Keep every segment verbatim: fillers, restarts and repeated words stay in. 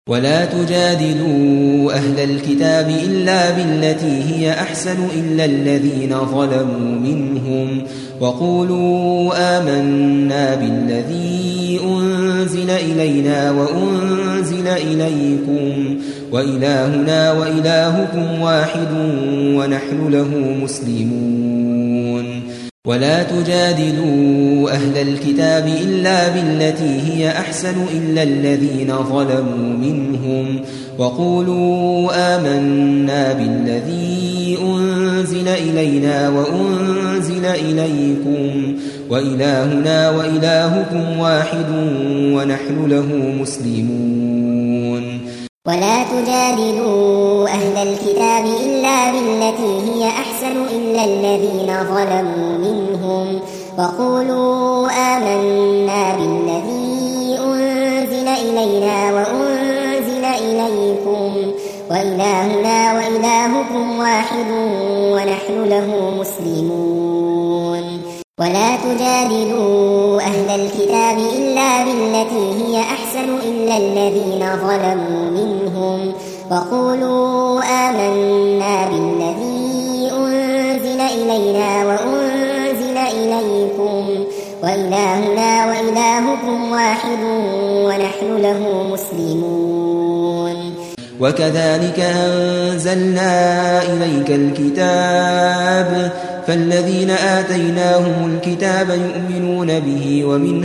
ولا تجادلوا أهل الكتاب إلا بالتي هي أحسن إلا الذين ظلموا منهم وقولوا آمنا بالذي أنزل إلينا وأنزل إليكم وإلهنا وإلهكم واحد ونحن له مسلمون ولا تجادلوا أهل الكتاب إلا بالتي هي أحسن إلا الذين ظلموا منهم وقولوا آمنا بالذي أنزل إلينا وأنزل إليكم وإلهنا وإلهكم واحد ونحن له مسلمون ولا تجادلوا أهل الكتاب إلا بالتي هي أحسن إلا الذين ظلموا منهم وقولوا آمنا بالذي أنزل إلينا وأنزل إليكم وإلهنا وإلهكم واحد ونحن له مسلمون ولا تجادلوا أهل الكتاب إلا بالتي هي أحسن إلا الذين ظلموا منهم وقولوا آمنا بالذي أنزل إلينا وأنزل إليكم وإلهنا وإلهكم واحد ونحن له مسلمون وكذلك أنزلنا إليك الكتاب فالذين آتيناهم الكتاب يؤمنون به ومن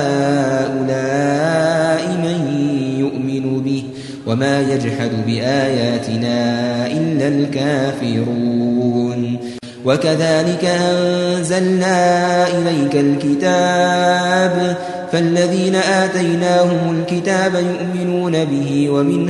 هؤلاء من يؤمن به وما يجحد بآياتنا إلا الكافرون وكذلك أنزلنا إليك الكتاب فالذين آتيناهم الكتاب يؤمنون به ومن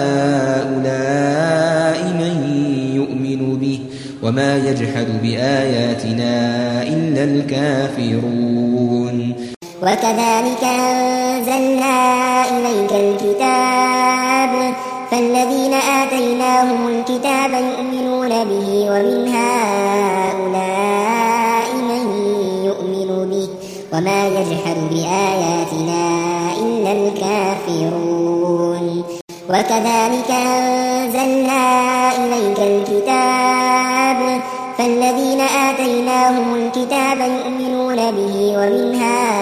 هؤلاء من يؤمن به وما يجحد بآياتنا إلا الكافرون وكذلك أنزلنا إليك الكتاب فالذين آتيناهم الكتاب يؤمنون به ومن هؤلاء من يؤمن به وما يجحد بآياتنا إلا الكافرون وكذلك أنزلنا إليك الكتاب فالذين آتيناهم الكتاب يؤمنون به ومن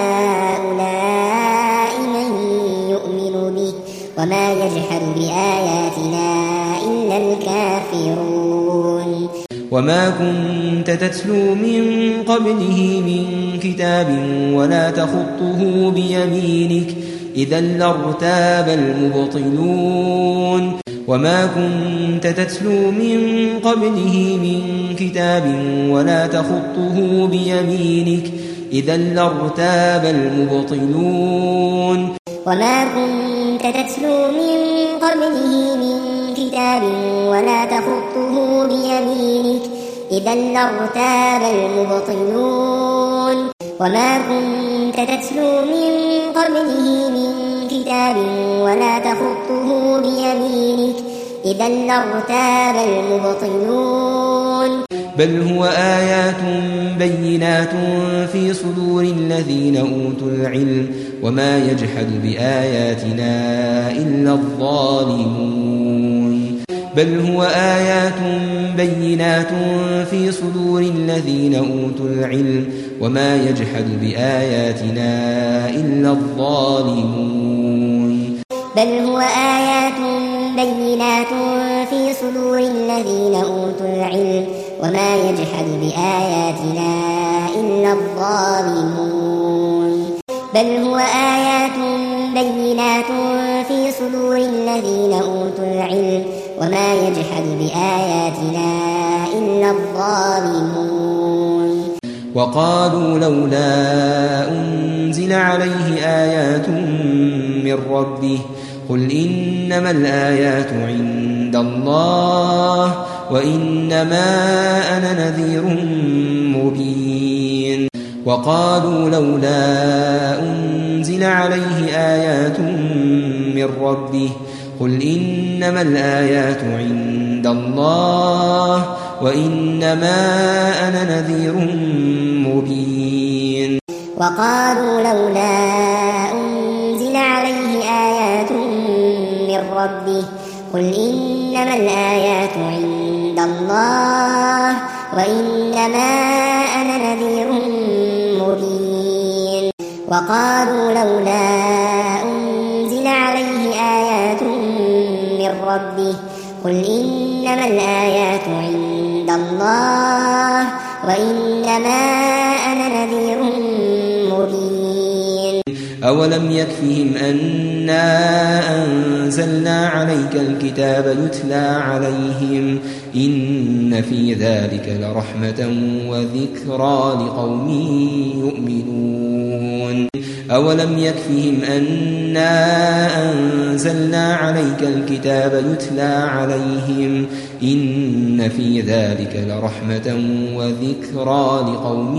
هؤلاء من يؤمن به وما يجحد بآياتنا إلا الكافرون وما كنت تتلو من قبله من كتاب ولا تخطه بيمينك إذا لارتاب المبطلون وما كنت تتلو من قبله من كتاب ولا تخطه بيمينك إذا لارتاب المبطلون وما كنت تتلو من قبله من كتاب ولا تخطه بيمينك إذا لارتاب المبطلون وما كنت تتلو من قبله من كتاب ولا تخطه بيمينك إذا لارتاب المبطلون بل هو آيات بينات في صدور الذين أوتوا العلم وما يجحد بآياتنا إلا الظالمون بل هو آيات بينات في صدور الذين أوتوا العلم وما يجحد بآياتنا إلا الظالمون بل هو آيات بينات في صدور الذين أوتوا العلم وما يجحد بآياتنا إلا الظالمون بل هو آيات بينات في صدور الذين أوتوا العلم وما يجحد بآياتنا إلا الظالمون وقالوا لولا أنزل عليه آيات من ربه قل إنما الآيات عند الله وإنما أنا نذير مبين وقالوا لولا أنزل عليه آيات من ربه قل إنما الآيات عند الله وإنما أنا نذير مبين وقالوا لولا أنزل عليه آيات من ربه قل إنما الآيات عند الله وإنما أنا نذير مبين وقالوا لولا أنزل عليه آيات من ربه قل إنما الآيات عند الله وإنما أنا نذير مبين أولم يكفهم أنا أنزلنا عليك الكتاب يتلى عليهم إن في ذلك لرحمة وذكرى لقوم يؤمنون أولم يكفهم أنا أنزلنا عليك الكتاب يتلى عليهم إن في ذلك لرحمة وذكرى لقوم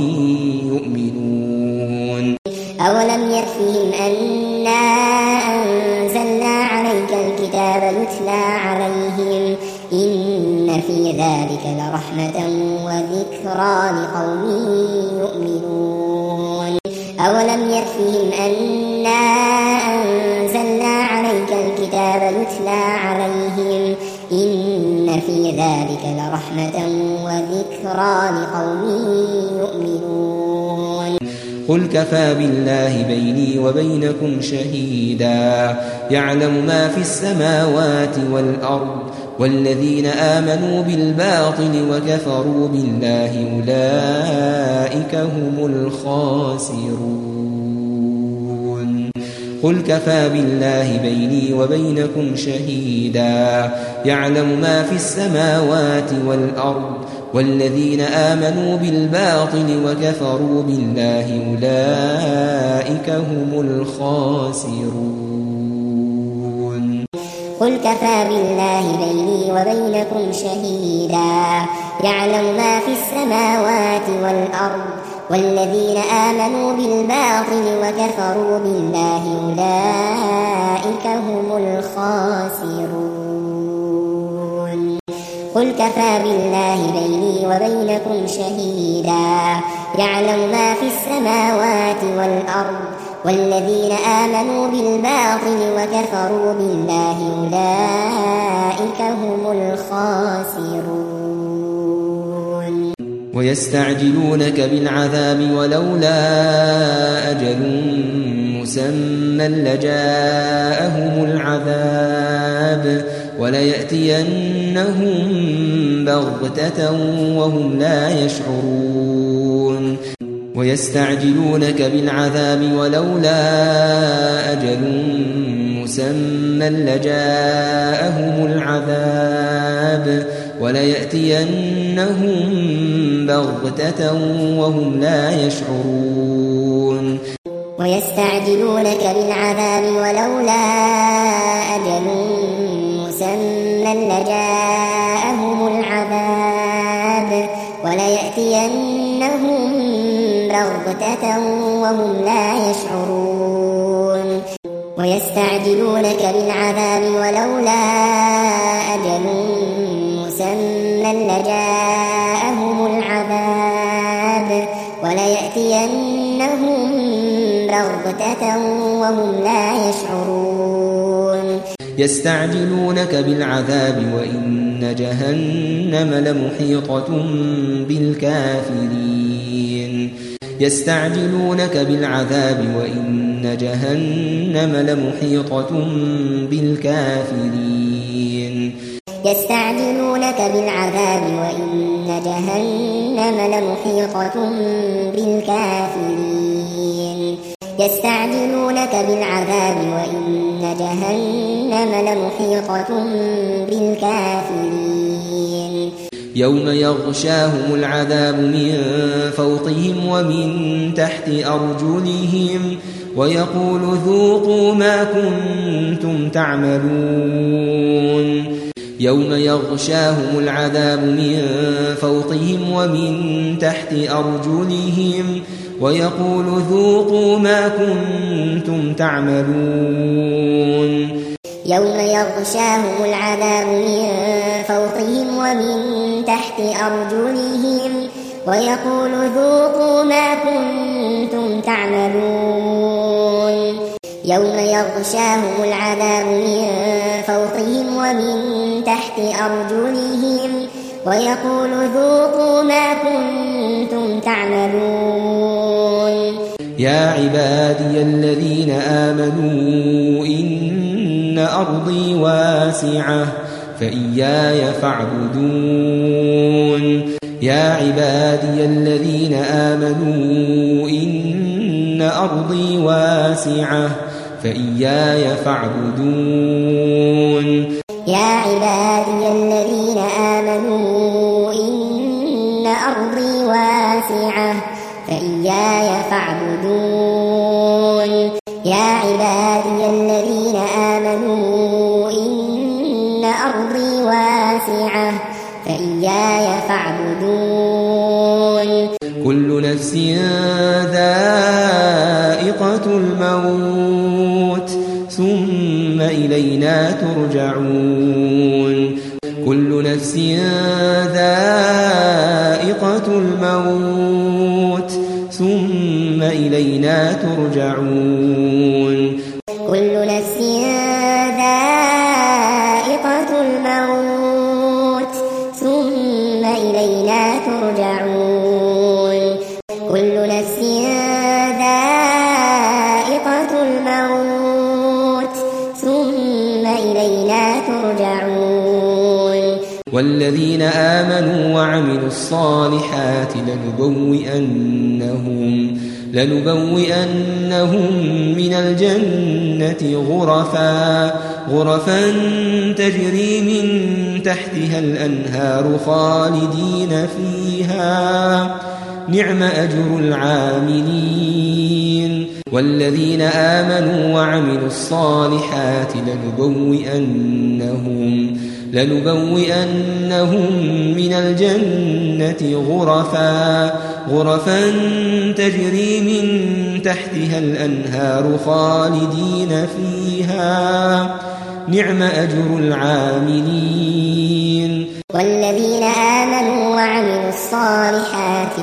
يؤمنون أولم يكفهم أنا أنزلنا عليك الكتاب يتلى عليهم إن في ذلك لرحمة وذكرى لقوم يؤمنون أولم يكفهم أنا أنزلنا عليك الكتاب يتلى عليهم إن في ذلك لرحمة وذكرى لقوم يؤمنون قل كفى بالله بيني وبينكم شهيدا يعلم ما في السماوات والأرض والذين آمنوا بالباطل وكفروا بالله أولئك هم الخاسرون قل كفى بالله بيني وبينكم شهيدا يعلم ما في السماوات والأرض والذين آمنوا بالباطل وكفروا بالله أولئك هم الخاسرون قل كفى بالله بيني وبينكم شهيدا يعلم ما في السماوات والأرض والذين آمنوا بالباطل وكفروا بالله أولئك هم الخاسرون قل كفى بالله بيني وبينكم شهيدا يعلم ما في السماوات والأرض والذين آمنوا بالباطل وكفروا بالله أولئك هم الخاسرون ويستعجلونك بالعذاب ولولا أجل مسمى لجاءهم العذاب وليأتينهم بغتة وهم لا يشعرون ويستعجلونك بالعذاب ولولا أجل مسمى لجاءهم العذاب وليأتينهم بغتة وهم لا يشعرون ويستعجلونك بالعذاب ولولا أجل مسمى لجاءهم العذاب وليأتينهم بغتة وهم لا يشعرون ويستعجلونك بالعذاب ولولا أجل مسمى لجاءهم العذاب وليأتينهم بغتة وهم لا يشعرون يستعجلونك بالعذاب وإن جهنم لمحيطة بالكافرين يستعجلونك بالعذاب وإن جهنم لمحيطة بالكافرين يستعجلونك بالعذاب وإن جهنم لمحيطة بالكافرين يستعجلونك بالعذاب وإن جهنم لمحيطة بالكافرين يوم يغشاهم العذاب من فوقهم ومن تحت أرجلهم ويقول ذوقوا ما كنتم تعملون يوم يغشاهم العذاب من فوقهم ومن تحت أرجلهم ويقول ذوقوا ما كنتم تعملون يوم يغشاهم العذاب من فوقهم ومن تحت أرجلهم ويقول ذوقوا ما كنتم تعملون يوم يغشاهم العذاب من فوقهم ومن تحت أرجلهم ويقول ذوقوا ما كنتم تعملون يا عبادي الذين آمنوا إن أرضي واسعة فإياي فاعبدون يا عبادي الذين آمنوا إن أرضي واسعة فإياي فاعبدون يا عبادي الذين آمنوا إن أرضي واسعة فإياي فاعبدون يا عبادي الذين آمنوا إن أرضي واسعة فإياي فاعبدون كل نفس ذائقة الموت ثم إلينا ترجعون كل نفس ذائقة الموت ثم إلينا ترجعون كل نفس ذائقة الموت ثم إلينا ترجعون كل نفس ذائقة الموت ثم إلينا ترجعون والذين آمنوا وعملوا الصالحات لنبوئنهم لنبوئنهم من الجنة غرفا غرفا تجري من تحتها الأنهار خالدين فيها نعم أجر العاملين والذين آمنوا وعملوا الصالحات لنبوئنهم لنبوئنهم من الجنة غرفا غرفا تجري من تحتها الأنهار خالدين فيها نعم أجر العاملين والذين آمنوا وعملوا الصالحات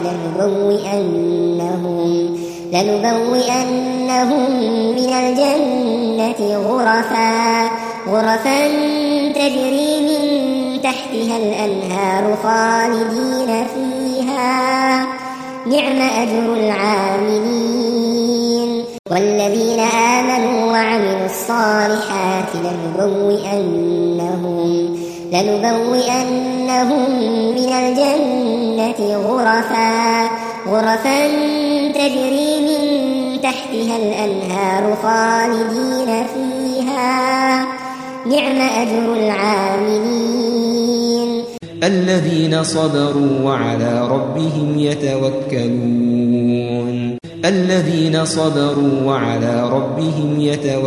لنبوئنهم لنبوئنهم من الجنة غرفا غرفا تجري من تحتها الأنهار خالدين فيها نعم أجر العاملين والذين آمنوا وعملوا الصالحات لنبوئنهم لنبوئنهم من الجنة غرفا غرفا تجري من تحتها الأنهار خالدين فيها نعم أجر العاملين الذين صبروا وعلى ربهم يتوكلون الذين صبروا وعلى ربهم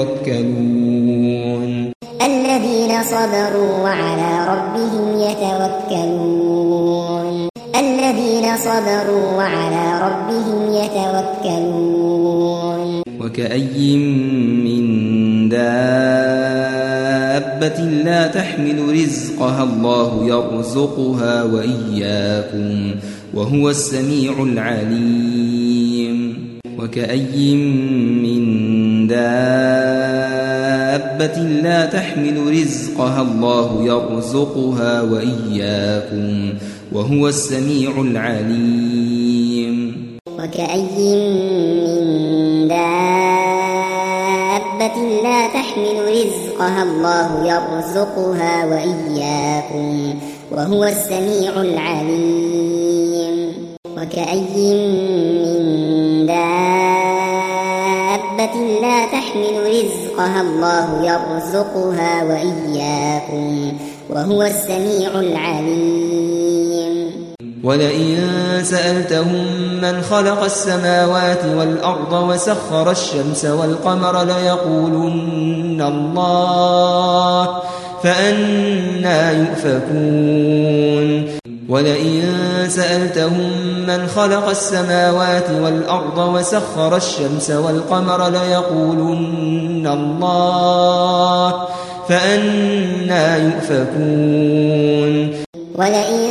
يتوكلون الذين صبروا وعلى ربهم يتوكلون الذين صبروا وعلى ربهم يتوكلون وكأي من دابة لا تحمل رزقها الله يرزقها وإياكم وهو السميع العليم وكأي من دابة لا تحمل رزقها الله يرزقها وإياكم وهو السميع العليم وكأي من دابة لا تحمل رزقها الله يرزقها وإياكم وهو السميع العليم وكأي من دابة لا تحمل رزقها الله يرزقها وإياكم وهو السميع العليم ولئن سألتهم من خلق السماوات والأرض وسخر الشمس والقمر ليقولن الله فأنى يؤفكون ولئن سألتهم من خلق السماوات والأرض وسخر الشمس والقمر ليقولن الله فأنى يؤفكون ولئن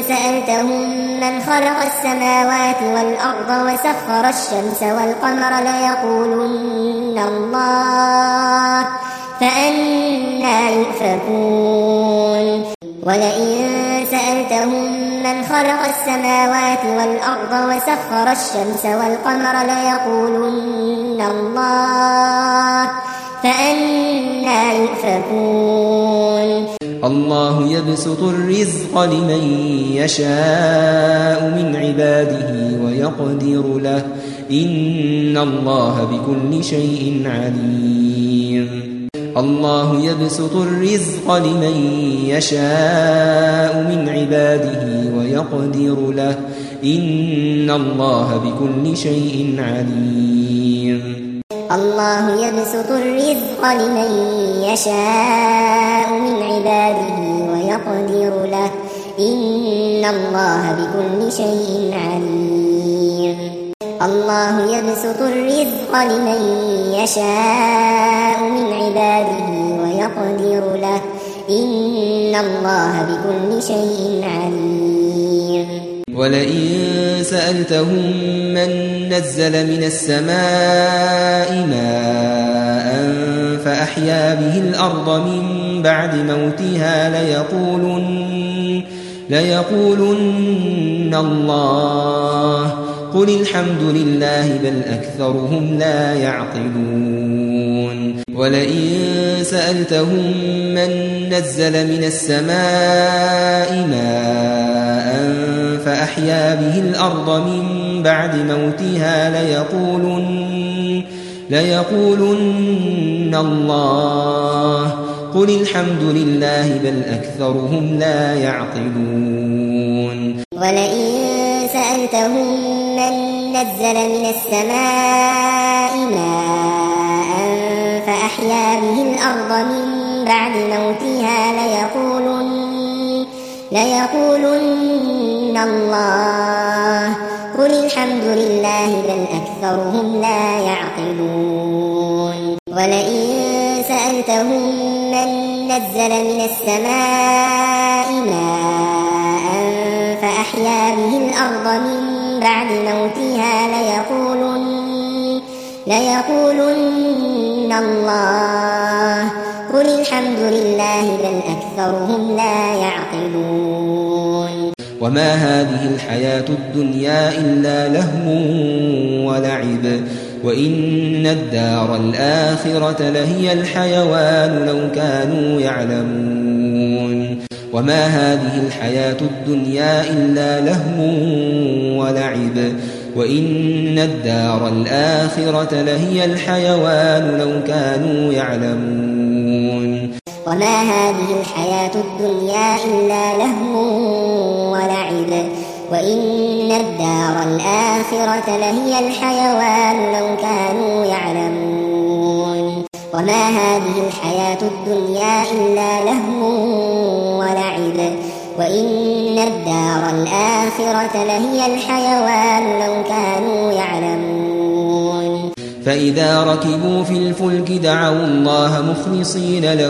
سألتهم من خلق السماوات والأرض وسخر الشمس والقمر ليقولن الله فأنى يؤفكون ولئن سألتهم من خلق السماوات والأرض وسخر الشمس والقمر ليقولن الله فأنى يؤفكون الله يبسط الرزق لمن يشاء من عباده ويقدر له إن الله بكل شيء عليم الله يبسط الرزق لمن يشاء من عباده ويقدر له إن الله بكل شيء عليم الله يبسط الرزق لمن يشاء من عباده ويقدر له إن الله بكل شيء عليم الله يبسط الرزق لمن يشاء من عباده ويقدر له إن الله بكل شيء عليم ولئن سألتهم من نزل من السماء ماء فأحيا به الأرض من بعد موتها ليقولن, ليقولن الله قل الحمد لله بل أكثرهم لا يعقلون ولئن سألتهم من نزل من السماء ماء فأحيا به الأرض من بعد موتها ليقولن, ليقولن الله قل الحمد لله بل أكثرهم لا يعقلون ولئن سألتهم من نزل من السماء ماء فأحيا به الأرض من بعد موتها ليقولن, ليقولن الله قل الحمد لله بل أكثرهم لا يعقلون ولئن سألتهم من نزل من السماء ماء فأحيا به الأرض من بعد موتها ليقولن, ليقولن الله قل الحمد لله بل أكثرهم لا يعقلون وما هذه الحياة الدنيا إلا لهو ولعب وإن الدار الآخرة لهي الحيوان لو كانوا يعلمون وما هذه الحياة الدنيا إلا لهو ولعب وإن الدار الآخرة لهي الحيوان لو كانوا يعلمون وما هذه الحياة الدنيا إلا لهو ولعب وإن الدار الآخرة لهي الحيوان لو كانوا يعلمون وما هذه الحياة الدنيا إلا لهو ولعب وإن الدار الآخرة لهي الحيوان لو كانوا يعلمون فإذا ركبوا في الفلك دعوا الله مخلصين له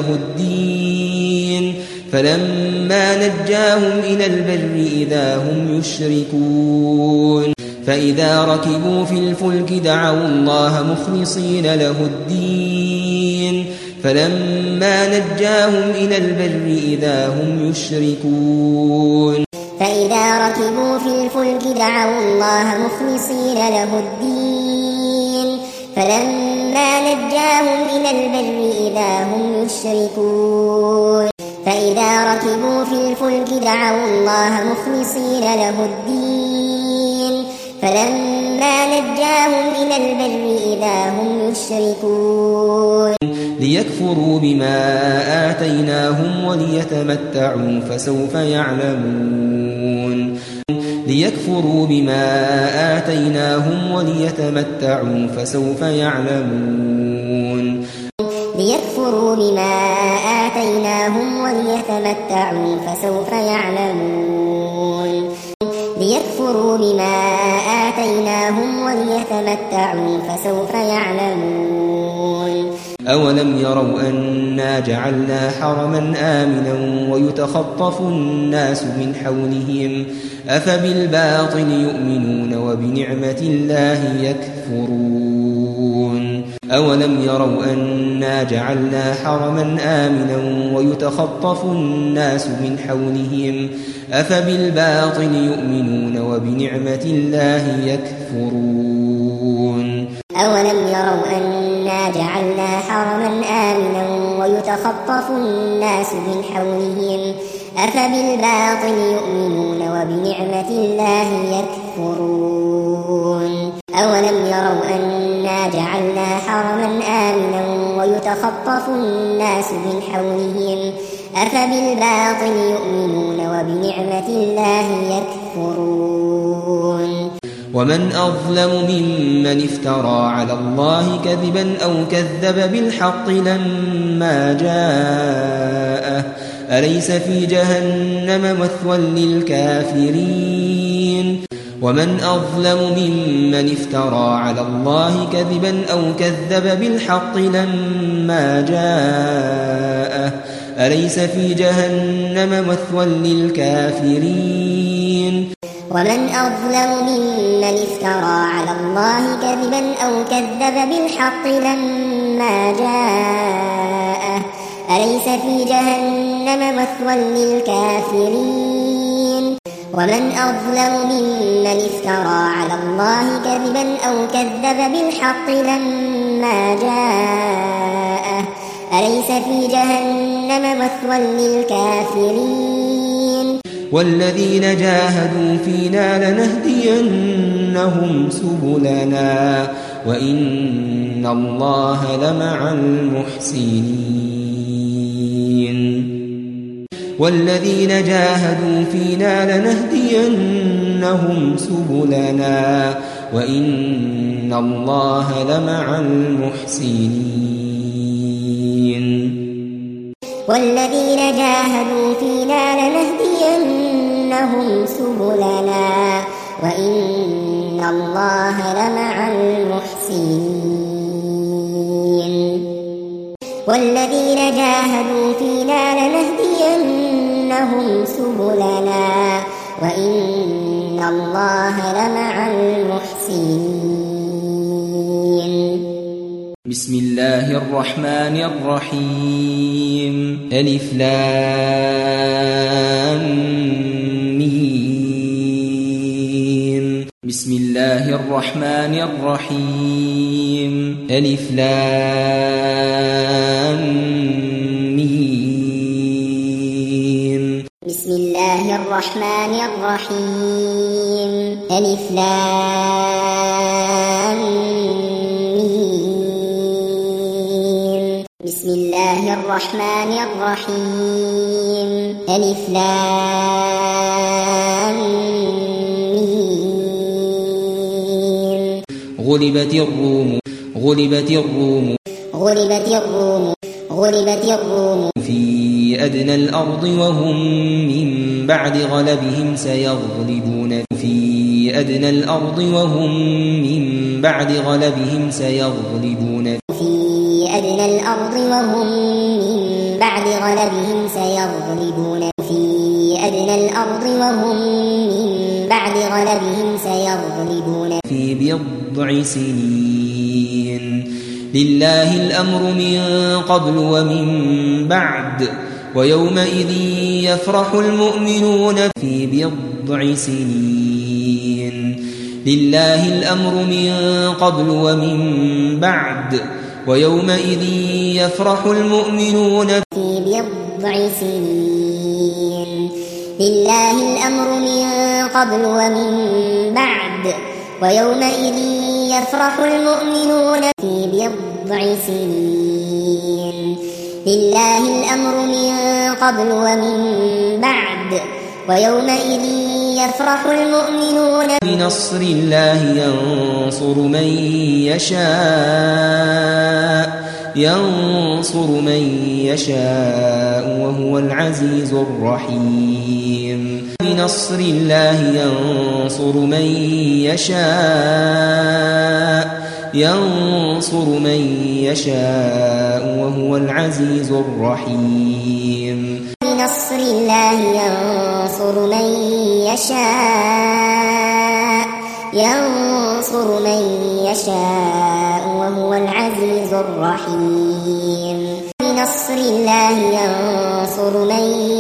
الدين فلما نجاهم إلى البر إذا هم يشركون فإذا ركبوا في الفلك دعوا الله مخلصين له الدين فلما نجاهم إلى البر إذا هم يشركون فإذا ركبوا في الفلك دعوا الله مخلصين له الدين فلما نجاهم إلى البر إذا هم يشركون فإذا ركبوا في الفلك دعوا الله مخلصين له الدين فلما نجاهم إلى البر إذا هم يشركون ليكفروا بما آتيناهم وليتمتعوا فسوف يعلمون ليكفروا بما آتيناهم وليتمتعوا فسوف يعلمون ليكفروا بما آتيناهم وليتمتعوا فسوف يعلمون ليكفروا بما آتيناهم وليتمتعوا فسوف يعلمون أولم يروا أنا جعلنا حرما آمنا ويتخطف الناس من حولهم أفبالباطل يؤمنون وبنعمة الله يكفرون أولم يروا أنا جعلنا حرما آمنا ويتخطف الناس من حولهم أفبالباطل يؤمنون وبنعمة الله يكفرون أولم يروا أنا جعلنا حرما آمنا ويتخطف الناس من حولهم أفبالباطل يؤمنون وبنعمة الله يكفرون أولم يروا أنا جعلنا حرما آمنا ويتخطف الناس من حولهم أفبالباطل يؤمنون وبنعمة الله يكفرون ومن أظلم ممن افترى على الله كذبا أو كذب بالحق لما جاءه أليس في جهنم مثوى للكافرين ومن أظلم ممن افترى على الله كذبا أو كذب بالحق لما جاءه أليس في جهنم مثوى للكافرين ومن أظلم ممن افترى على الله كذبا أو كذب بالحق لما جاءه أليس في جهنم مثوى للكافرين ومن أظلم ممن افترى على الله كذبا أو كذب بالحق لما جاءه أليس في جهنم مثوى للكافرين والذين جاهدوا فينا لنهدينهم سبلنا وإن الله لمع المحسنين والذين جاهدوا فينا لنهدينهم سبلنا وإن الله لمع المحسنين والذين جاهدوا فينا لنهدينهم سبلنا وإن الله لمع المحسنين والذين جاهدوا فينا لنهدينهم سبلنا وإن الله لمع المحسنين بسم الله الرحمن الرحيم ألف لام ميم بسم الله الرحمن الرحيم ألف لام ميم بسم الله الرحمن الرحيم ألف لام بسم الله الرحمن الرحيم ألف لام ميم غلبت الروم غلبت الروم غلبت الروم غلبت الروم في أدنى الأرض وهم من بعد غلبهم سيغلبون في أدنى الأرض وهم من بعد غلبهم سيغلبون في أدنى الأرض وهم من بعد غلبهم سيغلبون في أدنى الأرض وهم من بعد غلبهم سيغلبون في بضع سنين لله الأمر من قبل ومن بعد ويومئذ يفرح المؤمنون في بضع سنين لله الأمر من قبل ومن بعد ويومئذ يفرح المؤمنون في بضع سنين لله الأمر من قبل ومن بعد ويومئذ يفرح المؤمنون في بضع سنين لله الأمر من قبل ومن بعد ويومئذ يفرح المؤمنون بنصر الله ينصر من يشاء ينصر من يشاء وهو العزيز الرحيم بنصر الله ينصر من يشاء ينصر من يشاء وهو العزيز الرحيم بنصر الله ينصر من يشاء ينصر من يشاء وهو العزيز الرحيم بنصر الله ينصر من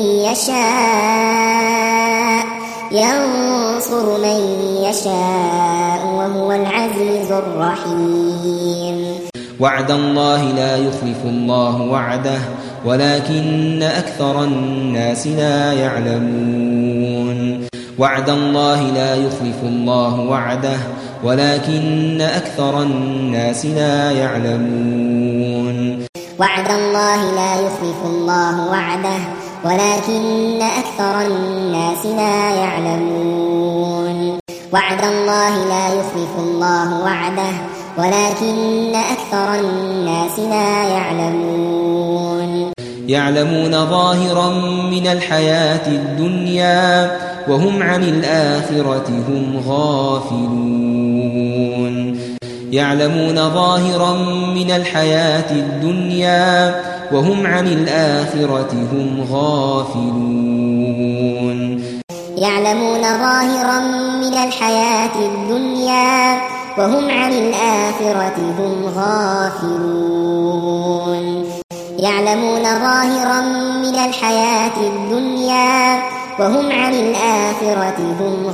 يشاء ينصر من يشاء وهو العزيز الرحيم وعد الله لا يخلف الله وعده ولكن أكثر الناس لا يعلمون وعد الله لا يخلف الله وعده ولكن أكثر الناس لا يعلمون وعد الله لا يخلف الله وعده ولكن أكثر الناس لا يعلمون وعد الله لا يخلف الله وعده ولكن أكثر الناس لا يعلمون يعلمون ظاهرا من الحياة الدنيا وهم عن الآخرة هم غافلون يعلمون ظاهرا من الحياة الدنيا وهم عن الآخرة هم غافلون يعلمون ظاهرا من الحياة الدنيا وهم عن الآخرة هم غافلون يعلمون ظاهرا من الحياة الدنيا وهم عن الآخرة هم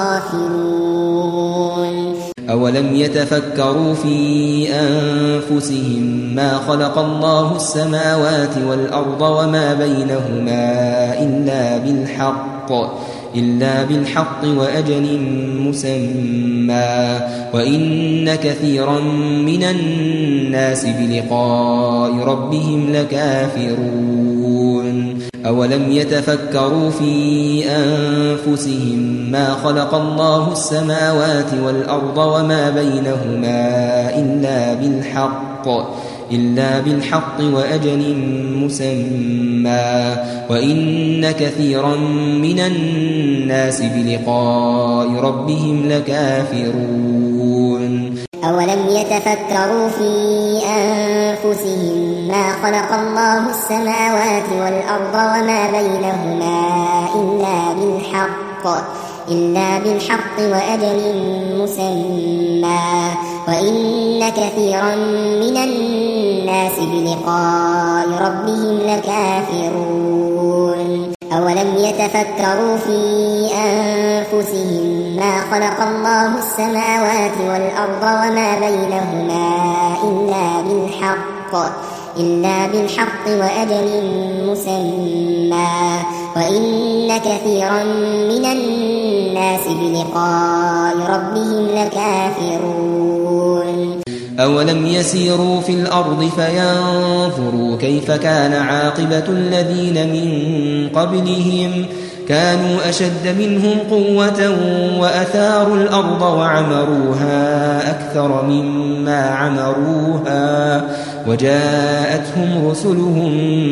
غافلون أولم يتفكروا في أنفسهم ما خلق الله السماوات والأرض وما بينهما إلا بالحق إلا بالحق وأجل مسمى وإن كثيرا من الناس بلقاء ربهم لكافرون أولم يتفكروا في أنفسهم ما خلق الله السماوات والأرض وما بينهما إلا بالحق إلا بالحق وأجل مسمى وإن كثيرا من الناس بلقاء ربهم لكافرون أولم يتفكروا في أنفسهم ما خلق الله السماوات والأرض وما بينهما إلا بالحق إلا بالحق وأجل مسمى وإن كثيرا من الناس بلقاء ربهم لكافرون أولم يتفكروا في أنفسهم ما خلق الله السماوات والأرض وما بينهما إلا بالحق إلا بالحق وأجل مسمى وإن كثيرا من الناس بلقاء ربهم لكافرون أولم يسيروا في الأرض فينظروا كيف كان عاقبة الذين من قبلهم كانوا أشد منهم قوة وأثاروا الأرض وعمروها أكثر مما عمروها وجاءتهم رسلهم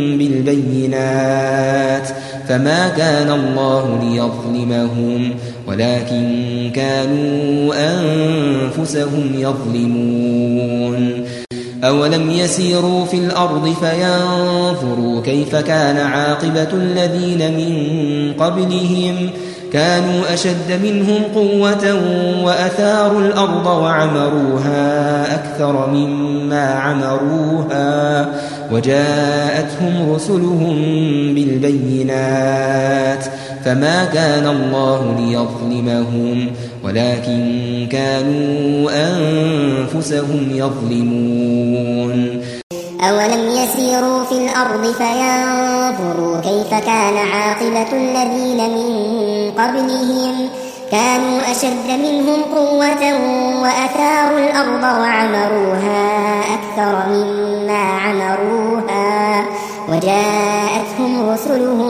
بالبينات فما كان الله ليظلمهم ولكن كانوا أنفسهم يظلمون أولم يسيروا في الأرض فينظروا كيف كان عاقبة الذين من قبلهم كانوا أشد منهم قوة وأثاروا الأرض وعمروها أكثر مما عمروها وجاءتهم رسلهم بالبينات فما كان الله ليظلمهم ولكن كانوا أنفسهم يظلمون أولم يسيروا في الأرض فينظروا كيف كان عاقبة الذين من قبلهم كانوا أشد منهم قوة وأثاروا الأرض وعمروها أكثر مما عمروها وجاءتهم رسلهم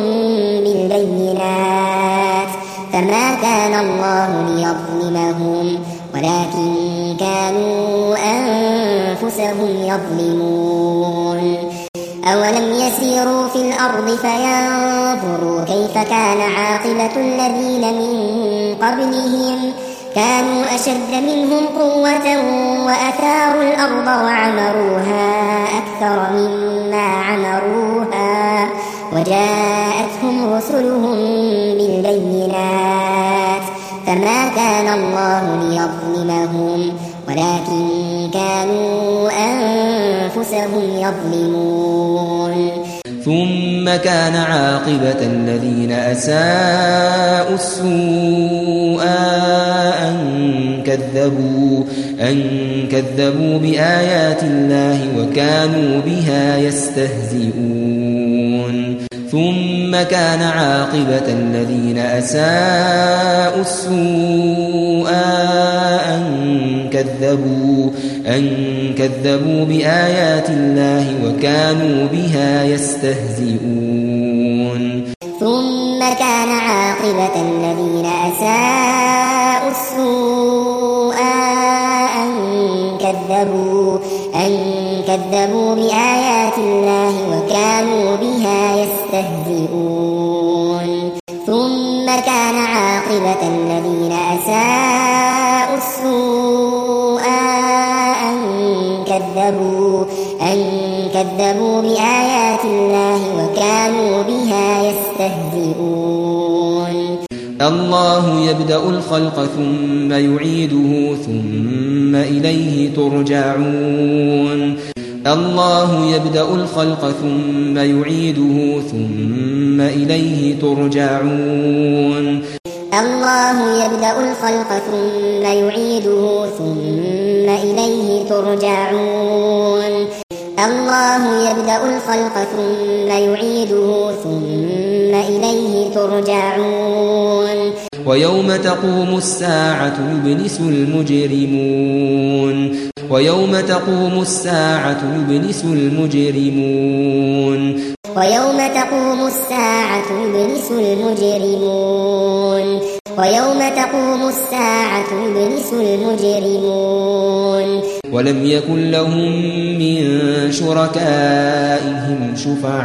بالبينات فما كان الله ليظلمهم ولكن كانوا أنفسهم يظلمون أولم يسيروا في الأرض فينظروا كيف كان عاقبة الذين من قبلهم كانوا أشد منهم قوة وأثاروا الأرض وعمروها أكثر مما عمروها وجاءتهم رسلهم بالبينات فما كان الله ليظلمهم ولكن كانوا أنفسهم يظلمون ثم كان عاقبة الذين أساءوا السوء أن كذبوا أن كذبوا بآيات الله وكانوا بها يستهزئون ثم كان عاقبة الذين أساءوا السوء أن كذبوا أن كذبوا بآيات الله وكانوا بها يستهزئون ثم كان عاقبة الذين أساءوا السوء أن كذبوا أن كذبوا بآيات الله وكانوا بها يستهزئون ثم كان عاقبة الذين أساءوا السوء أن كذبوا أن كذبوا بآيات الله وكانوا بها يستهزئون الله يبدأ الخلق ثم يعيده ثم إليه ترجعون الله يبدأ الخلق ثم يعيده ثم إليه ترجعون الله يبدأ الخلق ثم يعيده ثم إليه ترجعون الله يبدأ الخلق ثم يعيده ثم إليه ترجعون ويوم تقوم الساعة يبلس المجرمون ويوم تقوم الساعة يبلس المجرمون ويوم تقوم الساعة يبلس المجرمون ويوم تقوم الساعة يبلس المجرمون ولم يكن لهم من شركائهم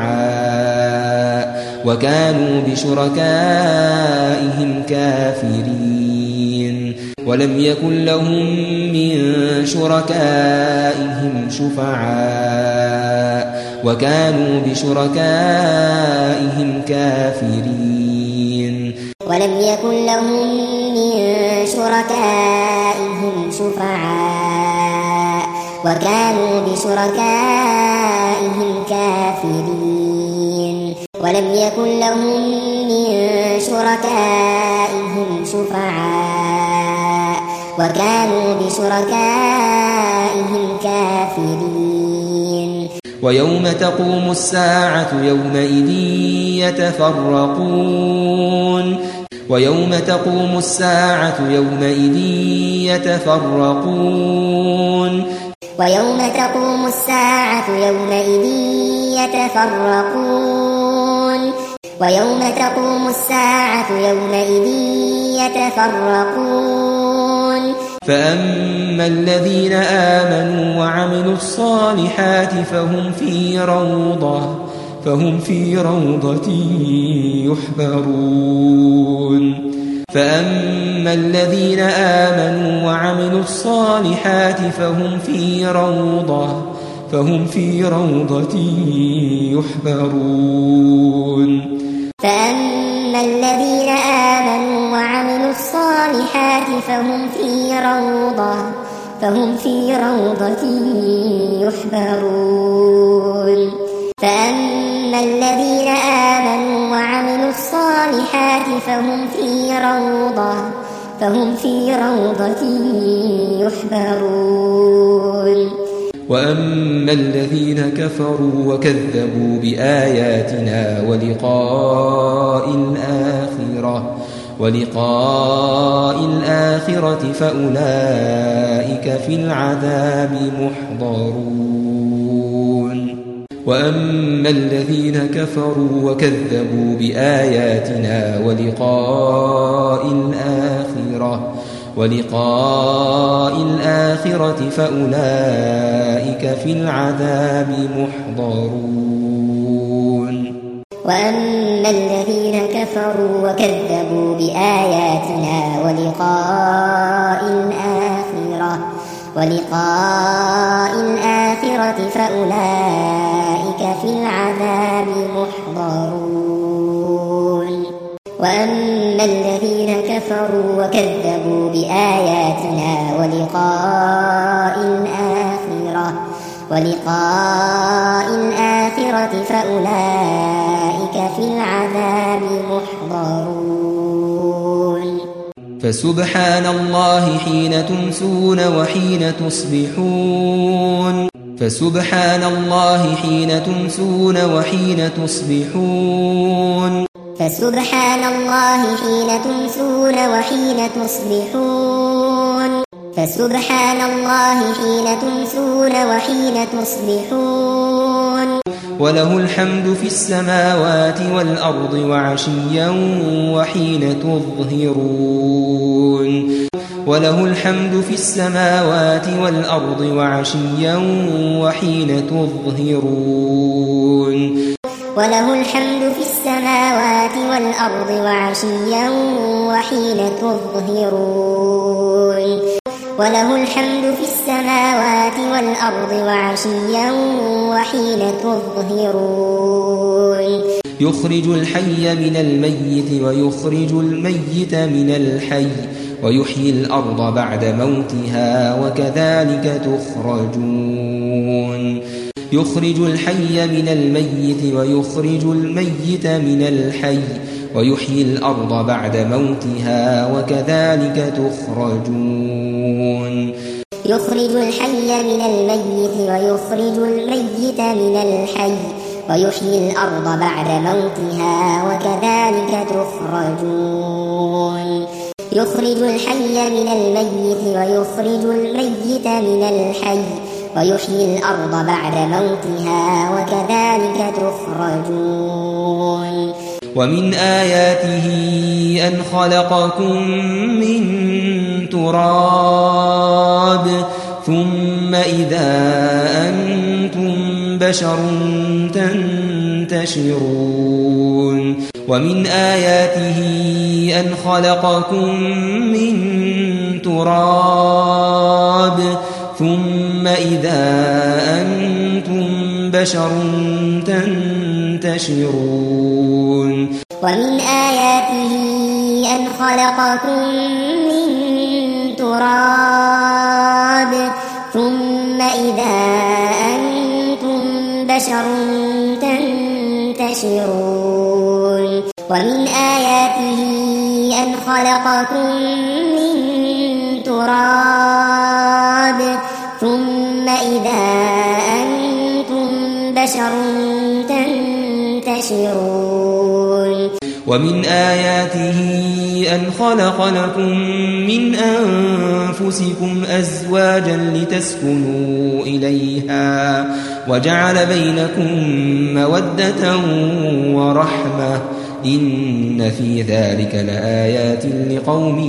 شفعاء وكانوا بشركائهم كافرين ولم يكن لهم من شركائهم شفعاء وكانوا بشركائهم كافرين ولم يكن لهم من شركائهم شفعاء وكانوا بشركائهم كافرين ولم يكن لهم من شركائهم شفعاء وكانوا بشركائهم كافرين ويوم تقوم الساعة يومئذ يتفرقون ويوم تقوم الساعة يومئذ يتفرقون ويوم تقوم الساعة يومئذ يتفرقون ويوم تقوم الساعة يومئذ يتفرقون فأما الذين آمنوا وعملوا الصالحات فهم في روضة فهم في روضة يحبرون فأما الذين آمنوا وعملوا الصالحات فهم في روضة فهم في روضة يحبرون فأما الذين آمنوا وعملوا الصالحات فهم في روضة فهم في روضة يحبرون فأما الذين آمنوا وعملوا الصالحات فهم في روضة فهم في روضة يحبرون وأما الذين كفروا وكذبوا بآياتنا ولقاء الآخرة ولقاء الآخرة فأولئك في العذاب محضرون وأما الذين كفروا وكذبوا بآياتنا ولقاء الآخرة ولقاء الآخرة فأولئك في العذاب محضرون وأما الذين كفروا وكذبوا بآياتنا ولقاء الآخرة ولقاء الآخرة فأولئك في العذاب محضرون وأما الذين كفروا وكذبوا بآياتنا ولقاء الآخرة ولقاء الآخرة فأولئك في العذاب محضرون فسبحان الله حين تمسون وحين تصبحون فسبحان الله حين تمسون وحين تصبحون فسبحان الله حين تمسون وحين تصبحون فسبحان الله حين تمسون وحين تصبحون وله الحمد في السماوات والأرض وعشيا وحين تظهرون وله الحمد في السماوات والأرض وعشيا وحين تظهرون وله الحمد في السماوات والأرض وعشيا وحين تظهرون وله الحمد في السماوات والأرض وعشيا وحين تظهرون يخرج الحي من الميت ويخرج الميت من الحي ويحيي الأرض بعد موتها وكذلك تخرجون يخرج الحي من الميت ويخرج الميت من الحي ويحيي الأرض بعد موتها وكذلك تخرجون يخرج الحي من الميت ويخرج الميت من الحي ويحيي الأرض بعد موتها وكذلك تخرجون يخرج الحي من الميت ويخرج الميت من الحي ويحيي الأرض بعد موتها وكذلك تخرجون ومن آياته أن خلقكم من تراب ثم إذا أنتم بشر تنتشرون ومن آياته أن خلقكم من تراب ثم إذا أنتم بشر تنتشرون ومن آياته أن خلقكم من تراب ثم إذا أنتم بشر تنتشرون ومن آياته أن خلقكم من تراب ثم إذا أنتم بشر تنتشرون ومن آياته أن خلق لكم من أنفسكم أزواجا لتسكنوا إليها وجعل بينكم مودة ورحمة إن في ذلك لآيات لقوم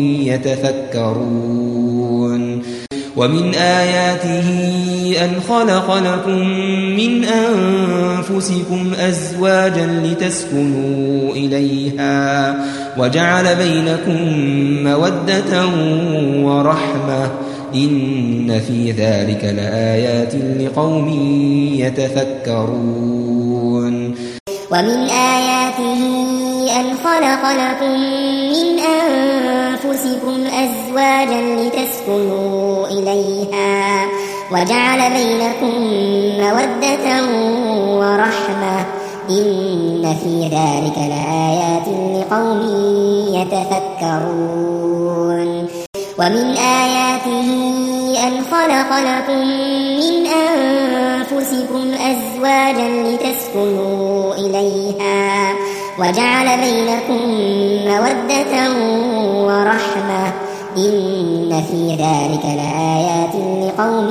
يتفكرون ومن آياته أن خلق لكم من أنفسكم أزواجا لتسكنوا إليها وجعل بينكم مودة ورحمة إن في ذلك لآيات لقوم يتفكرون ومن آياته أن خلق لكم من أنفسكم أزواجا لتسكنوا إليها وجعل بينكم مودة ورحمة إن في ذلك لآيات لقوم يتفكرون ومن آياته أن خلق لكم من أنفسكم أزواجا لتسكنوا إليها وجعل بينكم مودة ورحمة إن في ذلك لآيات لقوم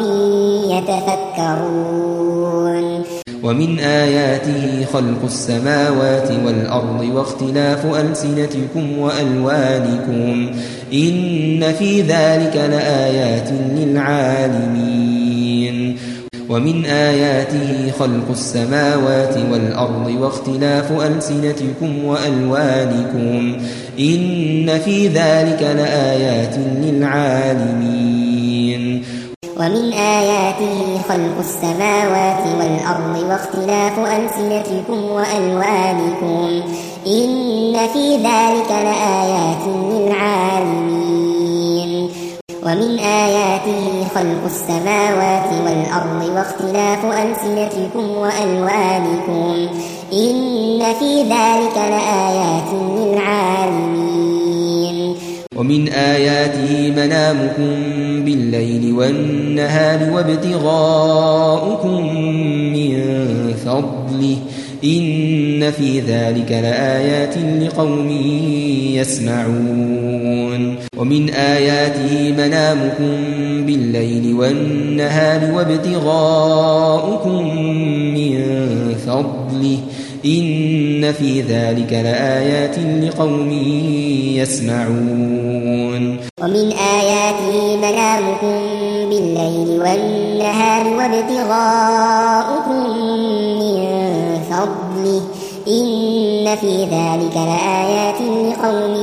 يتفكرون ومن آياته خلق السماوات والأرض واختلاف ألسنتكم وألوانكم إن في ذلك لآيات للعالمين ومن آياته خلق السماوات والأرض واختلاف ألسنتكم وألوانكم إن في ذلك لآيات للعالمين ومن آياته خلق السماوات والأرض واختلاف ألسنتكم وألوانكم إن في ذلك لآيات للعالمين ومن آياته خلق السماوات والأرض واختلاف ألسنتكم وألوانكم إن في ذلك لآيات للعالمين ومن آياته منامكم بالليل والنهار وابتغاؤكم من فضله إن في ذلك لآيات لقوم يسمعون ومن آياته منامكم بالليل والنهار وابتغاؤكم من فضله إن في ذلك لآيات لقوم يسمعون ومن آياته منامكم بالليل والنهار وابتغاؤكم من فضله إن في ذلك لآيات لقوم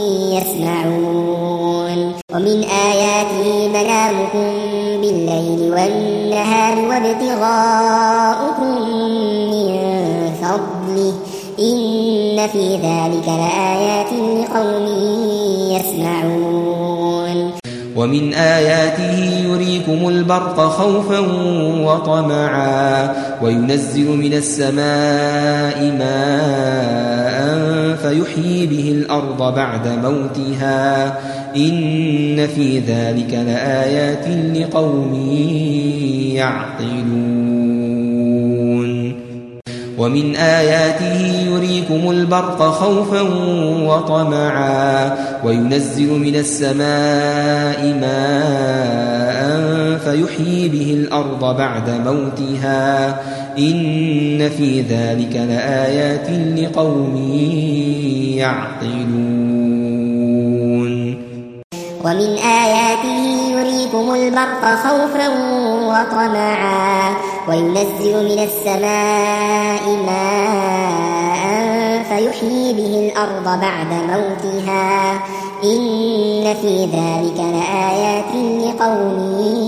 يسمعون ومن آياته منامكم بالليل والنهار وابتغاؤكم من فضله إن في ذلك لآيات لقوم يسمعون ومن آياته يريكم البرق خوفا وطمعا وينزل من السماء ماء فيحيي به الأرض بعد موتها إن في ذلك لآيات لقوم يعقلون ومن آياته يريكم البرق خوفا وطمعا وينزل من السماء ماء فيحيي به الأرض بعد موتها إن في ذلك لآيات لقوم يعقلون ومن آياته يريكم البرق خوفا وطمعا وينزل من السماء ماء فيحيي به الأرض بعد موتها إن في ذلك لآيات لقوم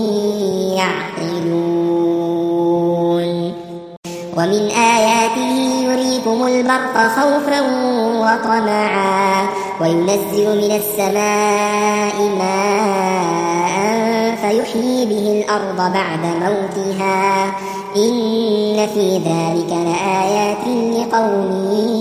يعقلون ومن آياته يريكم البرق خوفا وطمعا وينزل من السماء ماء فيحيي به الأرض بعد موتها إن في ذلك لآيات لقوم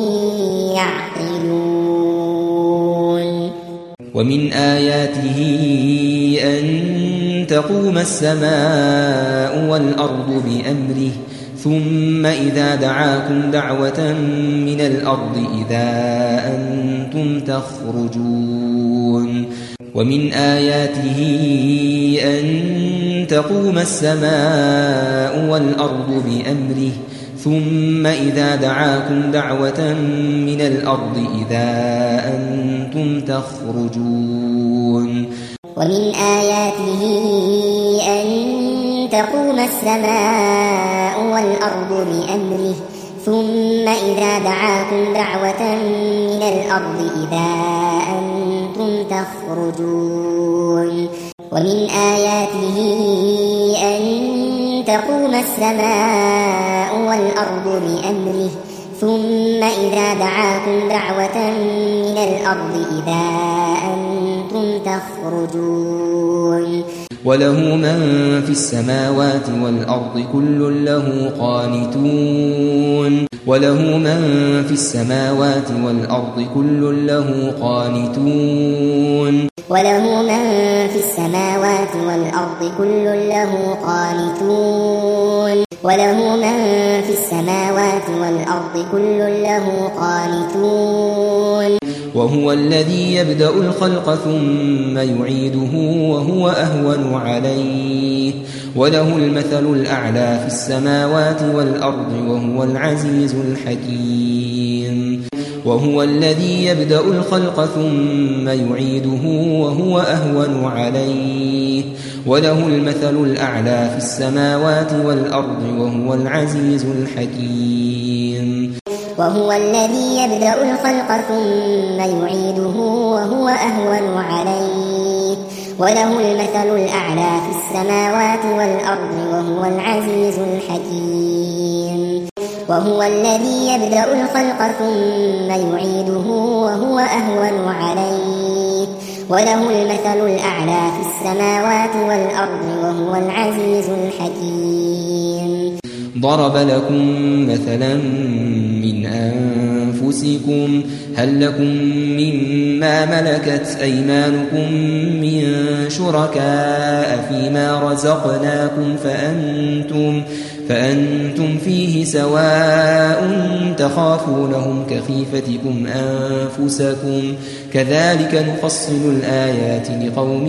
يعقلون ومن آياته أن تقوم السماء والأرض بأمره ثم إذا دعاكم دعوة من الأرض إذا أنتم تخرجون ومن آياته أن تقوم السماء والأرض بأمره ثم إذا دعاكم دعوة من الأرض إذا أنتم تخرجون ومن آياته أن تقوم السماء والأرض بأمره ثم إذا دعاكم دعوة من الأرض إذا أنتم تخرجون ومن آياته أن تقوم السماء والأرض بأمره ثم إذا دعاكم دعوة من الأرض إذا أنتم تخرجون وله من في السماوات والأرض كل له قانتون وله من في السماوات والأرض كل له قانتون وله من في السماوات والأرض كل له قانتون وله من في السماوات والأرض كل له قانتون وهو الذي يبدأ الخلق ثم يعيده وهو أهون عليه وله المثل الأعلى في السماوات والأرض وهو العزيز الحكيم وهو الذي يبدأ الخلق ثم يعيده وهو أهون عليه وله المثل الأعلى في السماوات والأرض وهو العزيز الحكيم وهو الذي يبدأ الخلق ثم يعيده وهو أهون عليه وله المثل الأعلى في السماوات والأرض وهو العزيز الحكيم وهو الذي يبدأ الخلق ثم يعيده وهو أهون عليه وله المثل الأعلى في السماوات والأرض وهو العزيز الحكيم ضرب لكم مثلا من أنفسكم هل لكم مما ملكت أيمانكم من شركاء فيما رزقناكم فأنتم, فأنتم فيه سواء تخافونهم كخيفتكم أنفسكم كذلك نفصل الآيات لقوم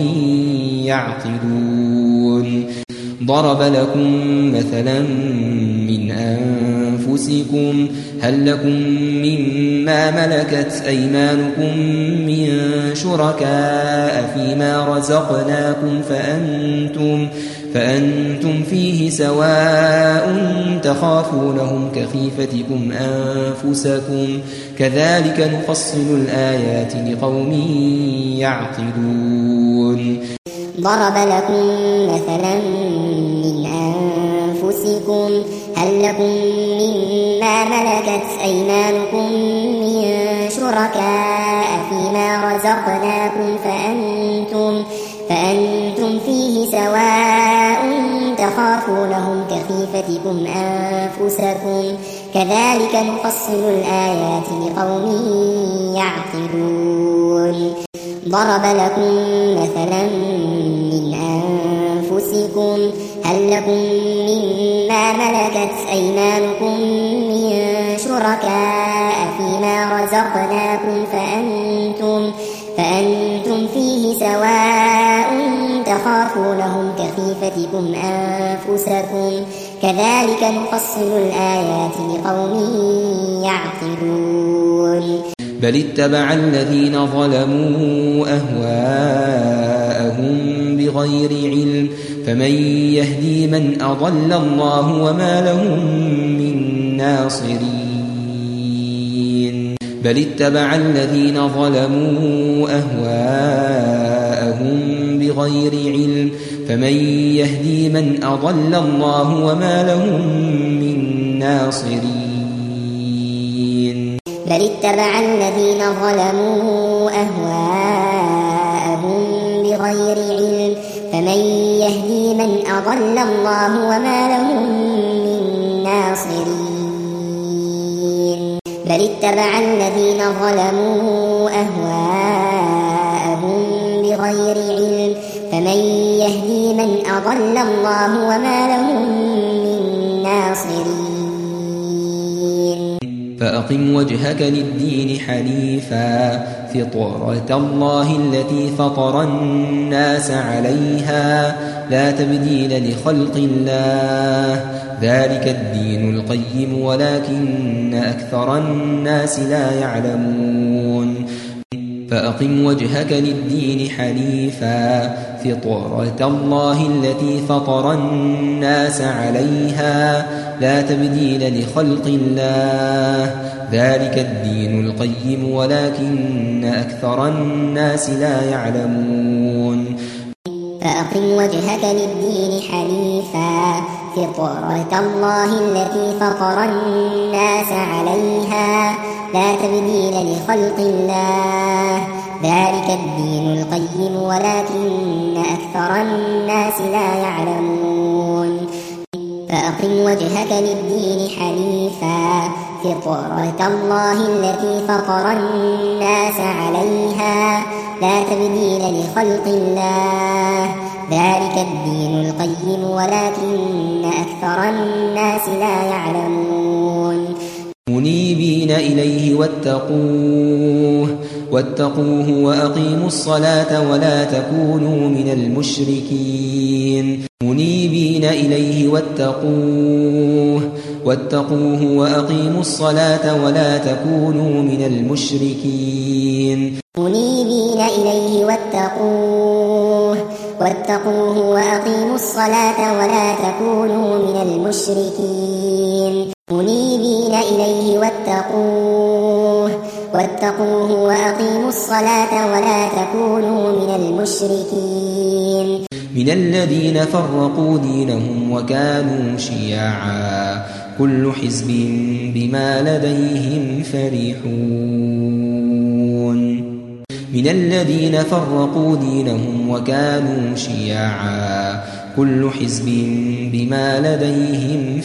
يعقلون ضرب لكم مثلا من أنفسكم هل لكم مما ملكت أيمانكم من شركاء فيما رزقناكم فأنتم, فأنتم فيه سواء تخافونهم كخيفتكم أنفسكم كذلك نفصل الآيات لقوم يعقلون ضرب لكم مثلا من أنفسكم هل لكم مما ملكت أيمانكم من شركاء فيما رزقناكم فأنتم, فأنتم فيه سواء تخافونهم كخيفتكم أنفسكم كذلك نفصل الآيات لقوم يعقلون ضرب لكم مثلا من أنفسكم هل لكم مما ملكت أيمانكم من شركاء فيما رزقناكم فأنتم, فأنتم فيه سواء تخافونهم كخيفتكم أنفسكم كذلك نفصل الآيات لقوم يعقلون بل اتبع الذين ظلموا أهواءهم بغير علم فمن يهدي من أضل الله وما لهم من ناصرين بل اتبع الذين ظلموا أهواءهم بغير علم فمن يهدي من أضل الله وما لهم من ناصرين بل اتبع الذين ظلموا أهواءهم بغير علم فمن يهدي من أضل الله وما لهم من ناصرين بل اتبع الذين ظلموا أهواءهم بغير علم فمن يهدي من أضل الله وما لهم من ناصرين فأقم وجهك للدين حنيفا فطرة الله التي فطر الناس عليها لا تبديل لخلق الله ذلك الدين القيم ولكن أكثر الناس لا يعلمون فأقم وجهك للدين حنيفا فطرة الله التي فطر الناس عليها لا تبديل لخلق الله ذلك الدين القيم ولكن أكثر الناس لا يعلمون فأقم وجهك للدين حنيفا فطرة الله التي فطر الناس عليها لا تبديل لخلق الله ذلك الدين القيم ولكن أكثر الناس لا يعلمون فأقم وجهك للدين حنيفا فطرة الله التي فطر الناس عليها لا تبديل لخلق الله ذلك الدين القيم ولكن أكثر الناس لا يعلمون منيبين إليه واتقوه واتقوه وأقيموا الصلاة ولا تكونوا من المشركين منيبين إليه واتقوه واتقوه وأقيموا الصلاة ولا تكونوا من المشركين منيبين إليه واتقوه واتقوه وأقيموا الصلاة ولا تكونوا من المشركين منيبين إليه واتقوه واتقوه وأقيموا الصلاة ولا تكونوا من المشركين من الذين فرقوا دينهم وكانوا شيعا كل حزب بما لديهم فرحون من الذين فرقوا دينهم وكانوا شيعا كل حزب بما لديهم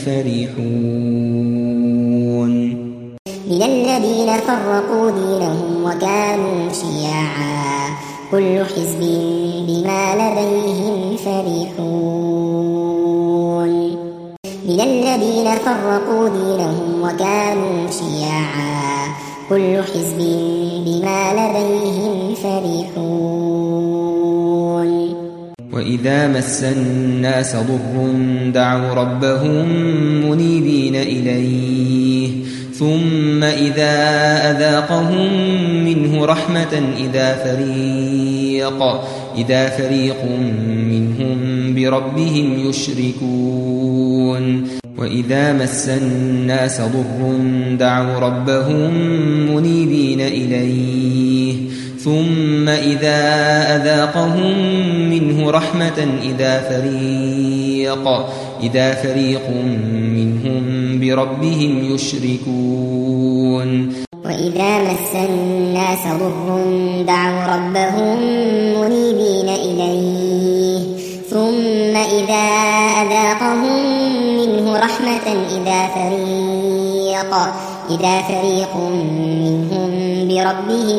فرحون من الذين فرقوا دينهم وكانوا شيعا كل حزب بما لديهم فرحون من الذين فرقوا دينهم وكانوا شيعا كل حزب بما لديهم فرحون وإذا مس الناس ضر دعوا ربهم منيبين إليه ثم إذا أذاقهم منه رحمة إذا فريق إذا فريق منهم بربهم يشركون وإذا مس الناس ضر دعوا ربهم منيبين إليه ثم إذا أذاقهم منه رحمة إذا فريق إذا فريق منهم بربهم يشركون وإذا مس الناس ضر دعوا ربهم منيبين إليه ثم إذا أذاقهم منه رحمة إذا فريق إذا فريق منهم بربهم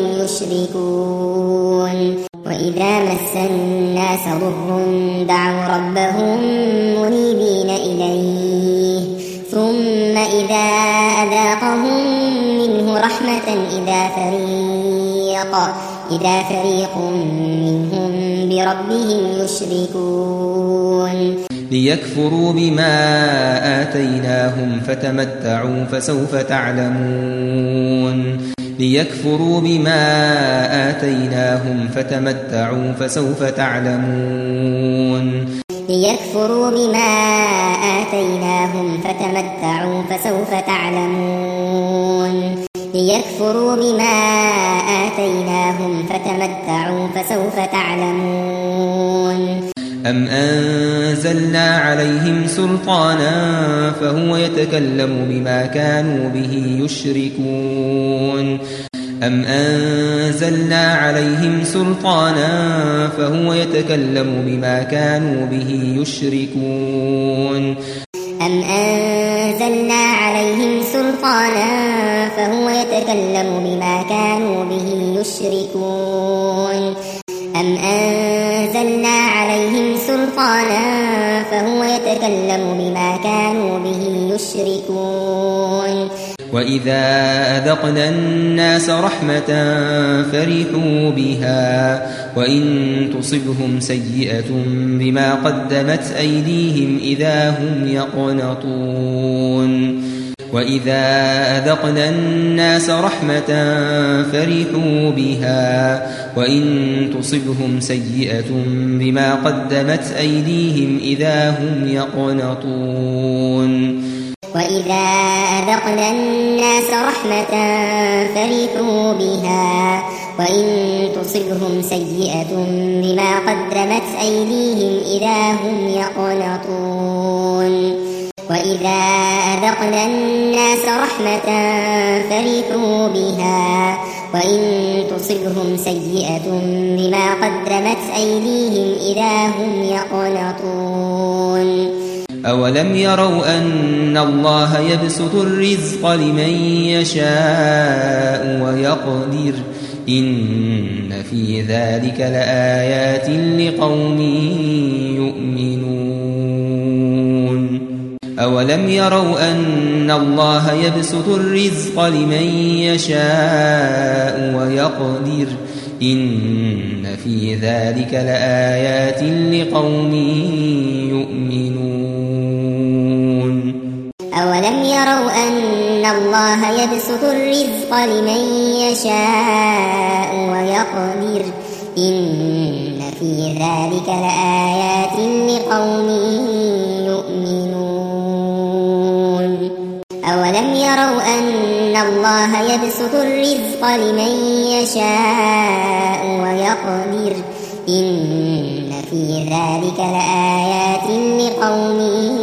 يشركون وإذا مس الناس ضر دعوا ربهم منيبين إليه ثم إذا أذاقهم منه رحمة إذا فريق إذا فريق منهم بربهم يشركون ليكفروا بما آتيناهم فتمتعوا فسوف تعلمون ليكفروا بما آتيناهم فتمتعوا فسوف تعلمون ليكفروا بما آتيناهم فتمتعوا فسوف تعلمون ليكفروا بما آتيناهم فتمتعوا فسوف تعلمون أم أنزلنا عليهم سلطانا فهو يتكلم بما كانوا به يشركون أم أنزلنا عليهم سلطانا فهو يتكلم بما كانوا به يشركون أم أنزلنا عليهم سلطانا فهو يتكلم بما كانوا به يشركون أم أنزلنا عليهم سلطانا فهو يتكلم بما كانوا به يشركون وإذا أذقنا الناس رحمة فرحوا بها وإن تصبهم سيئة بما قدمت أيديهم إذا هم يقنطون وإذا أذقنا الناس رحمة فرحوا بها وإن تصبهم سيئة بما قدمت أيديهم إذا هم يقنطون وإذا أذقنا الناس رحمة فرحوا بها وإن تصبهم سيئة بما قدمت أيديهم إذا هم يقنطون وإذا أذقنا الناس رحمة فرحوا بها وإن تصبهم سيئة بما قدمت أيديهم إذا هم يقنطون أولم يروا أن الله يبسط الرزق لمن يشاء ويقدر إن في ذلك لآيات لقوم يؤمنون أولم يروا أن الله يبسط الرزق لمن يشاء ويقدر إن في ذلك لآيات لقوم يؤمنون أولم يروا أن الله يبسط الرزق لمن يشاء ويقدر إن في ذلك لآيات لقوم يؤمنون أولم يروا أن الله يبسط الرزق لمن يشاء ويقدر إن في ذلك لآيات لقوم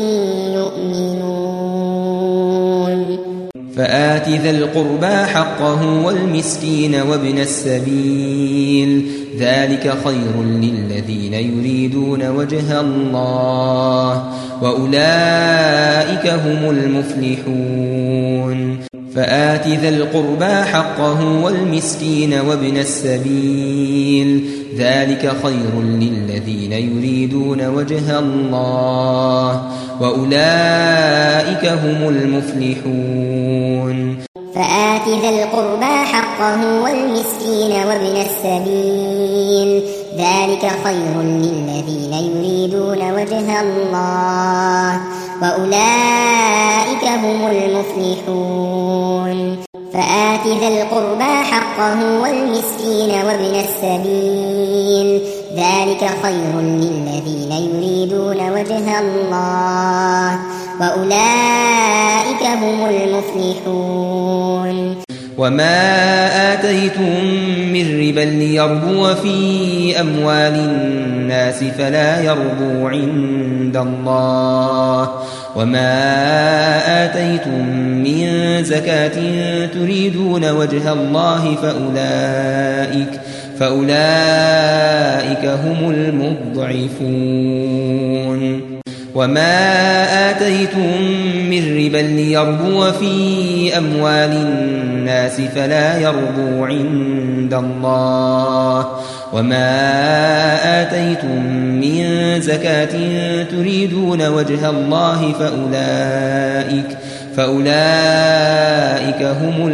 يؤمنون فآت ذا القربى حقه والمسكين وابن السبيل ذلك خير للذين يريدون وجه الله وأولئك هم المفلحون فآت ذا القربى حقه والمسكين وابن السبيل ذلك خير للذين يريدون وجه الله وأولئك هم المفلحون فآت ذا القربى حقه والمسكين وابن السبيل ذلك خير للذين يريدون وجه الله وأولئك هم المفلحون فآت ذا القربى حقه والمسكين وابن السبيل ذلك خير للذين يريدون وجه الله وأولئك هم المفلحون وما آتيتم من ربا ليربو في أموال الناس فلا يربو عند الله وما آتيتم من زكاة تريدون وجه الله فأولئك فأولئك هم المضعفون وما آتيتم من ربا ليربو في أموال الناس فلا يربو عند الله وما آتيتم من زكاة تريدون وجه الله فأولئك فأولئك هم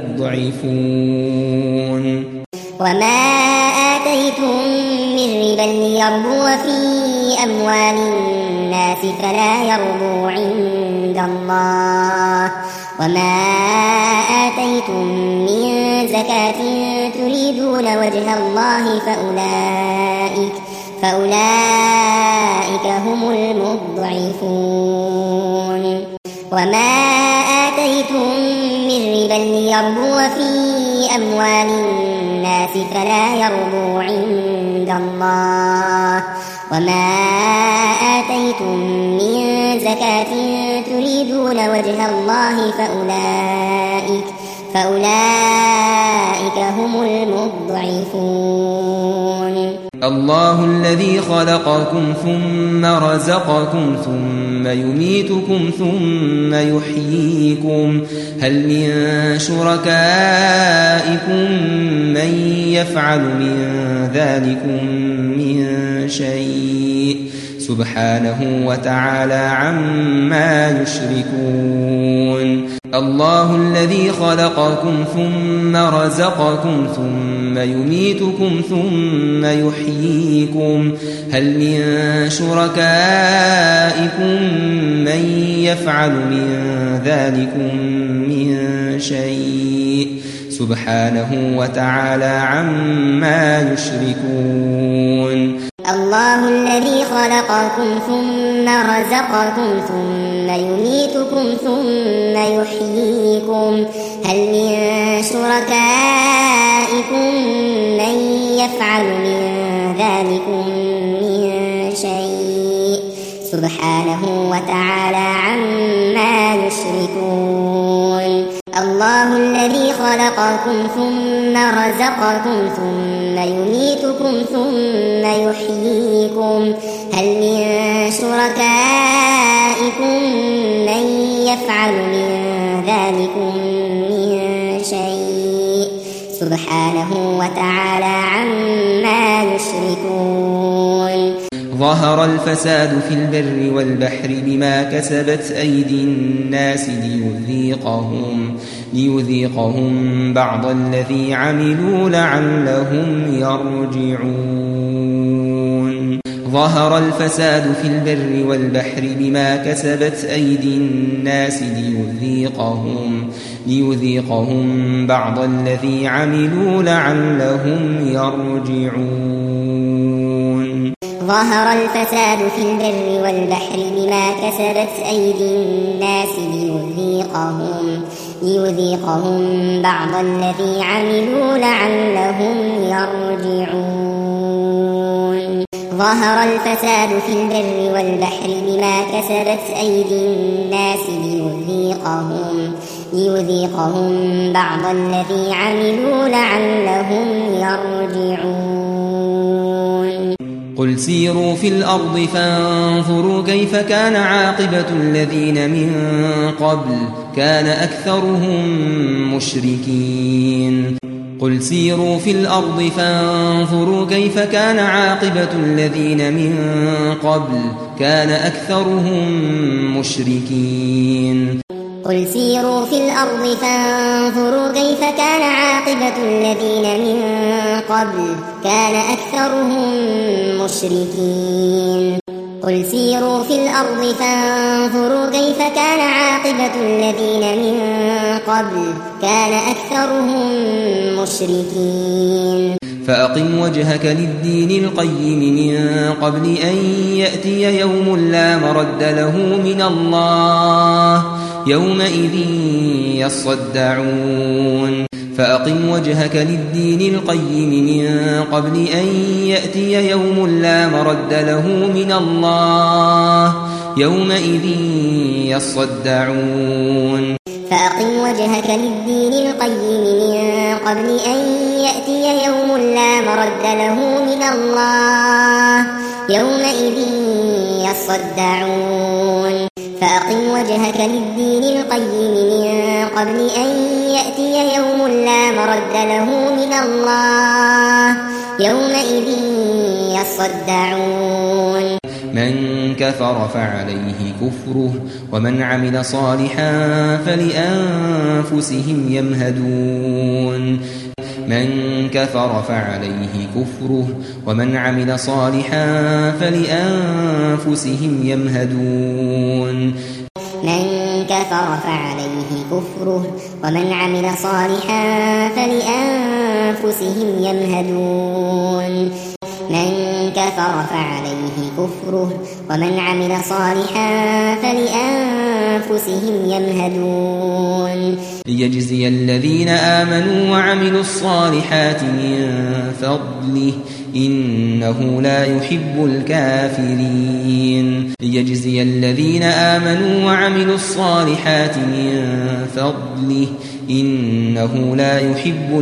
المضعفون وما آتيتم من ربا ليربو في أموال الناس فلا يربو عند الله وما آتيتم من زكاة تريدون وجه الله فأولئك فأولئك هم المضعفون وما آتيتم من ربا ليربو في أموال الناس فلا يربو عند الله وما آتيتم من زكاة تريدون وجه الله فأولئك فأولئك هم المضعفون الله الذي خلقكم ثم رزقكم ثم يميتكم ثم يحييكم هل من شركائكم من يفعل من ذلكم من شيء سبحانه وتعالى عما يشركون الله الذي خلقكم ثم رزقكم ثم يميتكم ثم يحييكم هل من شركائكم من يفعل من ذلكم من شيء سبحانه وتعالى عما يشركون الله الذي خلقكم ثم رزقكم ثم يميتكم ثم يحييكم هل من شركائكم من يفعل من ذلكم من شيء سبحانه وتعالى عما يشركون الله الذي خلقكم ثم رزقكم ثم يميتكم ثم يحييكم هل من شركائكم من يفعل من ذلكم من شيء سبحانه وتعالى عما يشركون ظهر الفساد في البر والبحر بما كسبت أيدي الناس ليذيقهم, ليذيقهم بعض الذي عملوا لعلهم يرجعون ظهر الفساد في البر والبحر بما كسبت أيدي الناس ليذيقهم, ليذيقهم بعض الذي عملوا لعلهم يرجعون. ظهر الفساد في البر والبحر بما كسبت أيدي الناس ليذيقهم, ليذيقهم بعض الذي عملوا لعلهم يرجعون. ظهر الفساد في البر والبحر بما كسبت أيدي الناس ليذيقهم, ليذيقهم بعض الذي عملوا لعلهم يرجعون. قل سيروا في الأرض فانظروا كيف كان عاقبة الذين من قبل كان أكثرهم مشركين. قل سيروا في الأرض فانظروا كيف كان عاقبة الذين من قبل كان أكثرهم مشركين. قل سيروا في الأرض فانظروا كيف كان عاقبة الذين من قبل كان أكثرهم مشركين. قل سيروا في الأرض فانظروا كيف كان عاقبة الذين من قبل كان أكثرهم مشركين. فأقم وجهك للدين القيم من قبل أن يأتي يوم لا مرد له من الله يومئذ يصدعون. فأقم وجهك للدين القيم من قبل أن يأتي يوم لا مرد له من الله يومئذ يصدعون. فأقم وجهك للدين القيم من قبل أن يأتي يوم لا مرد له من الله يومئذ يصدعون. فأقم وجهك للدين القيم من قبل أن يأتي يوم لا مرد له من الله يومئذ يصدعون. من كفر فعليه كفره ومن عمل صالحا فلأنفسهم يمهدون. من كفر فعليه كفره ومن عمل صالحا فلأنفسهم يمهدون. من كفر فعليه كفره ومن عمل صالحا فلأنفسهم يمهدون. من كفر فعليه كفره ومن عمل صالحا فلأنفسهم يمهدون. ليجزي الذين آمنوا وعملوا الصالحات من فضله إنه لا يحب الكافرين. ليجزي الذين آمنوا وعملوا الصالحات من فضله إنه لا يحب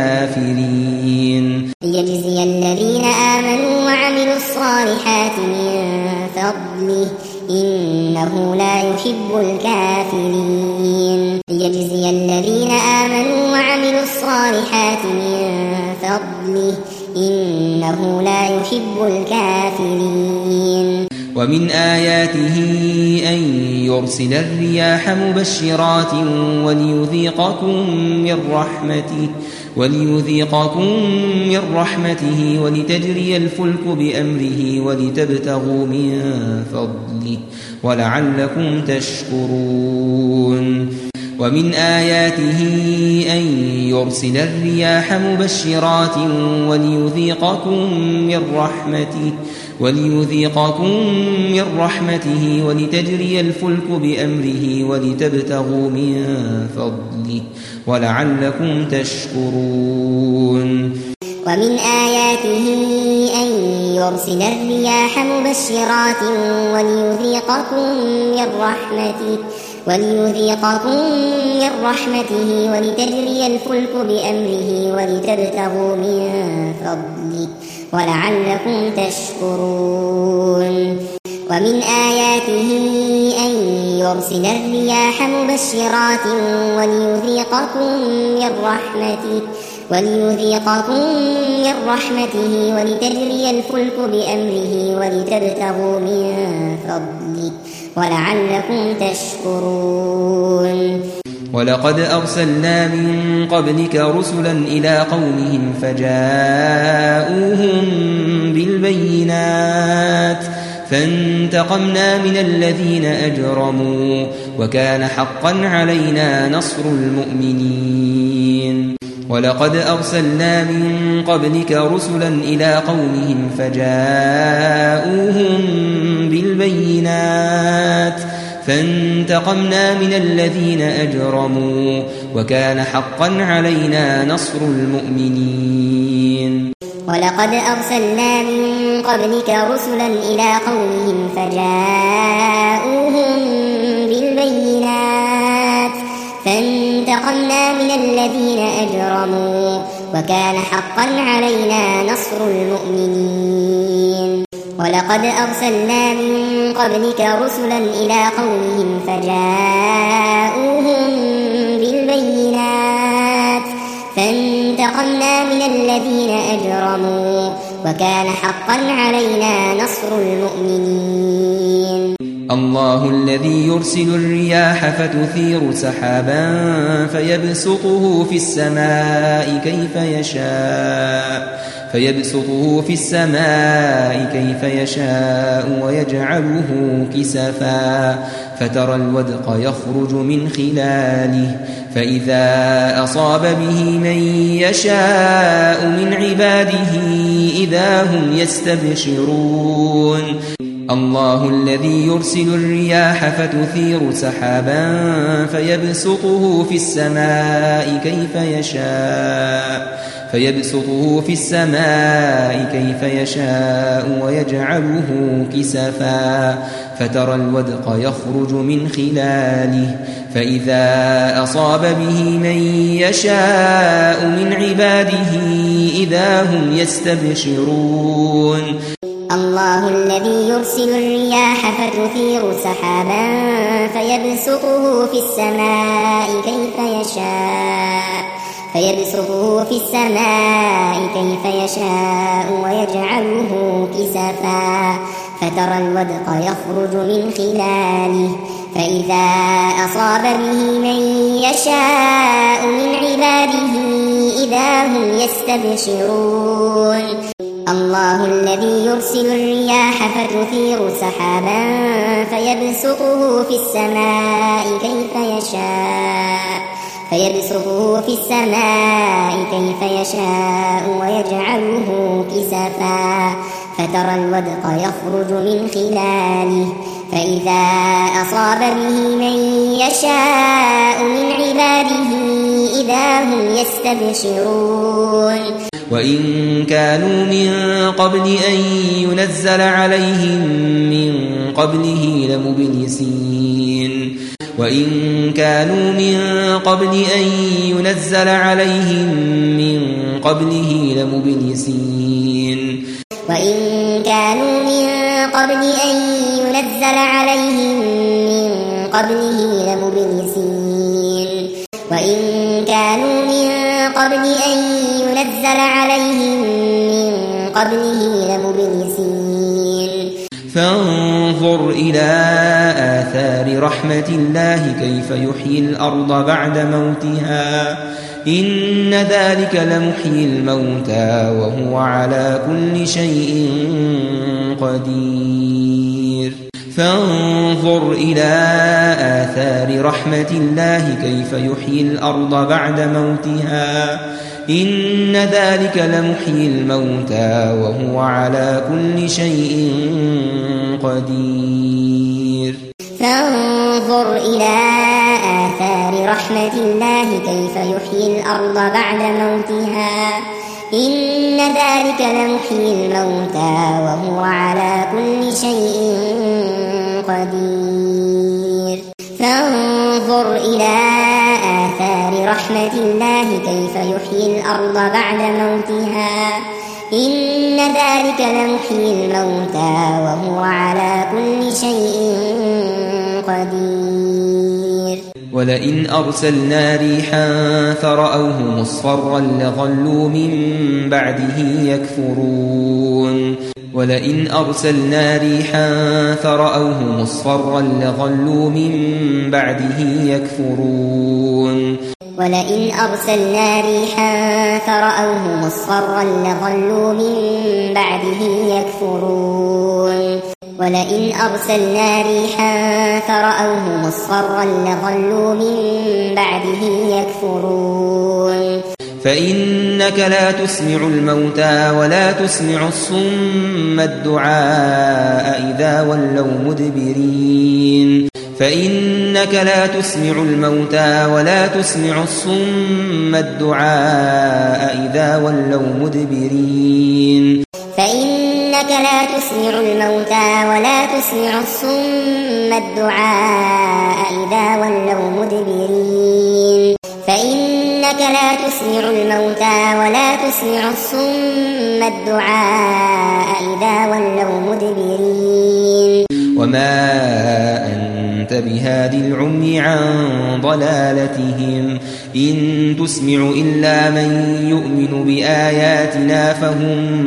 الكافرين. ليجزي الذين آمنوا وعملوا الصالحات من فضله إنه لا يحب الكافرين. ليجزي الذين آمنوا وعملوا الصالحات من فضله إنه لا يحب الكافرين. ومن آياته أن يرسل الرياح مبشرات وليذيقكم من رحمته وليذيقكم من رحمته ولتجري الفلك بأمره ولتبتغوا من فضله ولعلكم تشكرون. ومن آياته أن يرسل الرياح مبشرات وليذيقكم من رحمته وليذيقكم من رحمته ولتجري الفلك بأمره ولتبتغوا من فضله ولعلكم تشكرون. ومن آياته أن يرسل الرياح مبشرات وليذيقكم من رحمته وليذيقكم من رحمته ولتجري الفلك بأمره ولتبتغوا من فضله ولعلكم تشكرون. ومن آياته أن يرسل الرياح مبشرات وليذيقكم من رحمته وليذيقكم من رحمته ولتجري الفلك بأمره ولتبتغوا من فضله ولعلكم تشكرون. ولقد أرسلنا من قبلك رسلا إلى قومهم فجاءوهم بالبينات فانتقمنا من الذين أجرموا وكان حقا علينا نصر المؤمنين ولقد أرسلنا من قبلك رسلا إلى قومهم فجاءوهم بالبينات فانتقمنا من الذين أجرموا وكان حقا علينا نصر المؤمنين ولقد أرسلنا من قبلك رسلا إلى قومهم فجاءوهم بالبينات فانتقمنا من الذين أجرموا وكان حقا علينا نصر المؤمنين ولقد أرسلنا من قبلك رسلا إلى قومهم فجاءوهم بالبينات فانتقمنا من الذين أجرموا وكان حقا علينا نصر المؤمنين الله الذي يرسل الرياح فتثير سحابا فيبسطه في السماء كيف يشاء فيبسطه في السماء كيف يشاء ويجعله كسفا فترى الودق يخرج من خلاله فإذا أصاب به من يشاء من عباده إذا هم يستبشرون الله الذي يرسل الرياح فتثير سحابا فيبسطه في السماء كيف يشاء فيبسطه في السماء كيف يشاء ويجعله كسفا فترى الودق يخرج من خلاله فإذا أصاب به من يشاء من عباده إذا هم يستبشرون الله الذي يرسل الرياح فتثير سحابا فيبسطه في السماء كيف يشاء فيبسطه في السماء كيف يشاء ويجعله كسفا فترى الودق يخرج من خلاله فإذا أصاب به من يشاء من عباده إذا هم يستبشرون الله الذي يرسل الرياح فتثير سحابا فيبسطه في السماء كيف يشاء فيبسطه في السماء كيف يشاء ويجعله كسفا فترى الودق يخرج من خلاله فإذا أصاب به من يشاء من عباده إذا هم يستبشرون وإن كانوا من قبل أن ينزل عليهم من قبله لمبلسين وإن كانوا من قبل أن ينزل عليهم من قبله لمبلسين وإن كانوا من قبل أن ينزل عليهم من قبله لمبلسين وإن كانوا من قبل أن ينزل عليهم من قبله لمبلسين فانظر إلى آثار رحمة الله كيف يحيي الأرض بعد موتها إن ذلك لمحيي الموتى وهو على كل شيء قدير فانظر إلى آثار رحمة الله كيف يحيي الأرض بعد موتها إن ذلك لمحيي الموتى وهو على كل شيء قدير فانظر إلى آثار رحمة الله كيف يحيي الأرض بعد موتها إن ذلك لمحيي الموتى وهو على كل شيء قدير فانظر إلى آثار رحمة الله كيف يحيي الأرض بعد موتها إن ذلك لمحيي الموتى وهو على كل شيء قدير ولئن أرسلنا ريحا فرأوه مصفرا لظلوا من بعده يكفرون ولئن أرسلنا ريحا فرأوه مصفرا لظلوا من بعده يكفرون ولئن أرسلنا ريحا فرأوه مصفرا لظلوا من بعده يكفرون ولئن أرسلنا ريحا فرأوه مصفرا لظلوا من بعده يكفرون فإنك لا تسمع الموتى ولا تسمع الصم الدعاء إذا ولوا مدبرين فإنك لا تسمع الموتى ولا تسمع الصم الدعاء إذا ولوا مدبرين فإنك لا تسمع الموتى ولا تسمع الصم الدعاء إذا ولوا مدبرين فإنك لا تسمع الموتى ولا تسمع الصم الدعاء إذا ولوا مدبرين وما أنت بهادي العمي عن ضلالتهم إن تسمع إلا من يؤمن بآياتنا فهم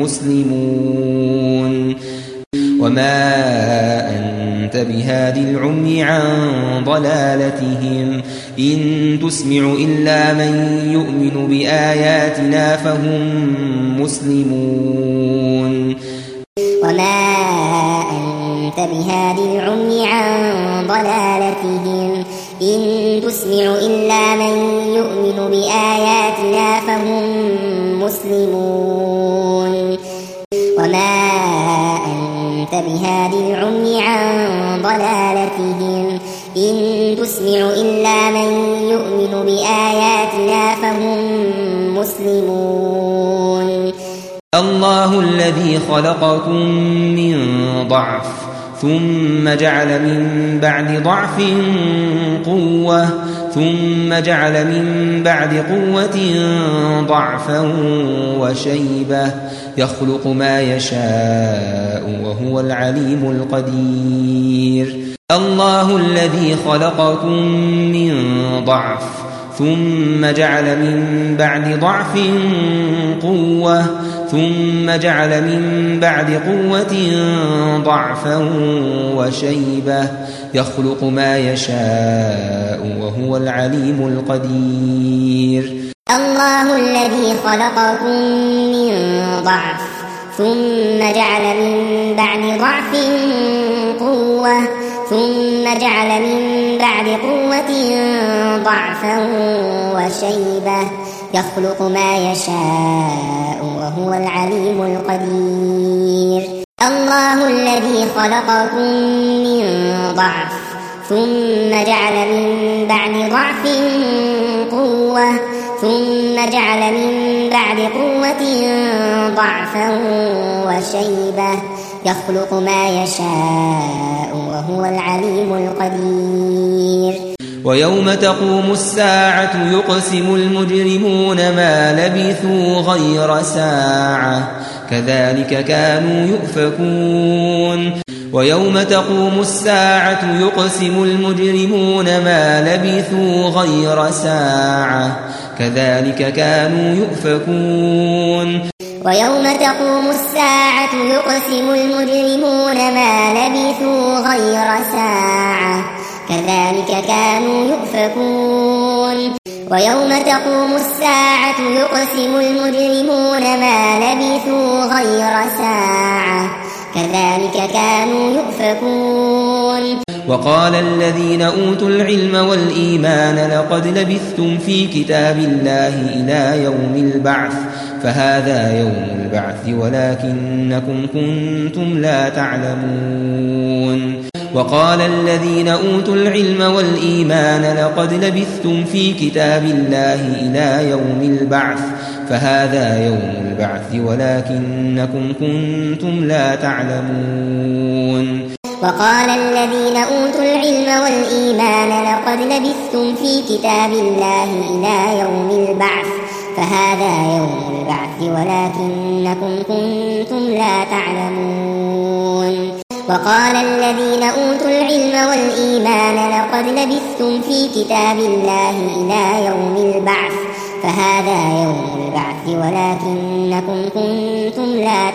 مسلمون وما أنت بهادي العمي عن ضلالتهم إن تسمع إلا من يؤمن بآياتنا فهم مسلمون وما أنت بهادي العمي عن ضلالتهم إن تسمع إلا من يؤمن بآياتنا فهم مسلمون وما أنت بهادي العمي عن ضلالتهم إن تسمع إلا من يؤمن بآياتنا فهم مسلمون الله الذي خلقكم من ضعف ثم جعل من بعد ضعف قوة ثم جعل من بعد قوة ضعفا وشيبة يخلق ما يشاء وهو العليم القدير الله الذي خلقكم من ضعف ثم جعل من بعد ضعف قوة ثم جعل من بعد قوة ضعفا وشيبة يخلق ما يشاء وهو العليم القدير الله الذي خلقكم من ضعف ثم جعل من بعد ضعف قوة ثم جعل من بعد قوة ضعفا وشيبة يخلق ما يشاء وهو العليم القدير الله الذي خلقكم من ضعف ثم جعل من بعد ضعف قوة ثم جعل من بعد قوة ضعفا وشيبة يخلق ما يشاء وهو العليم القدير ويوم تقوم الساعة يقسم المجرمون ما لبثوا غير ساعة كذلك كانوا يؤفكون ويوم تقوم الساعة يقسم المجرمون ما لبثوا غير ساعة كذلك كانوا يؤفكون ويوم تقوم الساعة يقسم المجرمون ما لبثوا غير ساعة كذلك كانوا يؤفكون ويوم تقوم الساعة يقسم المجرمون ما لبثوا غير ساعة كذلك كانوا يؤفكون وقال الذين أوتوا العلم والإيمان لقد لبثتم في كتاب الله إلى يوم البعث فهذا يوم البعث ولكنكم كنتم لا تعلمون وقال الذين أوتوا العلم والإيمان لقد لبثتم في كتاب الله إلى يوم البعث فهذا يوم البعث ولكنكم كنتم لا تعلمون وقال الذين أوتوا العلم والإيمان لقد لبثتم في كتاب الله إلى يوم البعث فهذا يوم البعث ولكنكم كنتم لا تعلمون وقال الذين أوتوا العلم والإيمان لقد لبثتم في كتاب الله إلى يوم البعث فهذا يوم البعث ولكنكم كنتم لا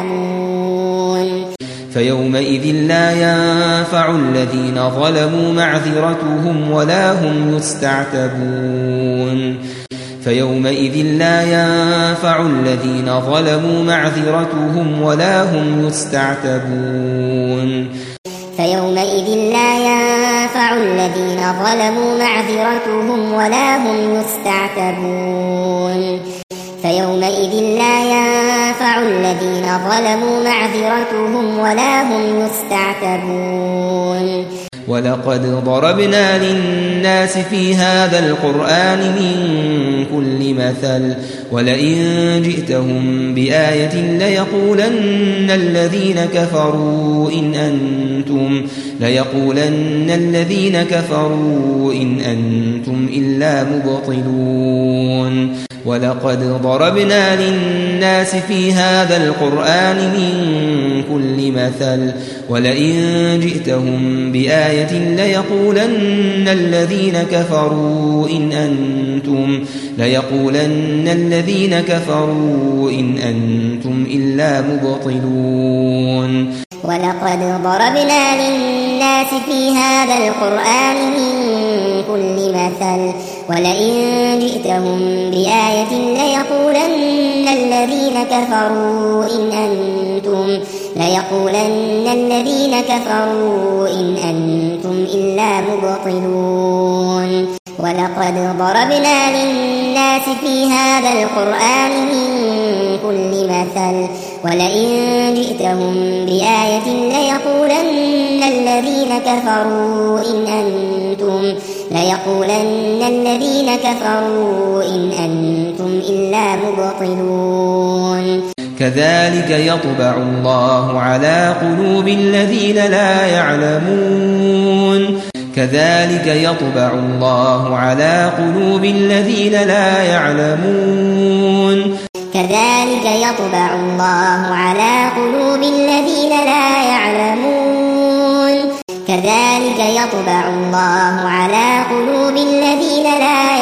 تعلمون فيومئذ لا ينفع الذين ظلموا معذرتهم ولا هم يستعتبون فيومئذ لا ينفع الذين ظلموا معذرتهم ولا هم يستعتبون فيومئذ لا ينفع الذين ظلموا معذرتهم ولا هم يستعتبون فيومئذ لا ينفع الذين ظلموا معذرتهم ولا هم يستعتبون ولقد ضربنا للناس في هذا القرآن من كل مثل ولئن جئتهم بآية ليقولن الذين كفروا إن أنتم ليقولن الذين كفروا إن أنتم إلا مبطلون ولقد ضربنا للناس في هذا القرآن من كل مثل ولئن جئتهم بآية ليقولن الذين كفروا إن أنتم ليقولن الذين كفروا إن أنتم إلا مبطلون ولقد ضربنا للناس في هذا القرآن من كل مثل ولئن جئتهم بآية ليقولن الذين كفروا إن أنتم ليقولن الذين كفروا إن أنتم إلا مبطلون ولقد ضربنا للناس في هذا القرآن من كل مثل ولئن جئتهم بآية ليقولن الذين كفروا إن أنتم ليقولن الذين كفروا إن أنتم إلا مبطلون كذلك يطبع الله على قلوب الذين لا يعلمون كذلك يطبع الله على قلوب الذين لا يعلمون كذلك يطبع الله على قلوب الذين لا يعلمون كذلك يطبع الله على قلوب الذين لا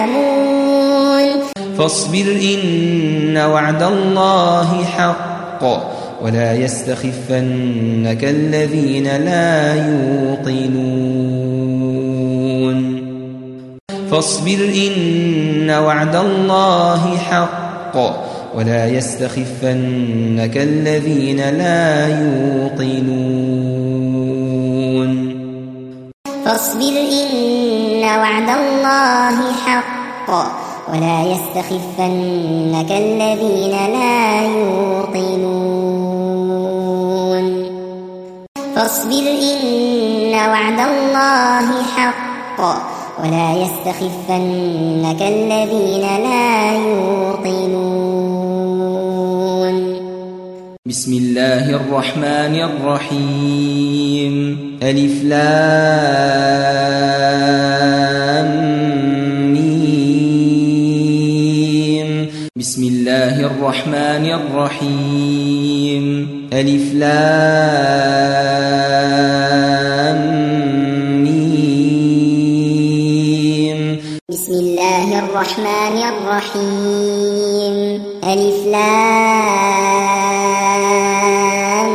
يعلمون فاصبر إن وعد الله حق ولا يستخفنك الذين لا يوقنون فاصبر إن وعد الله حق ولا يستخفنك الذين لا يوقنون فاصبر إن وعد الله حق ولا يستخفنك الذين لا يوقنون فاصبر إن وعد الله حق ولا يستخفنك الذين لا يوقنون بسم الله الرحمن الرحيم ألف لام بسم الله الرحمن الرحيم ألف لام ميم بسم الله الرحمن الرحيم ألف لام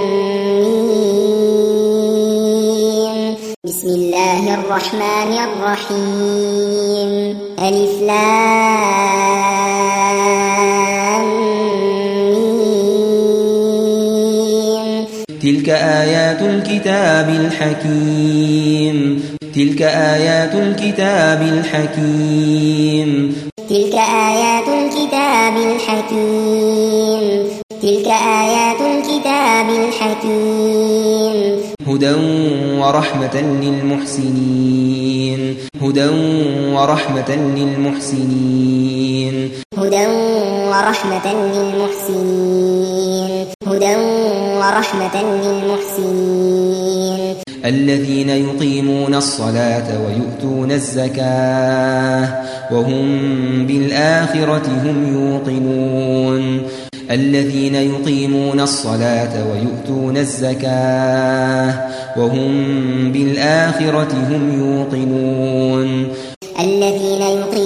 ميم بسم الله الرحمن الرحيم ألف لام تلك آيات الكتاب الحكيم تلك آيات الكتاب الحكيم تلك آيات الكتاب الحكيم تلك آيات الكتاب الحكيم هدى ورحمة للمحسنين هدى ورحمة للمحسنين هدى ورحمة للمحسنين هدى ورحمة للمحسنين الذين يقيمون الصلاة ويؤتون الزكاة وهم بالآخرة هم يوقنون الذين يقيمون الصلاة ويؤتون الزكاة وهم بالآخرة هم يوقنون الذين يقيمون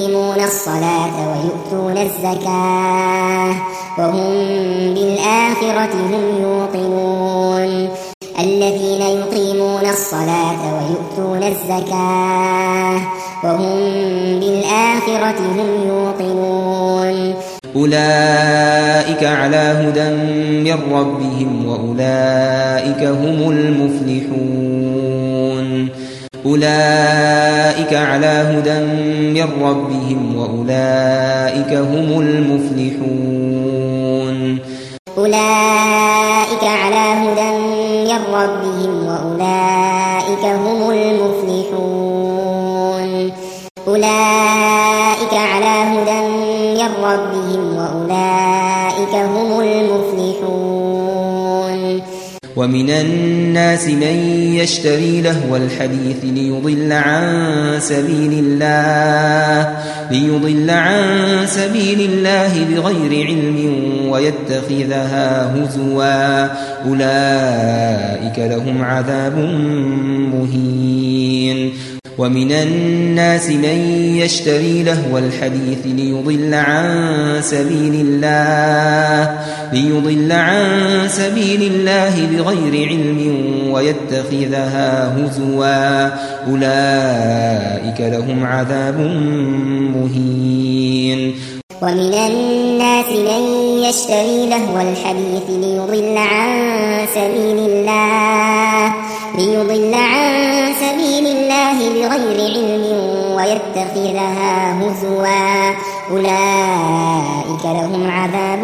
الصلاة ويؤتون الزكاة وهم بالآخرة هم يوقنون الذين يقيمون الصلاة ويؤتون الزكاة وهم بالآخرة هم يوقنون أولئك على هدى من ربهم وأولئك هم المفلحون أولئك على هدى من ربهم وأولئك هم المفلحون أولئك على هدى من ربهم وأولئك هم المفلحون أولئك على هدى من ربهم وأولئك هم المفلحون ومن الناس من يشتري لهو الحديث ليضل عن سبيل الله ليضل عن سبيل الله بغير علم ويتخذها هزوا أولئك لهم عذاب مهين ومن الناس من يشتري لهو الحديث ليضل عن سبيل الله ليضل عن سبيل الله بغير علم ويتخذها هزوا أولئك لهم عذاب مهين ومن الناس من يشتري لهو الحديث ليضل عن سبيل الله ليضل عن سبيل الله بغير علم ويتخذها هزوا أولئك لهم عذاب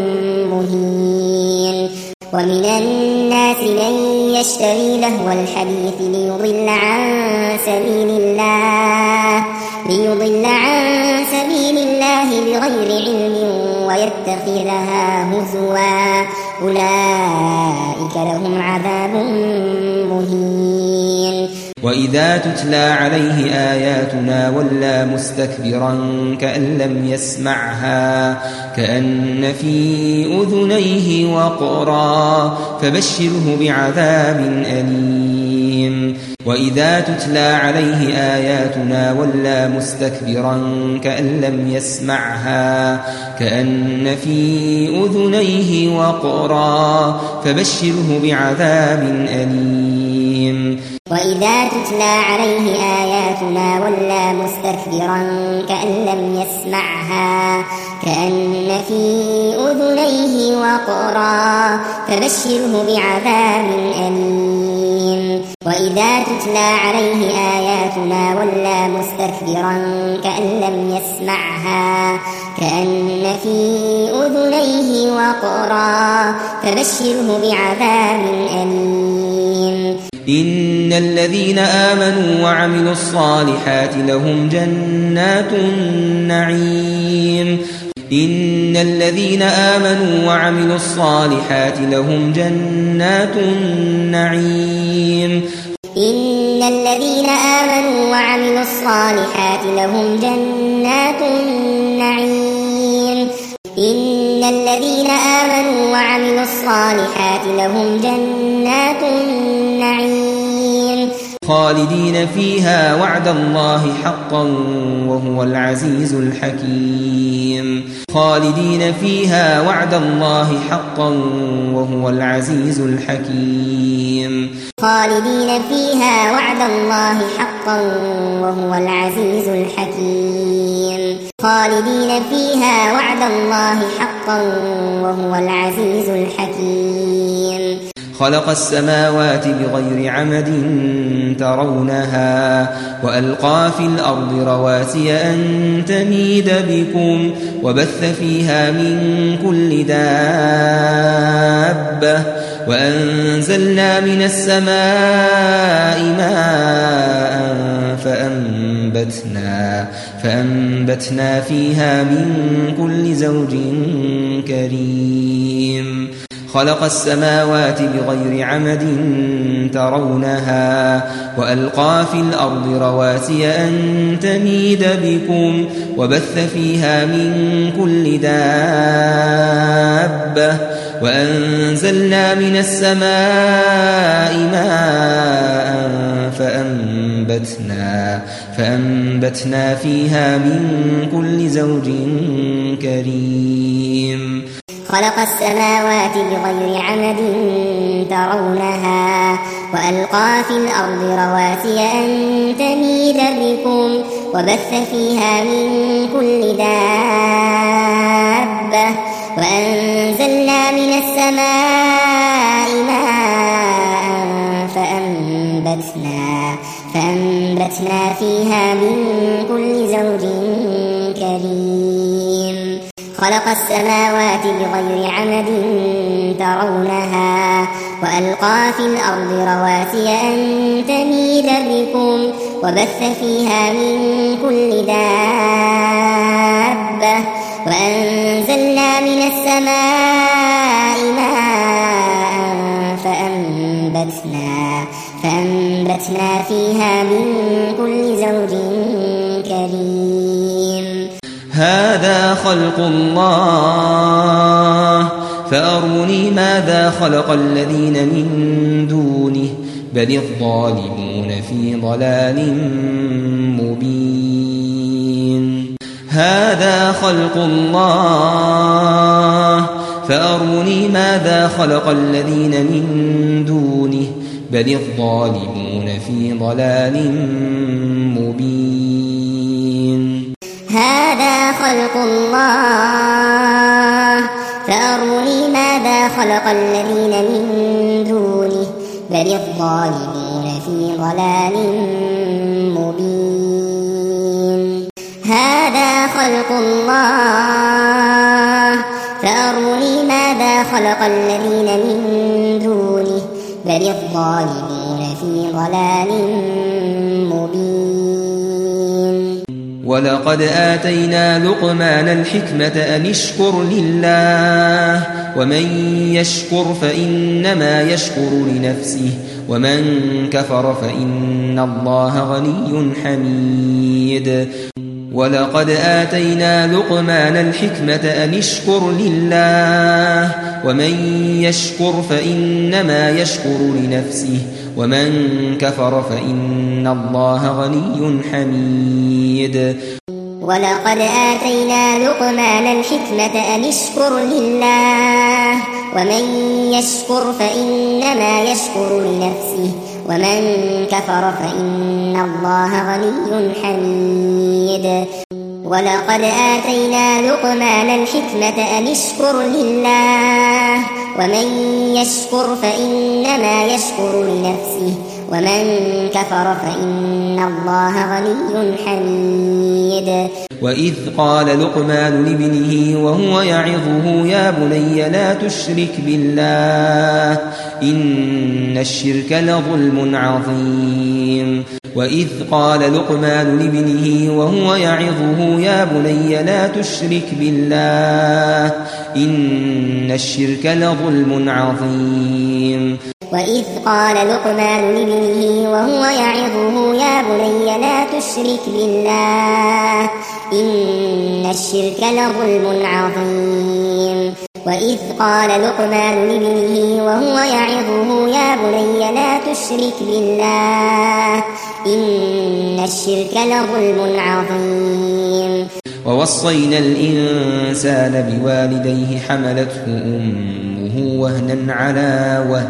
مهين ومن الناس من يشتري لهو الحديث ليضل عن سبيل الله ليضل عن سبيل الله بغير علم ويتخذها هزوا أولئك لهم عذاب مهين وإذا تتلى عليه آياتنا ولى مستكبرا كأن لم يسمعها كأن في أذنيه وقرا فبشره بعذاب أليم وإذا تتلى عليه آياتنا ولى مستكبرا كأن لم يسمعها كأن في أذنيه وقرا فبشره بعذاب أليم وإذا تتلى عليه آياتنا ولى مستكبرا كأن لم يسمعها كأن في أذنيه وقرا فبشره بعذاب أليم وإذا تتلى عليه آياتنا ولى مستكبرا كأن لم يسمعها كأن في أذنيه وقرا فبشره بعذاب أليم إن الذين آمنوا وعملوا الصالحات لهم جنات النعيم إن الذين آمنوا وعملوا الصالحات لهم جنات النعيم إن الذين آمنوا وعملوا الصالحات لهم جنات النعيم إن الذين آمنوا وعملوا الصالحات لهم جنات النعيم خالدين فيها وعد الله حقا وهو العزيز الحكيم خالدين فيها وعد الله حقا وهو العزيز الحكيم خالدين فيها وعد الله حقا وهو العزيز الحكيم خالدين فيها وعد الله حقا وهو العزيز الحكيم خلق السماوات بغير عمد ترونها وألقى في الأرض رواسي أن تميد بكم وبث فيها من كل دابة وأنزلنا من السماء ماء فأنبتنا فأنبتنا فيها من كل زوج كريم خلق السماوات بغير عمد ترونها وألقى في الأرض رواسي أن تميد بكم وبث فيها من كل دابة وأنزلنا من السماء ماء فأنبتنا فأنبتنا فأنبتنا فيها من كل زوج كريم خلق السماوات بغير عمد ترونها وألقى في الأرض رواسي أن تميد بكم وبث فيها من كل دابة وأنزلنا من السماء ماء فأنبتنا, فأنبتنا فيها من كل زوج كريم خلق السماوات بغير عمد ترونها وألقى في الأرض رواسي أن تميد بكم وبث فيها من كل دابة وأنزلنا من السماء ماء فأنبتنا, فأنبتنا فيها من كل زوج كريم هذا خلق الله فأروني ماذا خلق الذين من دونه بل الظالمون في ضلال مبين هذا خلق الله فأروني ماذا خلق الذين من دونه بل الظالمون في ضلال مبين هذا خلق الله فأروني ماذا خلق الذين من دونه بل الظالمون في ضلال مبين هذا خلق الله فأروني ماذا خلق الذين من دونه بل الظالمون في ضلال مبين ولقد آتينا لقمان الحكمة أن اشكر لله ومن يشكر فإنما يشكر لنفسه ومن كفر فإن الله غني حميد ولقد آتينا لقمان الحكمة أن اشكر لله ومن يشكر فإنما يشكر لنفسه ومن كفر فإن الله غني حميد ولقد آتينا لقمان الحكمة أن اشكر لله ومن يشكر فإنما يشكر لنفسه ومن كفر فإن الله غني حميد ولقد آتينا لقمان الحكمة أن اشكر لله ومن يشكر فإنما يشكر لنفسه ومن كفر فإن الله غني حميد وإذ قال لقمان لابنه وهو يعظه يا بني لا تشرك بالله إن الشرك لظلم عظيم وإذ قال لقمان لابنه وهو يعظه يا بني لا تشرك بالله إن الشرك لظلم عظيم وإذ قال لقمان لابنه وهو يعظه يا بني لا تشرك بالله إن الشرك لظلم عظيم وإذ قال لقمان لابنه وهو يعظه يا بني لا تشرك بالله إن الشرك لظلم عظيم ووصينا الإنسان بوالديه حملته أمه وهنا على وهن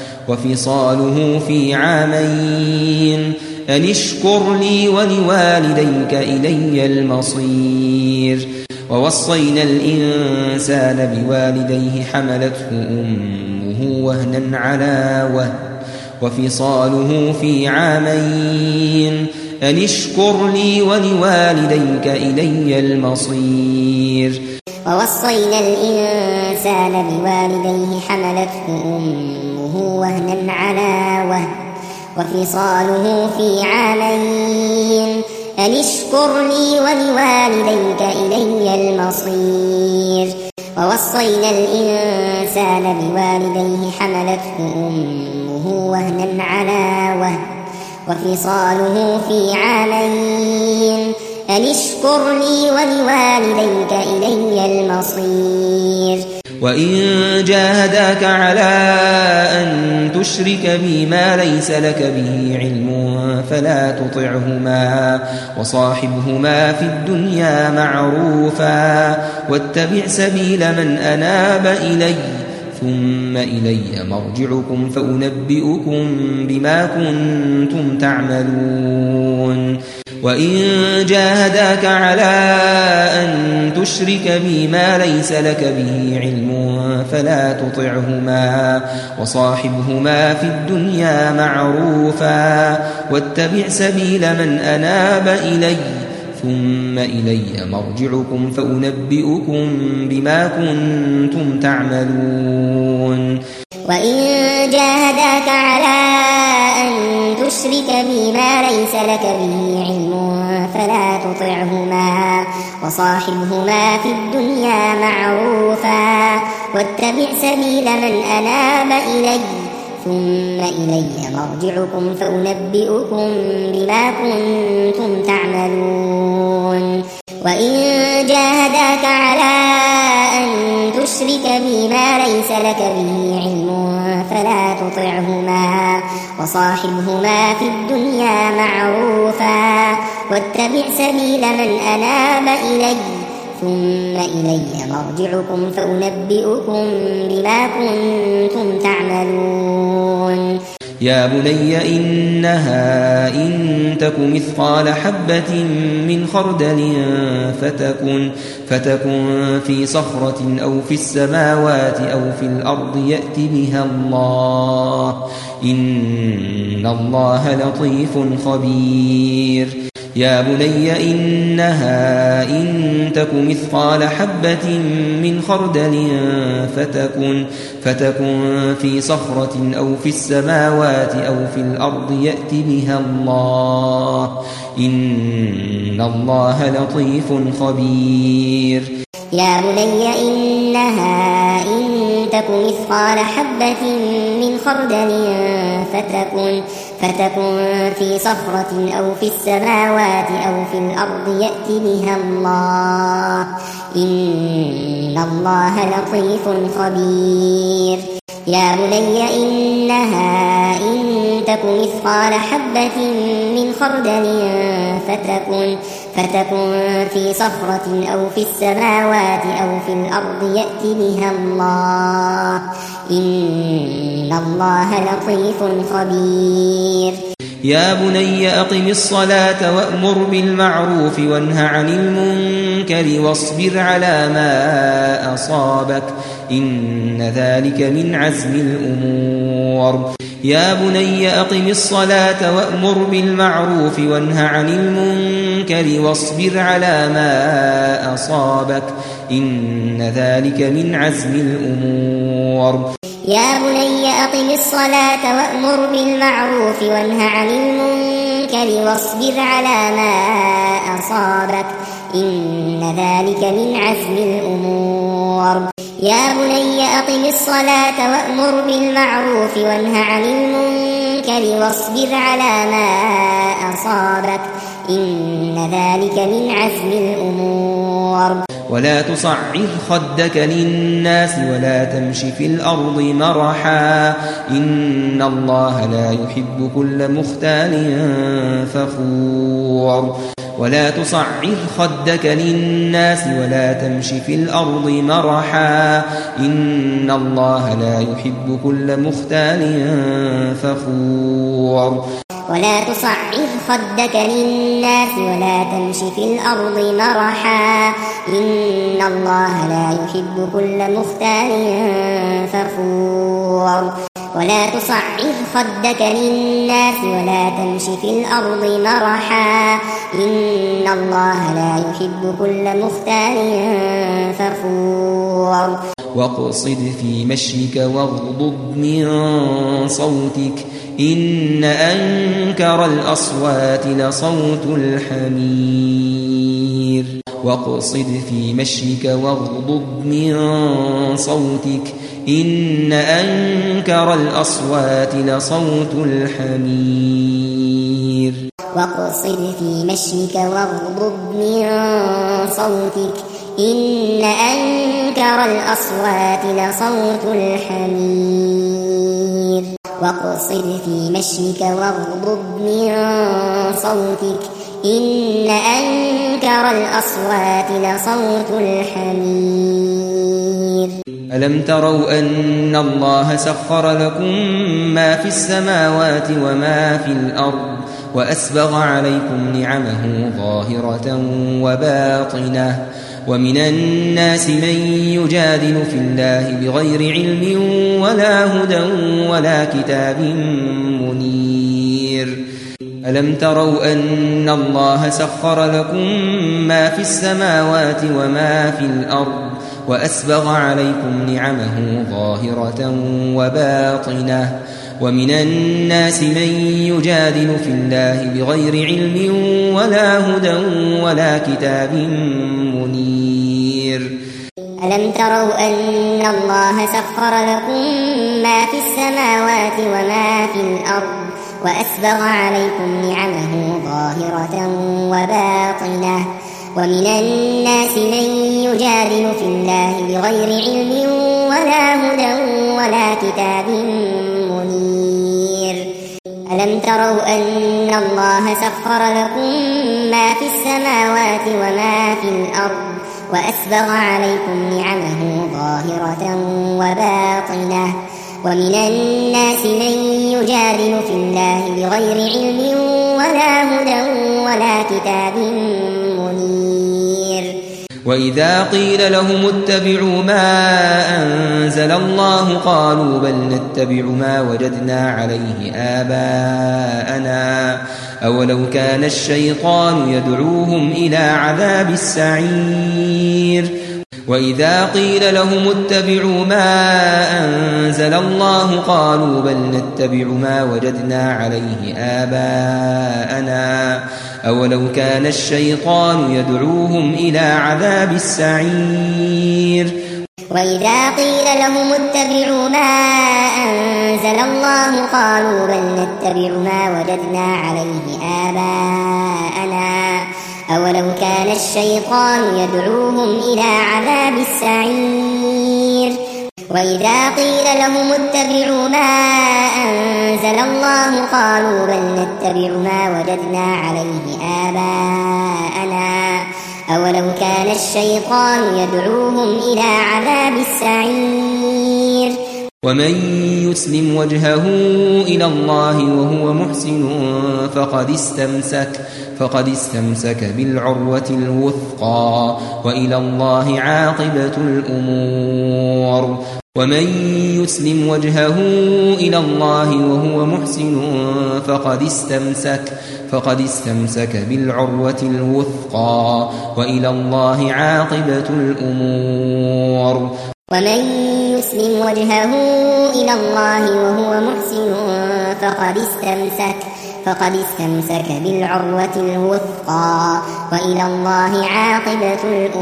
وفصاله في عامين أن اشكر لي ولوالديك إلي المصير ووصينا الإنسان بوالديه حملته أمه وهنا على وهن وفصاله في عامين أن اشكر لي ولوالديك إلي المصير ووصينا الإنسان بوالديه حملته أمه وهنا على وهن وفصاله في عامين أن اشكر لي ولوالديك إلي المصير ووصينا الإنسان بوالديه حملته أمه وهنا على وهن وفصاله في عامين أن اشكر لي ولوالديك إلي المصير وإن جاهداك على أن تشرك بي ما ليس لك به علم فلا تطعهما وصاحبهما في الدنيا معروفا واتبع سبيل من أناب إلي ثم إلي مرجعكم فأنبئكم بما كنتم تعملون وإن جاهداك على أن تشرك بي ما ليس لك به علم فلا تطعهما وصاحبهما في الدنيا معروفا واتبع سبيل من أناب إلي ثم إلي مرجعكم فأنبئكم بما كنتم تعملون وإن جاهداك على أن تشرك بي ما ليس لك به علم فلا تطعهما وصاحبهما في الدنيا معروفا واتبع سبيل من أناب إلي ثم إلي مرجعكم فأنبئكم بما كنتم تعملون وإن جاهداك على أن تشرك بي ما ليس لك به علم فلا تطعهما وصاحبهما في الدنيا معروفا واتبع سبيل من أناب إلي ثم إلي مرجعكم فأنبئكم بما كنتم تعملون يا بني إنها إن تك مثقال حبة من خردل فتكن, فتكن في صخرة أو في السماوات أو في الأرض يأت بها الله إن الله لطيف خبير يا بني إنها إن تك مثقال حبة من خردل فتكن, فتكن في صخرة أو في السماوات أو في الأرض يأت بها الله إن الله لطيف خبير يا بني إنها إن تك مثقال حبة من خردل فتكن, فتكن في صخرة أو في السماوات أو في الأرض يأت بها الله إن الله لطيف خبير يا بني إنها إن تك مثقال حبة من خردل فتكن, فتكن في صخرة أو في السماوات أو في الأرض يأت بها الله إن الله لطيف خبير يا بني أقم الصلاة وأمر بالمعروف وانه عن المنكر واصبر على ما أصابك إن ذلك من عزم الأمور يا بني أقم الصلاة وأمر بالمعروف وانه عن المنكر واصبر على ما أصابك إن ذلك من عزم الأمور يا بني أقم الصلاة وأمر بالمعروف وانه عن المنكر واصبر على ما أصابك إن ذلك من عزم الأمور يا بني أقم الصلاة وأمر بالمعروف وانه عن المنكر واصبر على ما أصابك إن ذلك من عزم الأمور ولا تصعر خدك للناس ولا تمش في الأرض مرحا إن الله لا يحب كل مختال فخور ولا تصعر خدك للناس ولا تمش في الأرض مرحا إن الله لا يحب كل مختال فخور ولا تصعر خدك للناس ولا تمش في الأرض مرحا إن الله لا يحب كل مختال فخور ولا تصعر خدك للناس ولا تمش في الأرض مرحا إن الله لا يحب كل مختال فخور واقصد في مشيك واغضض من صوتك إن أنكر الأصوات لصوت الحمير واقصد في مشيك واغضض من صوتك إن أنكر الأصوات لصوت الحمير واقصد في مشيك واغضض من صوتك إن أنكر الأصوات لصوت الحمير واقصد في مشيك واغضض من صوتك إن أنكر الأصوات لصوت الحمير. ألم تروا أن الله سخر لكم ما في السماوات وما في الأرض وأسبغ عليكم نعمه ظاهرة وباطنة ومن الناس من يجادل في الله بغير علم ولا هدى ولا كتاب منير. ألم تروا أن الله سخر لكم ما في السماوات وما في الأرض وأسبغ عليكم نعمه ظاهرة وباطنة ومن الناس من يجادل في الله بغير علم ولا هدى ولا كتاب منير. ألم تروا أن الله سخر لكم ما في السماوات وما في الأرض وأسبغ عليكم نعمه ظاهرة وباطنة ومن الناس من يجادل في الله بغير علم ولا هدى ولا كتاب منير. ألم تروا أن الله سخر لكم ما في السماوات وما في الأرض وأسبغ عليكم نعمه ظاهرة وباطنة ومن الناس من يجادل في الله بغير علم ولا هدى ولا كتاب منير. وإذا قيل لهم اتبعوا ما أنزل الله قالوا بل نتبع ما وجدنا عليه آباءنا أولو كان الشيطان يدعوهم إلى عذاب السعير. وإذا قيل لهم اتبعوا ما أنزل الله قالوا بل نتبع ما وجدنا عليه آباءنا أولو كان الشيطان يدعوهم إلى عذاب السعير. وإذا قيل لهم اتبعوا ما أنزل الله قالوا بل نتبع ما وجدنا عليه آباءنا أولو كان الشيطان يدعوهم إلى عذاب السعير. وإذا قيل لهم اتبعوا ما أنزل الله قالوا بل نتبع ما وجدنا عليه آباءنا أولو كان الشيطان يدعوهم إلى عذاب السعير. ومن يسلم وجهه إلى الله وهو محسن فقد استمسك فقد استمسك بالعروة الوثقى وإلى الله عاقبة الأمور. ومن يسلم وجهه إلى الله وهو محسن فقد استمسك فقد استمسك بالعروة الوثقى وإلى الله عاقبة الأمور. ومن يسلم وجهه إلى الله وهو محسن فقد استمسك فقد استمسك بالعروة الوثقى وإلى الله عاقبة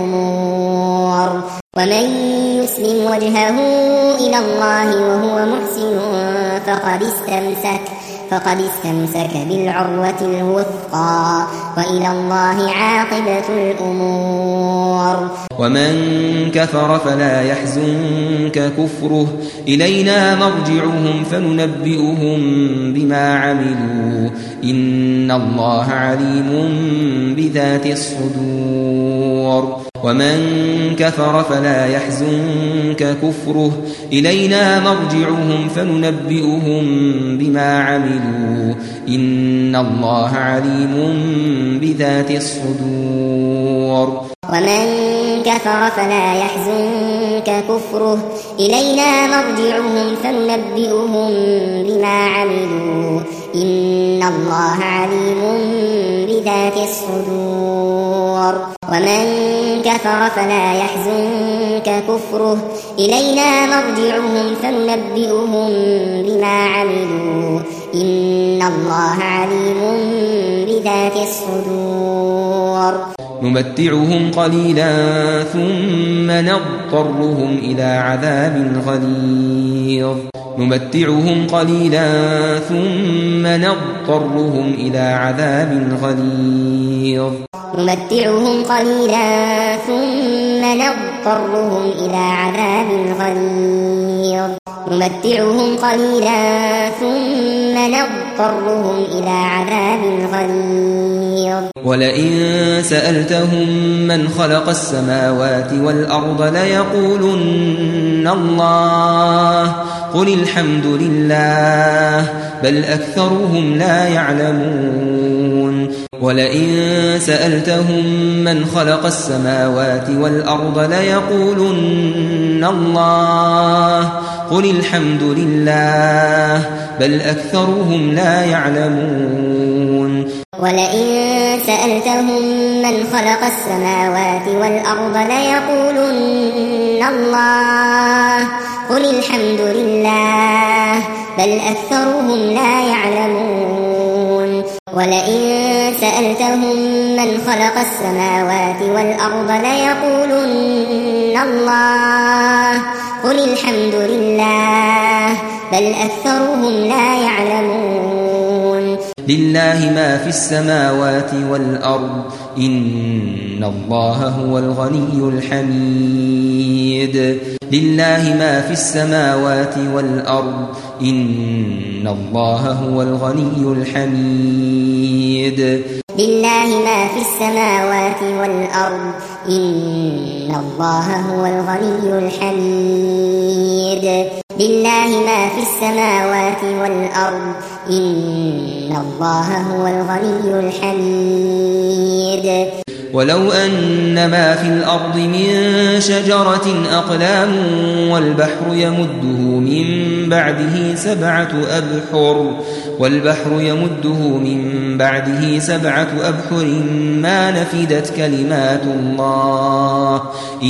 الأمور. ومن يسلم وجهه إلى الله وهو محسن فقد استمسك فقد استمسك بالعروة الوثقى وإلى الله عاقبة الأمور. ومن كفر فلا يحزنك كفره إلينا مرجعهم فننبئهم بما عملوا إن الله عليم بذات الصدور. ومن كفر فلا يحزنك كفره إلينا مرجعهم فننبئهم بما عملوا إن الله عليم بذات الصدور. ومن كفر فلا يحزنك كفره إلينا مرجعهم فننبئهم بما عملوا إن الله عليم بذات الصدور. ومن كفر فلا يحزنك كفره إلينا مرجعهم فننبئهم بما عملوا إن الله عليم بذات الصدور. نمتعهم قليلا ثم نضطرهم إلى عذاب غليظ نمتعهم قليلا ثم نضطرهم إلى عذاب غليظ نمتعهم قليلا ثم نضطرهم إلى عذاب غليظ نمتعهم قليلا ثم نضطرهم إلى عذاب غليظ ولئن سألتهم من خلق السماوات والأرض ليقولن الله قل الحمد لله بل أكثرهم لا يعلمون ولئن سألتهم من خلق السماوات والأرض ليقولن الله قل الحمد لله بل أكثرهم لا يعلمون ولئن سألتهم من خلق السماوات والأرض ليقولن الله قل الحمد لله بل أكثرهم لا يعلمون ولئن سألتهم من خلق السماوات والأرض ليقولن الله قل الحمد لله بل أكثرهم لا يعلمون لله ما في السماوات والأرض إن الله هو الغني الحميد لله ما في السماوات والأرض إن الله هو الغني الحميد لله ما في السماوات والأرض إن الله هو الغني الحميد لله ما في السماوات والأرض إن الله هو الغني الحميد ولو أن ما في الأرض من شجرة أقلام والبحر يمده من بعده سبعة أبحر والبحر يمده من بعده سبعة أبحر ما نفدت كلمات الله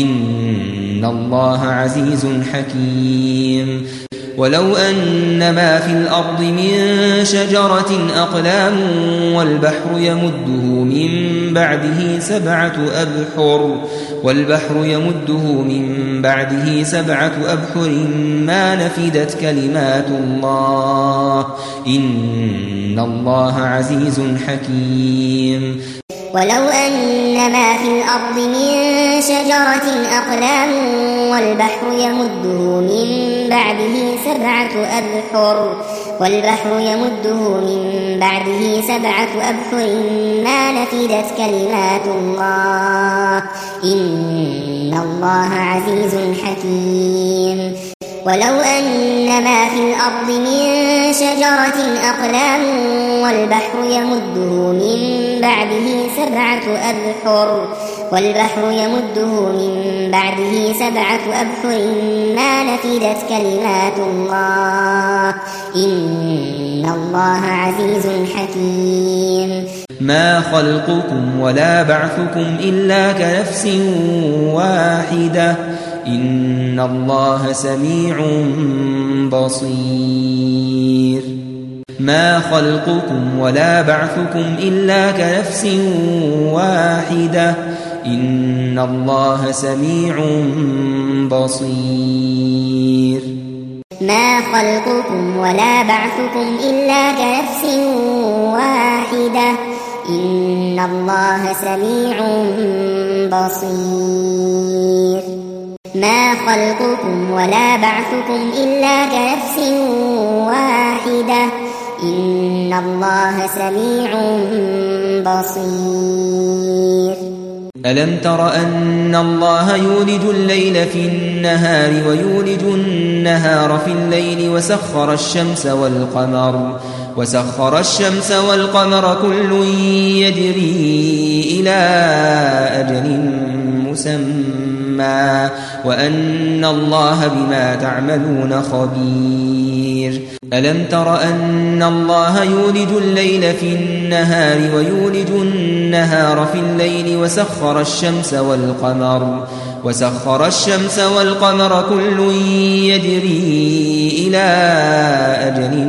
إن الله عزيز حكيم ولو أن ما في الأرض من شجرة أقلام والبحر يمده من بعده سبعة أبحر والبحر يمده من بعده سبعة أبحر ما نفدت كلمات الله إن الله عزيز حكيم ولو أن ما في الأرض من شجرة أقلام والبحر يمده من بعده سبعة أبحر والبحر يمده من بعده سبعة أبحر ما نفدت كلمات الله إن الله عزيز حكيم ولو أن ما في الأرض من شجرة أقلام والبحر يمده من بعده سبعة أبحر والبحر يمده من بعده سبعة أبحر ما نفدت كلمات الله إن الله عزيز حكيم ما خلقكم ولا بعثكم إلا كنفس واحدة إن الله سميع بصير ما خلقكم ولا بعثكم إلا كنفس واحدة إن الله سميع بصير ما خلقكم ولا بعثكم إلا كنفس واحدة إن الله سميع بصير ما خلقكم ولا بعثكم إلا كنفس واحدة إن الله سميع بصير ألم تر أن الله يولج الليل في النهار ويولج النهار في الليل وسخر الشمس والقمر وسخر الشمس والقمر كل يجري إلى أجل مسمى وأن الله بما تعملون خبير ألم تر أن الله يولج الليل في النهار ويولج النهار في الليل وسخر الشمس والقمر وسخر الشمس والقمر كل يجري إلى أجل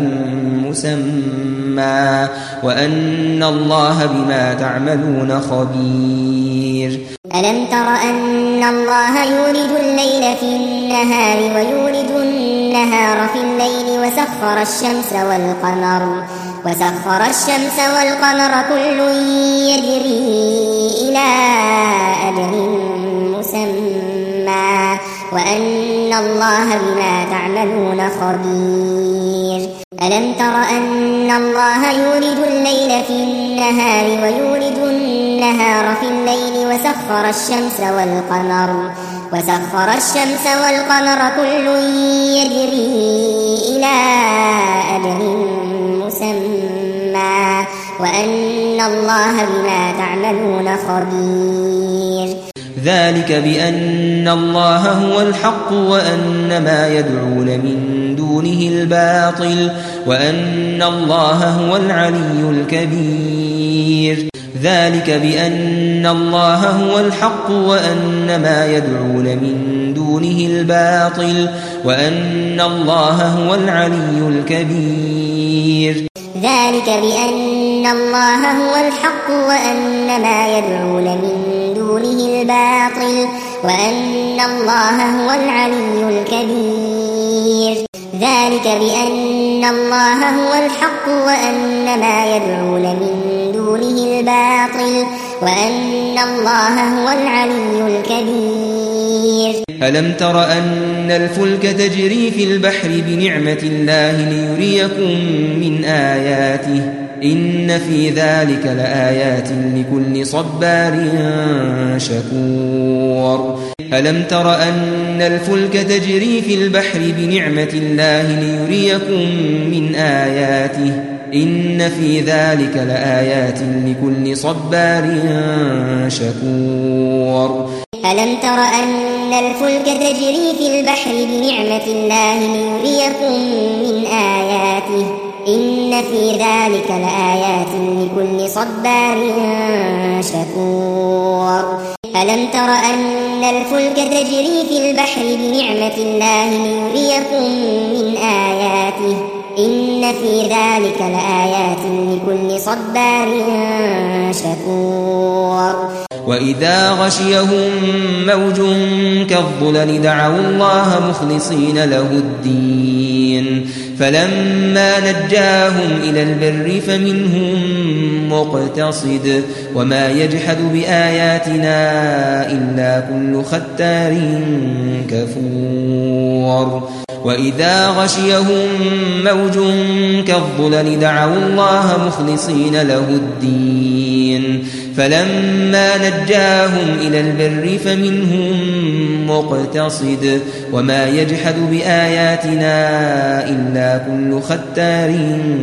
مسمى وأن الله بما تعملون خبير ألم تر أن الله يولج الليل في النهار ويولج النهار في الليل وسخر الشمس والقمر وسخر الشمس والقمر كل يجري إلى أجل مسمى وأن الله بما تعملون خبير ألم تر أن الله يولج الليل في النهار ويولج النهار في الليل وسخر الشمس والقمر وسخر الشمس والقمر كل يجري إلى أجل مسمى وأن الله بما تعملون خبير ذلك بأن الله هو الحق وأن ما يدعون من دونه الباطل وأن الله هو العلي الكبير ذلك بأن الله هو الحق وأن ما يدعون من دونه الباطل وأن الله هو العلي الكبير ذلك بأن الله هو الحق وأن ما يدعون من دونه الباطل وأن الله هو العلي الكبير ذلك بأن الله هو الحق وأن ما يدعون من دونه الباطل وأن الله هو العلي الكبير ألم تر أن الفلك تجري في البحر بنعمة الله ليريكم من آياته إن في ذلك لآيات لكل صبار شكور ألم تر أن الفلك تجري في البحر بنعمة الله ليريكم من آياته إن في ذلك لآيات لكل صبار شكور ألم تر أن الفلك تجري في البحر بنعمة الله ليريكم من آياته إن في ذلك لآيات لكل صبار شكور ألم تر أن الفلك تجري في البحر بنعمة الله ليريكم من آياته إن في ذلك لآيات لكل صبار شكور وإذا غشيهم موج كالظلل دعوا الله مخلصين له الدين فلما نجاهم إلى البر فمنهم مقتصد وما يجحد بآياتنا إلا كل ختار كفور وإذا غشيهم موج كالظلل دعوا الله مخلصين له الدين فلما نجاهم إلى البر فمنهم مقتصد وما يجحد بآياتنا إلا كل ختار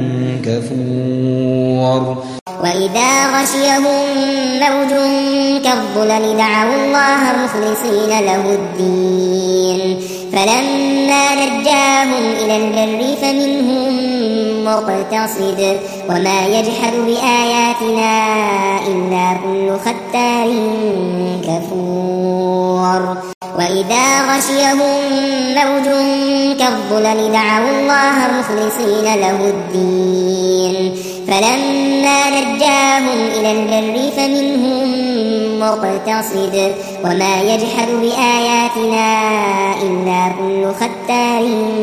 كفور وإذا غشيهم موج كالظلل دعوا الله مخلصين له الدين فلما نجاهم إلى البر فمنهم مقتصد وما يجحد بآياتنا إلا كل ختار كفور وإذا غشيهم موج كالظلل دعوا الله مخلصين له الدين فلما نجاهم إلى البر فمنهم مقتصد وما يجحد بآياتنا إلا كل ختار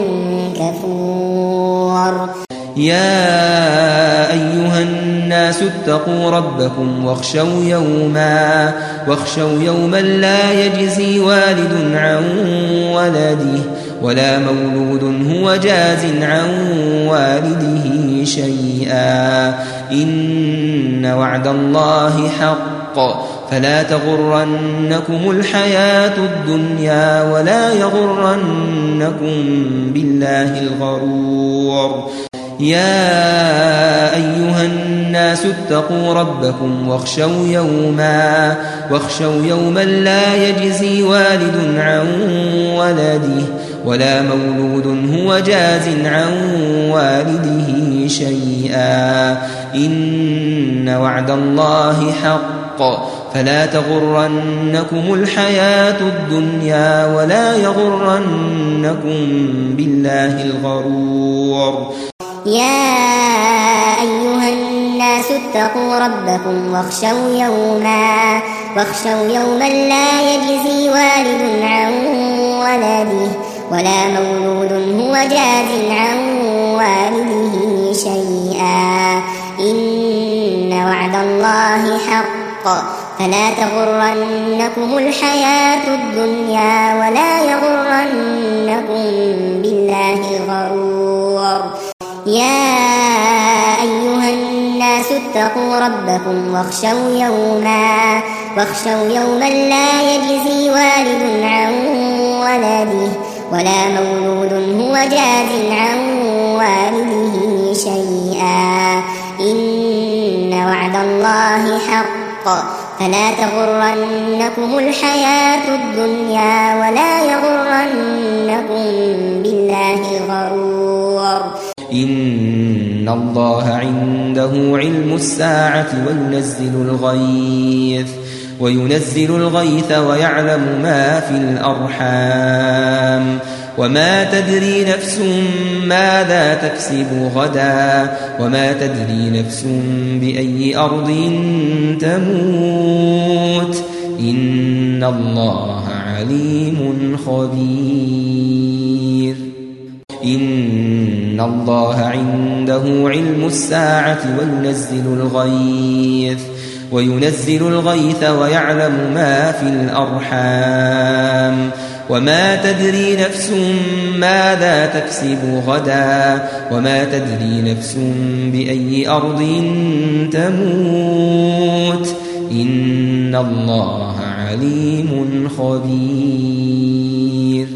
كفور يا أيها الناس اتقوا ربكم واخشوا يوما واخشوا يوما لا يجزي والد عن ولده ولا مولود هو جاز عن والده شيئا إن وعد الله حق فلا تغرنكم الحياة الدنيا ولا يغرنكم بالله الغرور يا أيها الناس اتقوا ربكم واخشوا يوما واخشوا يوما لا يجزي والد عن ولده ولا مولود هو جاز عن والده شيئا إن وعد الله حق فلا تغرنكم الحياة الدنيا ولا يغرنكم بالله الغرور يا أيها الناس اتقوا ربكم واخشوا يوما واخشوا يوما لا يجزي والد عن ولده ولا مولود هو جاز عن والده شيئا إن وعد الله حق فلا تغرنكم الحياة الدنيا ولا يغرنكم بالله الغرور. يا أيها الناس اتقوا ربكم واخشوا يوما واخشوا يوما لا يجزي والد عن ولده ولا مولود هو جاز عن والده شيئا إن وعد الله حق فلا تغرنكم الحياة الدنيا ولا يغرنكم بالله الغرور. إن الله عنده علم الساعة وينزل الغيث وينزل الغيث ويعلم ما في الأرحام وما تدري نفس ماذا تكسب غدا وما تدري نفس بأي أرض تموت إن الله عليم خبير. إن الله عنده علم الساعة وينزل الغيث وينزل الغيث ويعلم ما في الأرحام وما تدري نفس ماذا تكسب غدا وما تدري نفس بأي أرض تموت إن الله عليم خبير.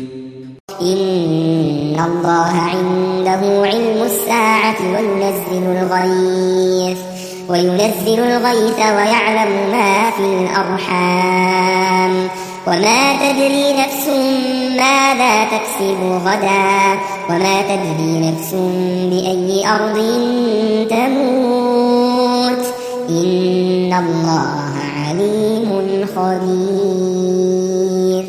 إن الله عنده علم الساعة وينزل الغيث وينزل الغيث ويعلم ما في الأرحام وما تدري نفس ماذا تكسب غدا وما تدري نفس بأي أرض تموت إن الله عليم خبير.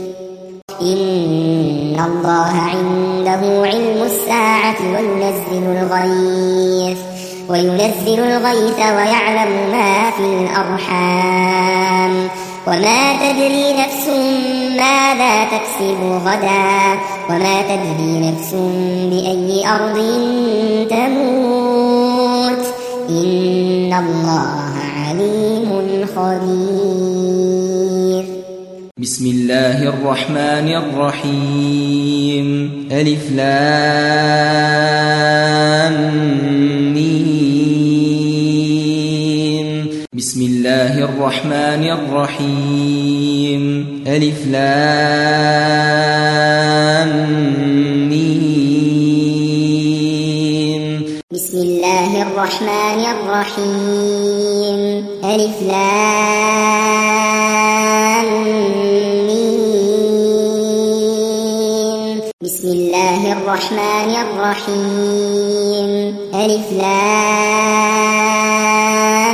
إن الله عنده علم الساعة وينزل الغيث وينزل الغيث ويعلم ما في الأرحام وما تدري نفس ماذا تكسب غدا وما تدري نفس بأي أرض تموت إن الله عليم خبير. بسم الله الرحمن الرحيم. ألف لام ميم. بسم الله الرحمن الرحيم. ألف لام ميم. بسم الله الرحمن الرحيم. ألف لام ميم. بسم الله الرحمن الرحيم. ألف لام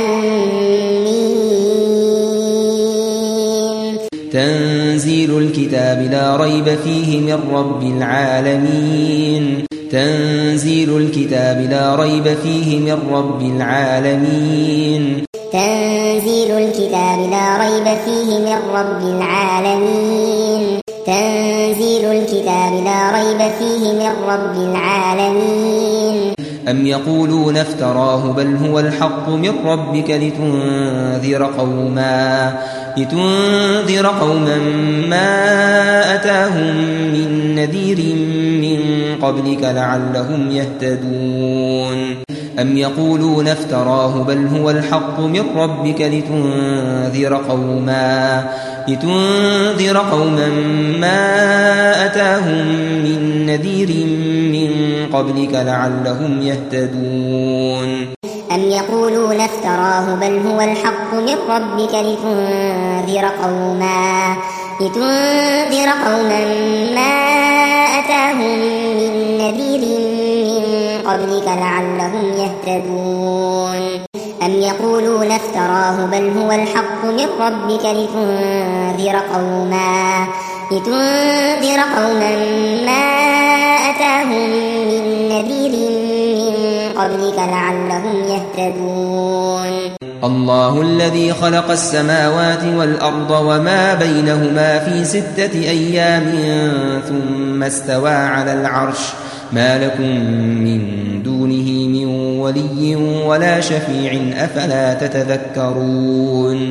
ميم. تنزيل الكتاب لا ريب فيه من رب العالمين. تنزيل الكتاب لا ريب فيه من رب العالمين. تنزيل الكتاب لا ريب فيه من رب العالمين. تنزيل الكتاب لا ريب فيه من رب العالمين. أم يقولون افتراه بل هو الحق من ربك لتنذر قوما لتنذر قوما ما أتاهم من نذير من قبلك لعلهم يهتدون. أم يقولون افتراه بل هو الحق من ربك لتنذر قوما لتنذر قوما ما أتاهم من نذير من قبلك لعلهم يهتدون. أم يقولون افتراه بل هو الحق من ربك لتنذر قوما لتنذر قوما ما أتاهم من نذير من قبلك لعلهم يهتدون. أم يقولون افتراه بل هو الحق من ربك لتنذر قوما لتنذر قوما ما أتاهم من نذير من قبلك لعلهم يهتدون. الله الذي خلق السماوات والأرض وما بينهما في ستة أيام ثم استوى على العرش ما لكم من دونه من ولي ولا شفيع أفلا تتذكرون.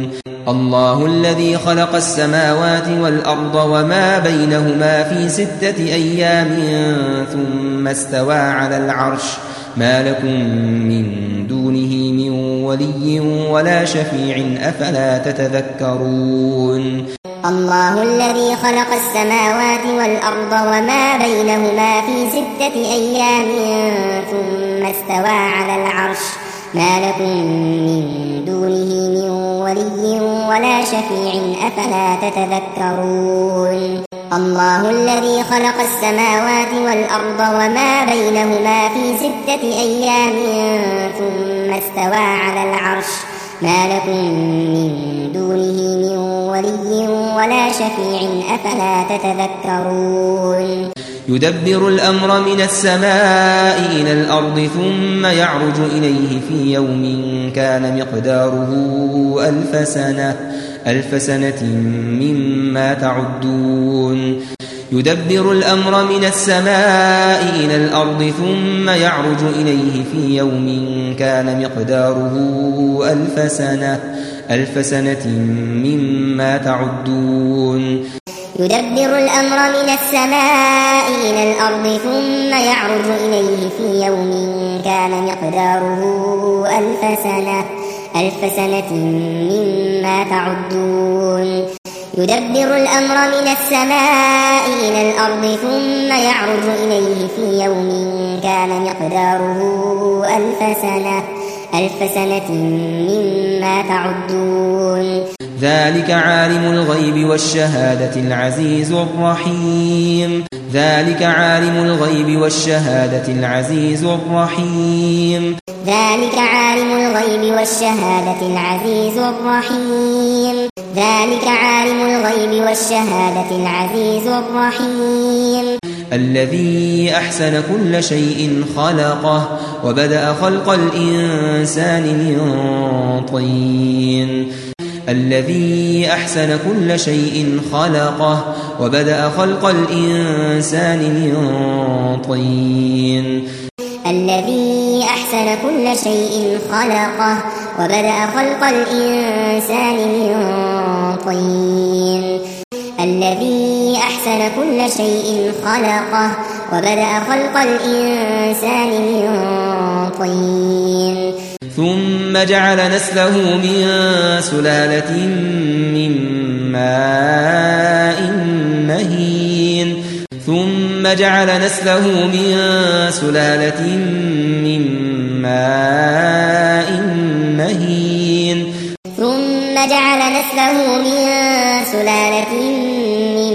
الله الذي خلق السماوات والأرض وما بينهما في ستة أيام ثم استوى على العرش ما لكم من دونه من ولي ولا شفيع أفلا تتذكرون الله الذي خلق السماوات والأرض وما بينهما في ستة أيام ثم استوى على العرش ما لكم من دونه من ولي ولا شفيع أفلا تتذكرون الله الذي خلق السماوات والأرض وما بينهما في ستة أيام ثم استوى على العرش ما لكم من دونه من ولي ولا شفيع أفلا تتذكرون يدبر الأمر من السماء إلى الأرض ثم يعرج إليه في يوم كان مقداره ألف سنة ألف سنة مما تعدون يدبر الأمر من السماء إلى الأرض ثم يعرج إليه في يوم كان مقداره ألف سنة ألف سنة مما تعدون يدبر الأمر من السماء إلى الأرض ثم يعرج إليه في يوم كان مقداره ألف سنة ألف سنة مما تعدون يدبر الأمر من السماء إلى الأرض ثم يعرج إليه في يوم كان مقداره ألف سنة ألف سنة مما تعدون ذلك عالم الغيب والشهادة العزيز الرحيم ذلك عالم الغيب والشهادة العزيز الرحيم ذلك عالم الغيب والشهادة العزيز الرحيم ذلك عالم الغيب والشهادة العزيز الرحيم الذي أحسن كل شيء خلقه وبدأ خلق الإنسان من طين الذي أحسن كل شيء خلقه وبدأ خلق الإنسان من طين الذي أحسن كل شيء خلقه وبدأ خلق الإنسان من طين الذي أحسن كل شيء خلقه وبدأ خلق الإنسان من طين ثم جعل نسله من سلالة من ماء مهين ثم جعل نسله من سلالة من ماء مهين ثم جعل نسله من سلالة من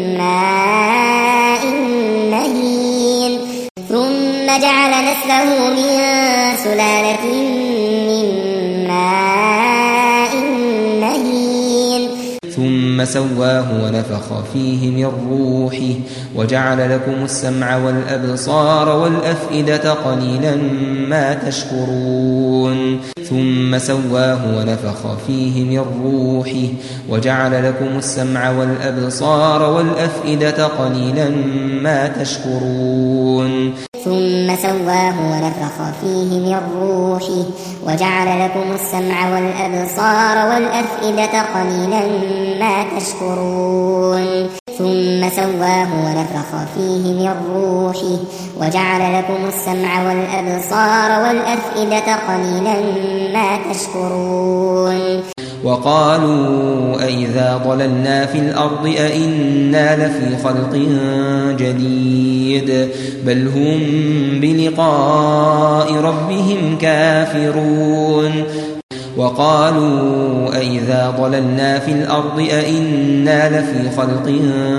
ماء مهين ثم جعل نسله من سلالة من ماء مهين ثم سواه ونفخ فيه من روحه وجعل لكم السمع والأبصار والأفئدة قليلا ما تشكرون ثم سواه ونفخ فيه من روحه وجعل لكم السمع والأبصار والأفئدة قليلا ما تشكرون ثم سواه ونفخ فيه من روحه وجعل لكم السمع والأبصار والأفئدة قليلا ما تشكرون ثم سواه ونفخ فيه من روحه وجعل لكم السمع والأبصار والأفئدة قليلا ما تشكرون وقالوا أئذا ضللنا في الأرض أئنا لفي خلق جديد بل هم بلقاء ربهم كافرون وقالوا أئذا ضللنا في الأرض أئنا لفي خلق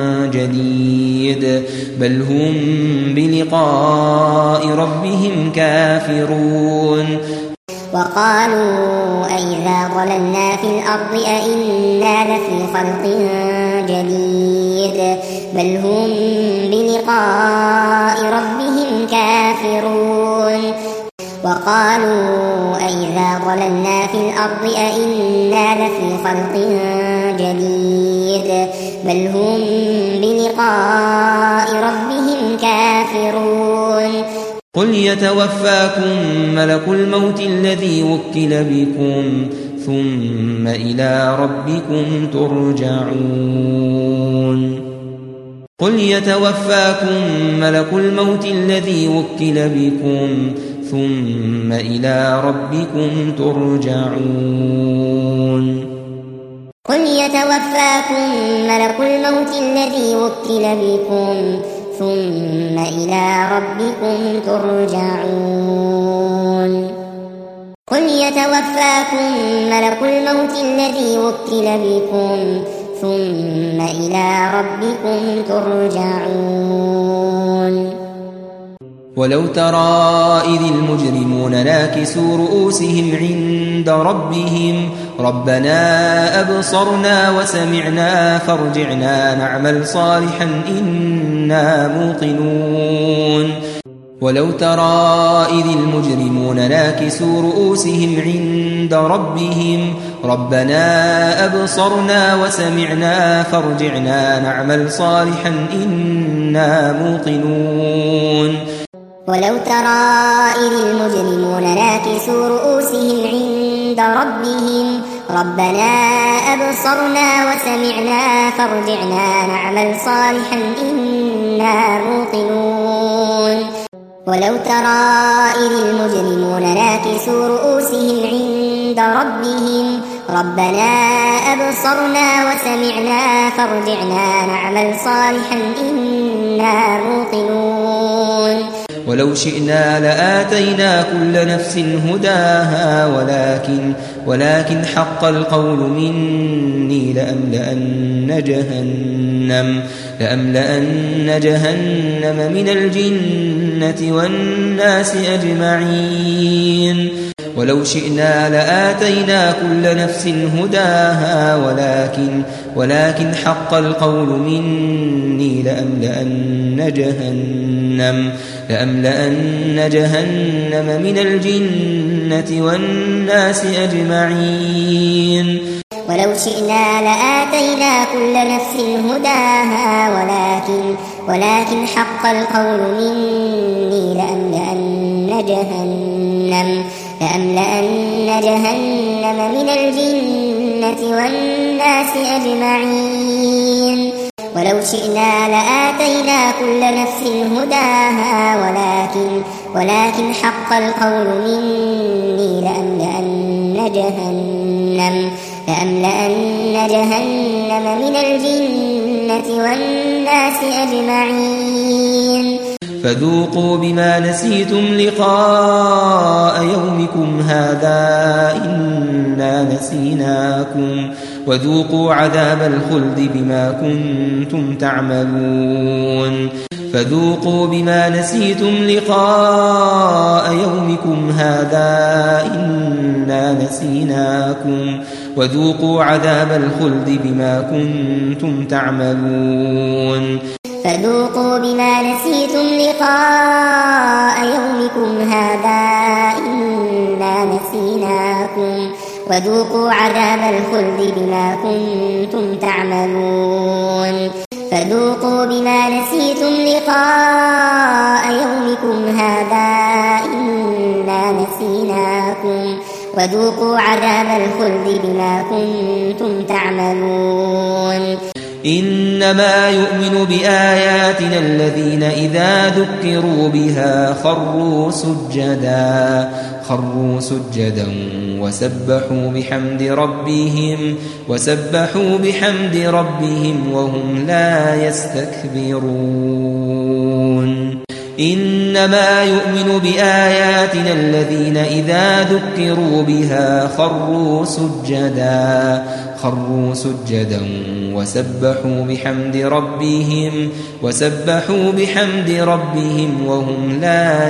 جديد بل هم بلقاء ربهم كافرون وقالوا أئذا ضللنا في الأرض أئنا لفي خلق جديد بل هم بلقاء ربهم كافرون وقالوا أئذا ضللنا في الأرض أئنا لفي خلق جديد بل هم بلقاء ربهم كافرون قل يتوفاكم ملك الموت الذي وكل بكم ثم إلى ربكم ترجعون قل يتوفاكم ملك الموت الذي وكل بكم ثم إلى ربكم ترجعون قل يتوفاكم ملك الموت الذي وكل بكم ثم إلى ربكم ترجعون قل يتوفاكم ملك الموت الذي وكل بكم ثم إلى ربكم ترجعون ولو ترى إذ المجرمون ناكسوا رؤوسهم عند ربهم ربنا أبصرنا وسمعنا فارجعنا نعمل صالحا إنا موقنون ولو ترى إذ المجرمون ناكسوا رؤوسهم عند ربهم ربنا أبصرنا وسمعنا فارجعنا نعمل صالحا إنا موقنون ولو ترى إذ المجرمون ناكسوا رؤوسهم عند ربهم ربنا أبصرنا وسمعنا فارجعنا نعمل صالحا إنا موقنون ولو ترى إذ المجرمون ناكسوا رؤوسهم عند ربهم ربنا أبصرنا وسمعنا فارجعنا نعمل صالحا إنا موقنون ولو شئنا لآتينا كل نفس هداها ولكن ولكن حق القول مني لأملأن جهنم لأملأن جهنم من الجنة والناس أجمعين ولو شئنا لآتينا كل نفس هداها ولكن ولكن حق القول مني لأملأن جهنم لأملأن جهنم من الجنة والناس أجمعين ولو شئنا لآتينا كل نفس هداها ولكن ولكن حق القول مني لأملأن جهنم لأملأن جهنم من الجنة والناس أجمعين ولو شئنا لآتينا كل نفس هداها ولكن ولكن حق القول مني لأملأن جهنم لأملأن جهنم من الجنة والناس أجمعين فذوقوا بما نسيتم لقاء يومكم هذا إنا نسيناكم وذوقوا عذاب الخلد بما كنتم تعملون فذوقوا بما نسيتم لقاء يومكم هذا إنا نسيناكم وذوقوا عذاب الخلد بما كنتم تعملون فذوقوا بما نسيتم لقاء يومكم هذا إنا نسيناكم وذوقوا عذاب الخلد بما كنتم تعملون فذوقوا بما نسيتم لقاء يومكم هذا إنا نسيناكم وذوقوا عذاب الخلد بما كنتم تعملون إنما يؤمن بآياتنا الذين إذا ذكروا بها خروا سجدا خروا سجدا وسبحوا بحمد ربهم وسبحوا بحمد ربهم وهم لا يستكبرون إنما يؤمن بآياتنا الذين إذا ذكروا بها خروا سجدا خروا سجدا وسبحوا بحمد ربهم وسبحوا بحمد ربهم وهم لا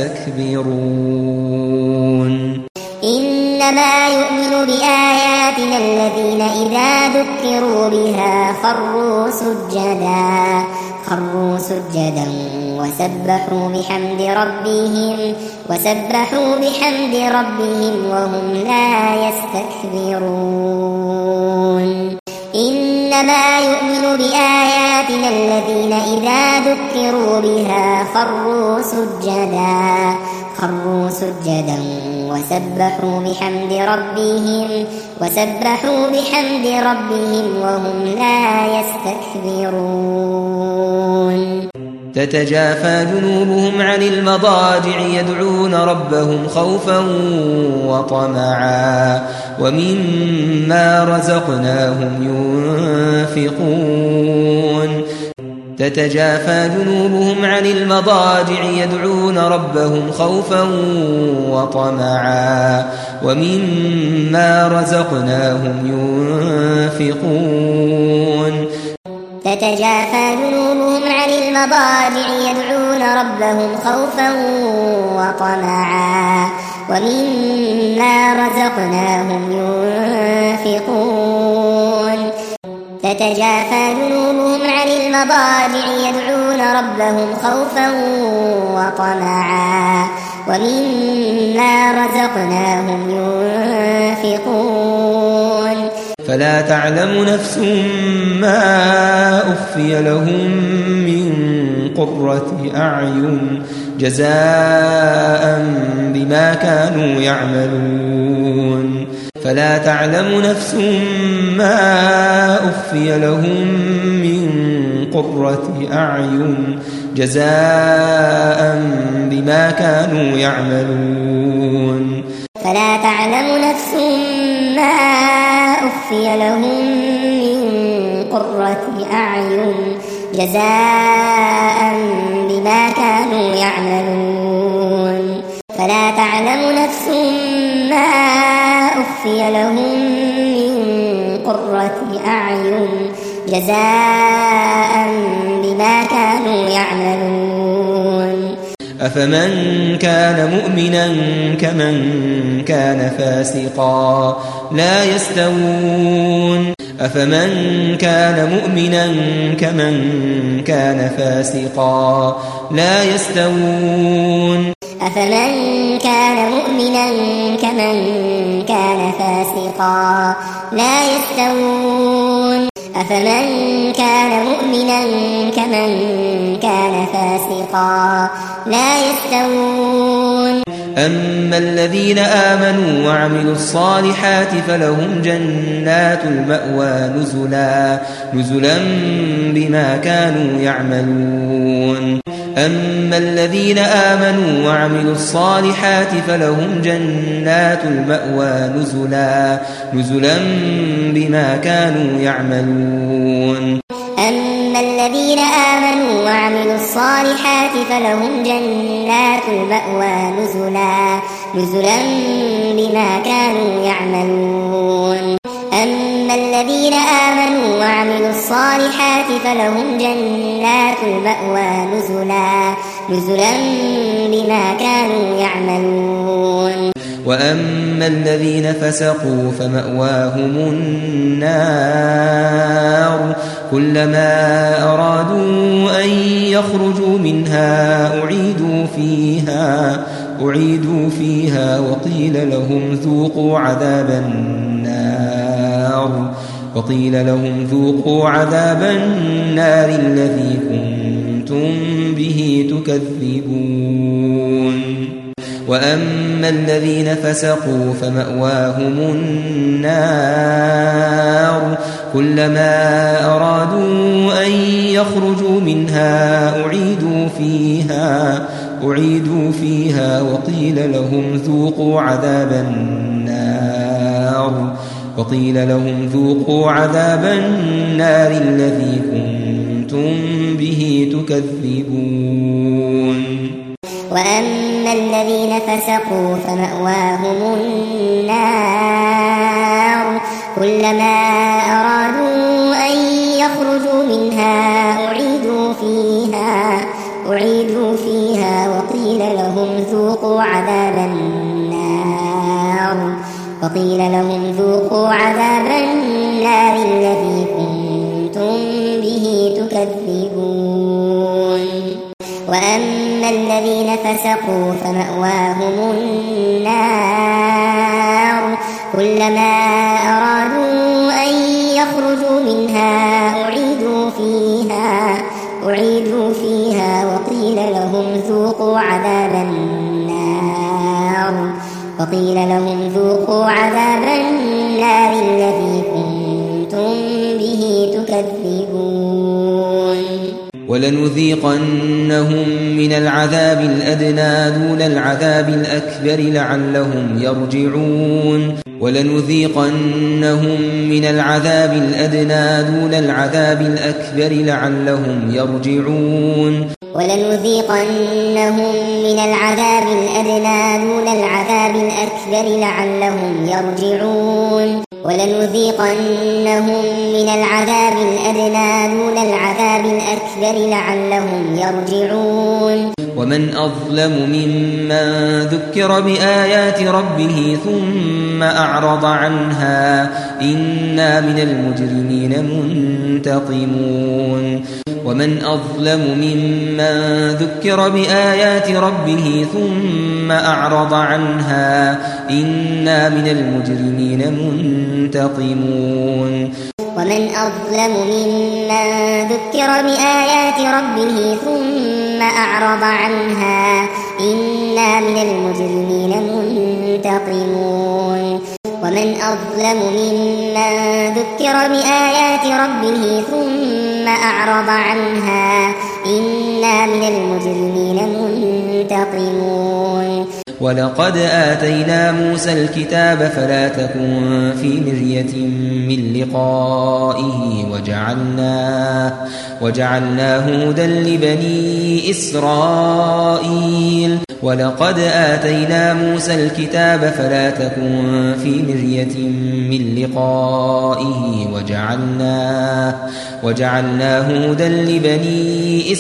يستكبرون إنما يؤمن بآياتنا الذين إذا ذكروا بها خروا سجدا خروا سجدا وسبحوا بحمد ربهم وسبحوا بحمد ربهم وهم لا يستكبرون إن إنما يؤمن بآياتنا الذين إذا ذكروا بها خروا سجدا خروا سجدا وسبحوا بحمد ربهم وسبحوا بحمد ربهم وهم لا يستكبرون. تتجافى جنوبهم عن المضاجع يدعون ربهم خوفا وطمعا ومما رزقناهم ينفقون. تتجافى جنوبهم عن المضاجع يدعون ربهم خوفا وطمعا ومما رزقناهم ينفقون. تتجافى جنوبهم عن المضاجع يدعون ربهم خوفا وطمعا ومما رزقناهم ينفقون. تتجافى جنوبهم عن المضاجع يدعون ربهم خوفا وطمعا ومما رزقناهم ينفقون. فلا تعلم نفس ما أخفي لهم من قرة أعين جزاء بما كانوا يعملون. فلا تعلم نفس ما أخفي لهم من قرة أعين جزاء بما كانوا يعملون. فلا تعلم نفس ما أخفي لهم من قرة أعين جزاء بما كانوا يعملون. فلا تعلم نفس ما أخفي لهم من قرة أعين جزاء بما كانوا يعملون. أفمن كان مؤمنا كمن كان فاسقا لا يستوون. أفمن كان مؤمنا كمن كان فاسقا لا يستوون. أفمن كان مؤمنا كمن كان فاسقا لا يستوون. أفمن كان مؤمنا كمن كان فاسقا لا يستوون. أما الذين آمنوا وعملوا الصالحات فلهم جنات المأوى نزلا نزلا بما كانوا يعملون. أما الذين آمنوا وعملوا الصالحات فلهم جنات المأوى نزلا نزلا بما كانوا يعملون. أما الذين آمنوا وعملوا الصالحات فلهم جنات المأوى نزلا نزلا بما كانوا يعملون. أما الذين آمنوا وعملوا الصالحات فلهم جنات المأوى نزلا نزلا بما كانوا يعملون. وأما الذين فسقوا فمأواهم النار كلما أرادوا أن يخرجوا منها أعيدوا فيها أعيدوا فيها وقيل لهم ذوقوا عذاب النار وقيل لهم ذوقوا عذاب النار الذي كنتم به تكذبون. وأما الذين فسقوا فمأواهم النار كلما أرادوا أن يخرجوا منها أعيدوا فيها أعيدوا فيها وقيل لهم ذوقوا عذاب النار وقيل لهم ذوقوا عذاب النار الذي كنتم به تكذبون. وأما الذين فسقوا فمأواهم النار كلما أرادوا أن يخرجوا منها أعيدوا فيها أعيدوا فيها وقيل لهم ذوقوا عذاب النار وقيل لهم ذوقوا عذاب النار الذي كنتم به تكذبون. وأما الذين فسقوا فمأواهم النار كلما أرادوا أن يخرجوا منها فيها أعيدوا فيها أعيدوا فيها وقيل لهم ذوقوا عذاب النار وقيل لهم ذوقوا عذاب النار الذي كنتم به تكذبون ولنذيقنهم من العذاب الأدنى دون العذاب الأكبر لعلهم يرجعون ولنذيقنهم من العذاب الأدنى دون العذاب الأكبر لعلهم يرجعون ولنذيقنهم من العذاب الأدنى دون العذاب الأكبر لعلهم يرجعون ولنذيقنهم من العذاب الأدنى دون العذاب الأكبر لعلهم يرجعون ومن أظلم ممن ذكر بآيات ربه ثم أعرض عنها إنا من المجرمين منتقمون ومن أظلم ممن ذكر بآيات ربه ثم أعرض عنها إنا من المجرمين منتقمون ومن أظلم ممن ذكر بآيات ربه ثم أعرض عنها إنا من المجرمين منتقمون ومن أظلم ممن ذكر بآيات ربه ثم أعرض عنها إنا من المجرمين منتقمون ولقد آتينا موسى الكتاب فلا تكن في مرية من لقائه وجعلناه, وجعلناه هدى لبني إسرائيل ولقد آتينا موسى الكتاب فلا تكن في مرية من لقائه وجعلناه, وجعلناه هدى لبني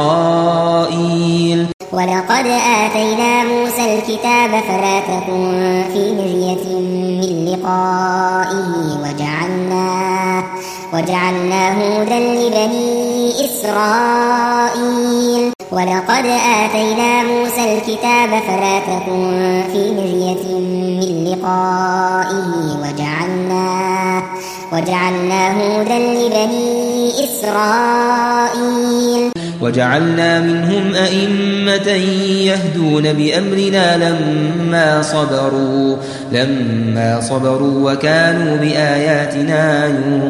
إسرائيل ولقد آتينا موسى الكتاب فلا تكن في مرية من لقائه وجعلناه, وجعلناه هدى لبني إسرائيل ولقد آتينا موسى الكتاب فلا تكن في مرية من لقائه وجعلناه, وجعلناه هدى لبني إسرائيل وجعلنا منهم أئمة يهدون بأمرنا لما صبروا لما صبروا وكانوا بآياتنا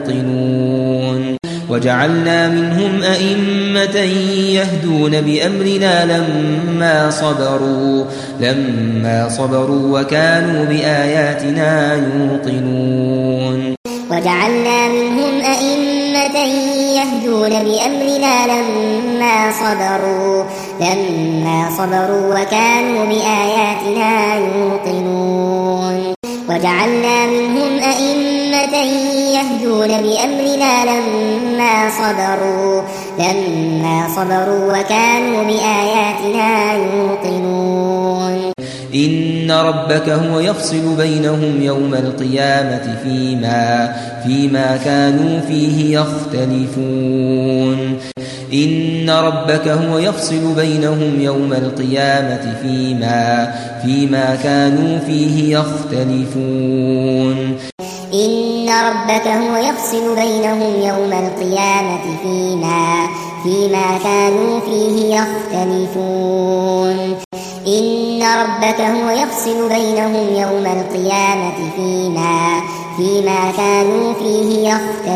يوقنون وجعلنا منهم أئمة يهدون بأمرنا لما صبروا لما صبروا وكانوا بآياتنا يوقنون وجعلنا منهم أئمة يهدون بأمرنا لما صبروا لما صبروا وكانوا بآياتنا يوقنون وجعلنا منهم أئمة يهدون بأمرنا لما صبروا لما صبروا وكانوا بآياتنا يوقنون إن ربك هو يفصل بينهم يوم القيامة فيما فيما كانوا فيه يختلفون إن ربك هو يفصل بينهم يوم القيامة فيما فيما كانوا فيه يختلفون إن ربك هو يفصل بينهم يوم القيامة فيما فيما كانوا فيه يختلفون إن ربك هو يفصل بينهم يوم القيامة فيما فيما كانوا فيه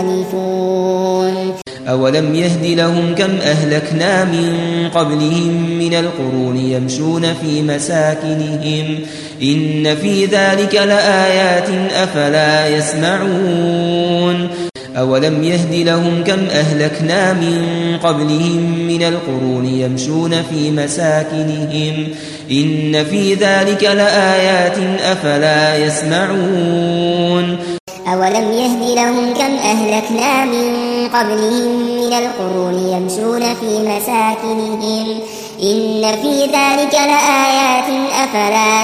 يختلفون أولم يهد لهم كم أهلكنا من قبلهم من القرون يمشون في مساكنهم إن في ذلك لآيات أفلا يسمعون أولم يهد لهم كم أهلكنا من قبلهم من القرون يمشون في مساكنهم إن في ذلك لآيات أفلا يسمعون أولم يهد لهم كم أهلكنا من قبلهم من القرون يمشون في مساكنهم إن في ذلك لآيات أفلا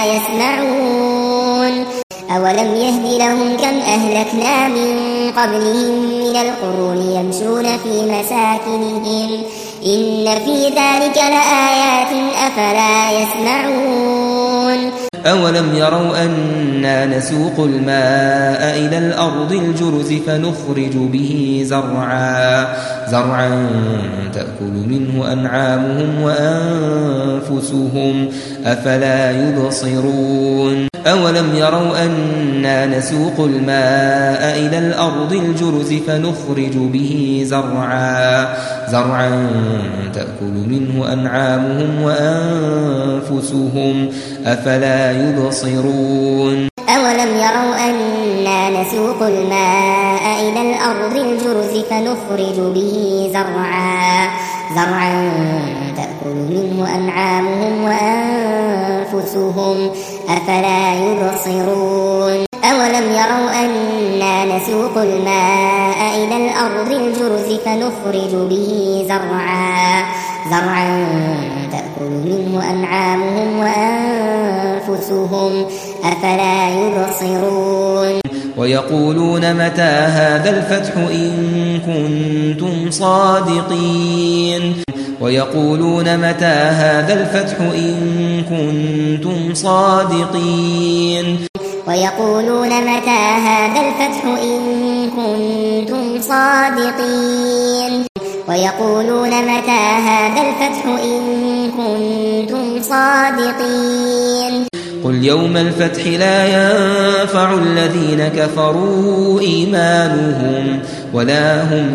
يسمعون أولم يهد لهم كم أهلكنا من قبلهم من القرون يمشون في مساكنهم إن في ذلك لآيات أفلا يسمعون أولم يروا أنا نسوق الماء إلى الأرض الجرز فنخرج به زرعا زرعا تأكل منه أنعامهم وأنفسهم أفلا يبصرون أولم يروا أنا نسوق الماء إلى الأرض الجرز فنخرج به زرعا زرعا تأكل منه أنعامهم وأنفسهم أفلا يبصرون أولم يروا أنا نسوق الماء إلى الأرض الجرز فنخرج به زرعا زرعا تأكل منه أنعامهم وأنفسهم أفلا يبصرون أولم يروا أنا نسوق الماء إلى الأرض الجرز فنخرج به زرعا زرعا تأكل منه أنعامهم وأنفسهم أفلا يبصرون ويقولون متى هذا الفتح إن كنتم صادقين ويقولون متى هذا الفتح إن كنتم صادقين ويقولون متى هذا الفتح إن كنتم صادقين ويقولون متى هذا الفتح إن كنتم صادقين قل يوم الفتح لا ينفع الذين كفروا إيمانهم ولا هم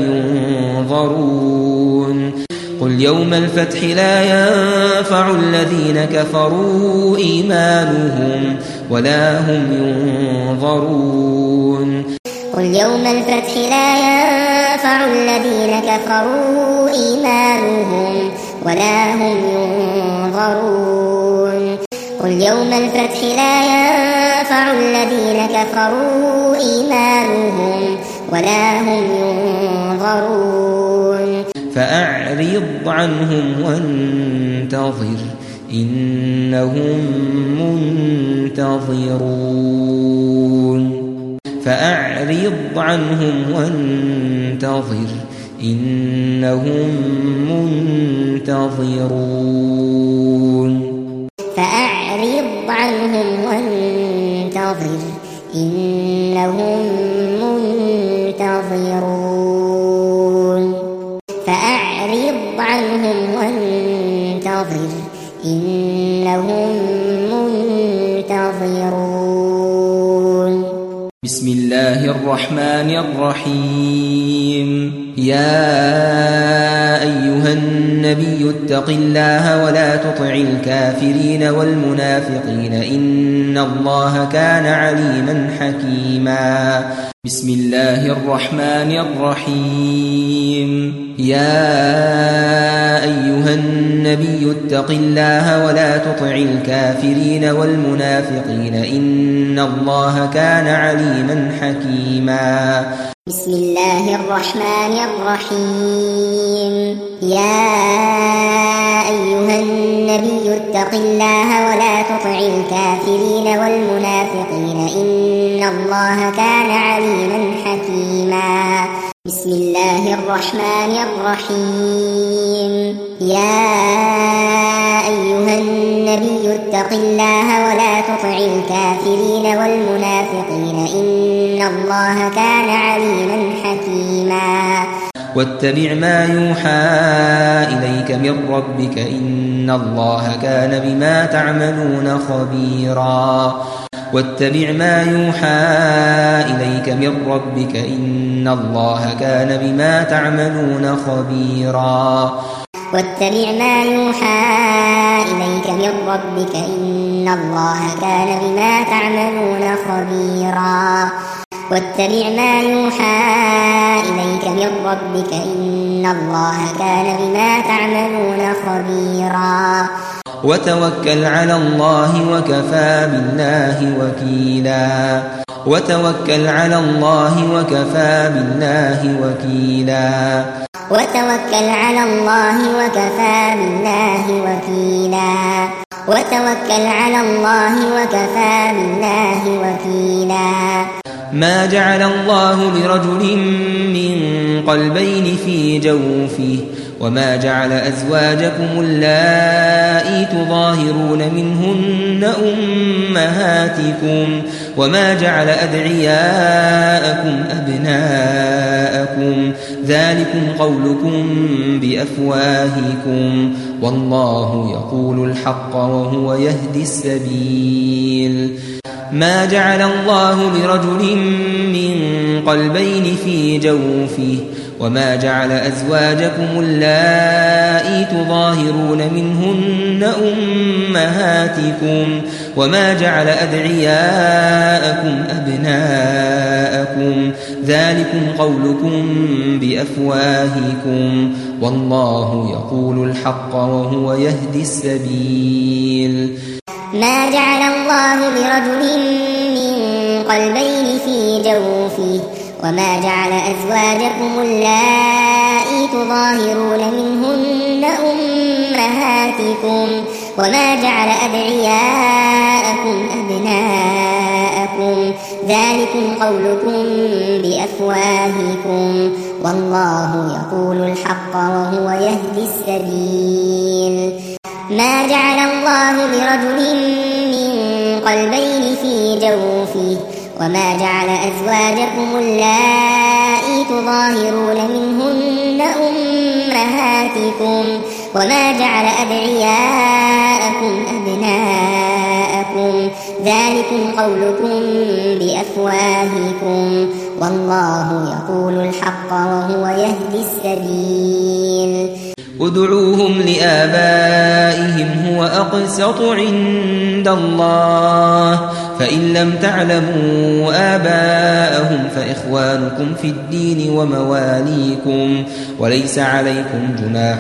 ينظرون قل يوم الفتح لا ينفع الذين كفروا إيمانهم ولا هم ينظرون قل يوم الفتح لا ينفع الذين كفروا إيمانهم ولا هم ينظرون قل يوم الفتح لا ينفع الذين كفروا إيمانهم ولا هم ينظرون فأعرض عنهم وانتظر إنهم منتظرون فأعرض عنهم وانتظر إنهم منتظرون فأعرض عنهم وانتظر إنهم منتظرون فأعرض عنهم وانتظر إنهم منتظرون بسم الله الرحمن الرحيم يا أيها النبي اتق الله ولا تطع الكافرين والمنافقين إن الله كان عليما حكيما بسم الله الرحمن الرحيم يا أيها النبي اتق الله ولا تطع الكافرين والمنافقين إن الله كان عليما حكيما بسم الله الرحمن الرحيم يا أيها النبي اتق الله ولا تطع الكافرين والمنافقين إن الله كان عليما حكيما بسم الله الرحمن الرحيم يا أيها النبي اتق الله ولا تطع الكافرين والمنافقين إن الله كان عليما حكيما واتبع ما يوحى إليك من ربك إن الله كان بما تعملون خبيرا واتبع ما يوحى إليك من ربك إن الله كان بما تعملون خبيرا واتبع ما يوحى إليك من ربك إن الله كان بما تعملون خبيرا واتبع ما يوحى إليك من ربك إن الله كان بما تعملون خبيرا وتوكل على الله وكفى بالله وكيلا وتوكل على الله وكفى بالله وكيلا وتوكل على الله وكفى بالله وكيلا وتوكل على الله وكفى بالله وكيلا ما جعل الله لرجل من قلبين في جوفه وما جعل أزواجكم اللائي تظاهرون منهن أمهاتكم وما جعل أدعياءكم أبناءكم ذلكم قولكم بأفواهكم والله يقول الحق وهو يهدي السبيل ما جعل الله لرجل من قلبين في جوفه وما جعل أزواجكم اللائي تظاهرون منهن أمهاتكم وما جعل أدعياءكم أبناءكم ذلكم قولكم بأفواهكم والله يقول الحق وهو يهدي السبيل ما جعل الله لرجل من قلبين في جوفه وما جعل أزواجكم اللائي تظاهرون منهن أمهاتكم وما جعل أدعياءكم أبناءكم ذلكم قولكم بأفواهكم والله يقول الحق وهو يهدي السبيل ما جعل الله لرجل من قلبين في جوفه وما جعل أزواجكم اللائي تظاهرون منهن أمهاتكم وما جعل أدعياءكم أبناءكم ذلكم قولكم بأفواهكم والله يقول الحق وهو يهدي السبيل ادعوهم لآبائهم هو أقسط عند الله فإن لم تعلموا آباءهم فإخوانكم في الدين ومواليكم وليس عليكم جناح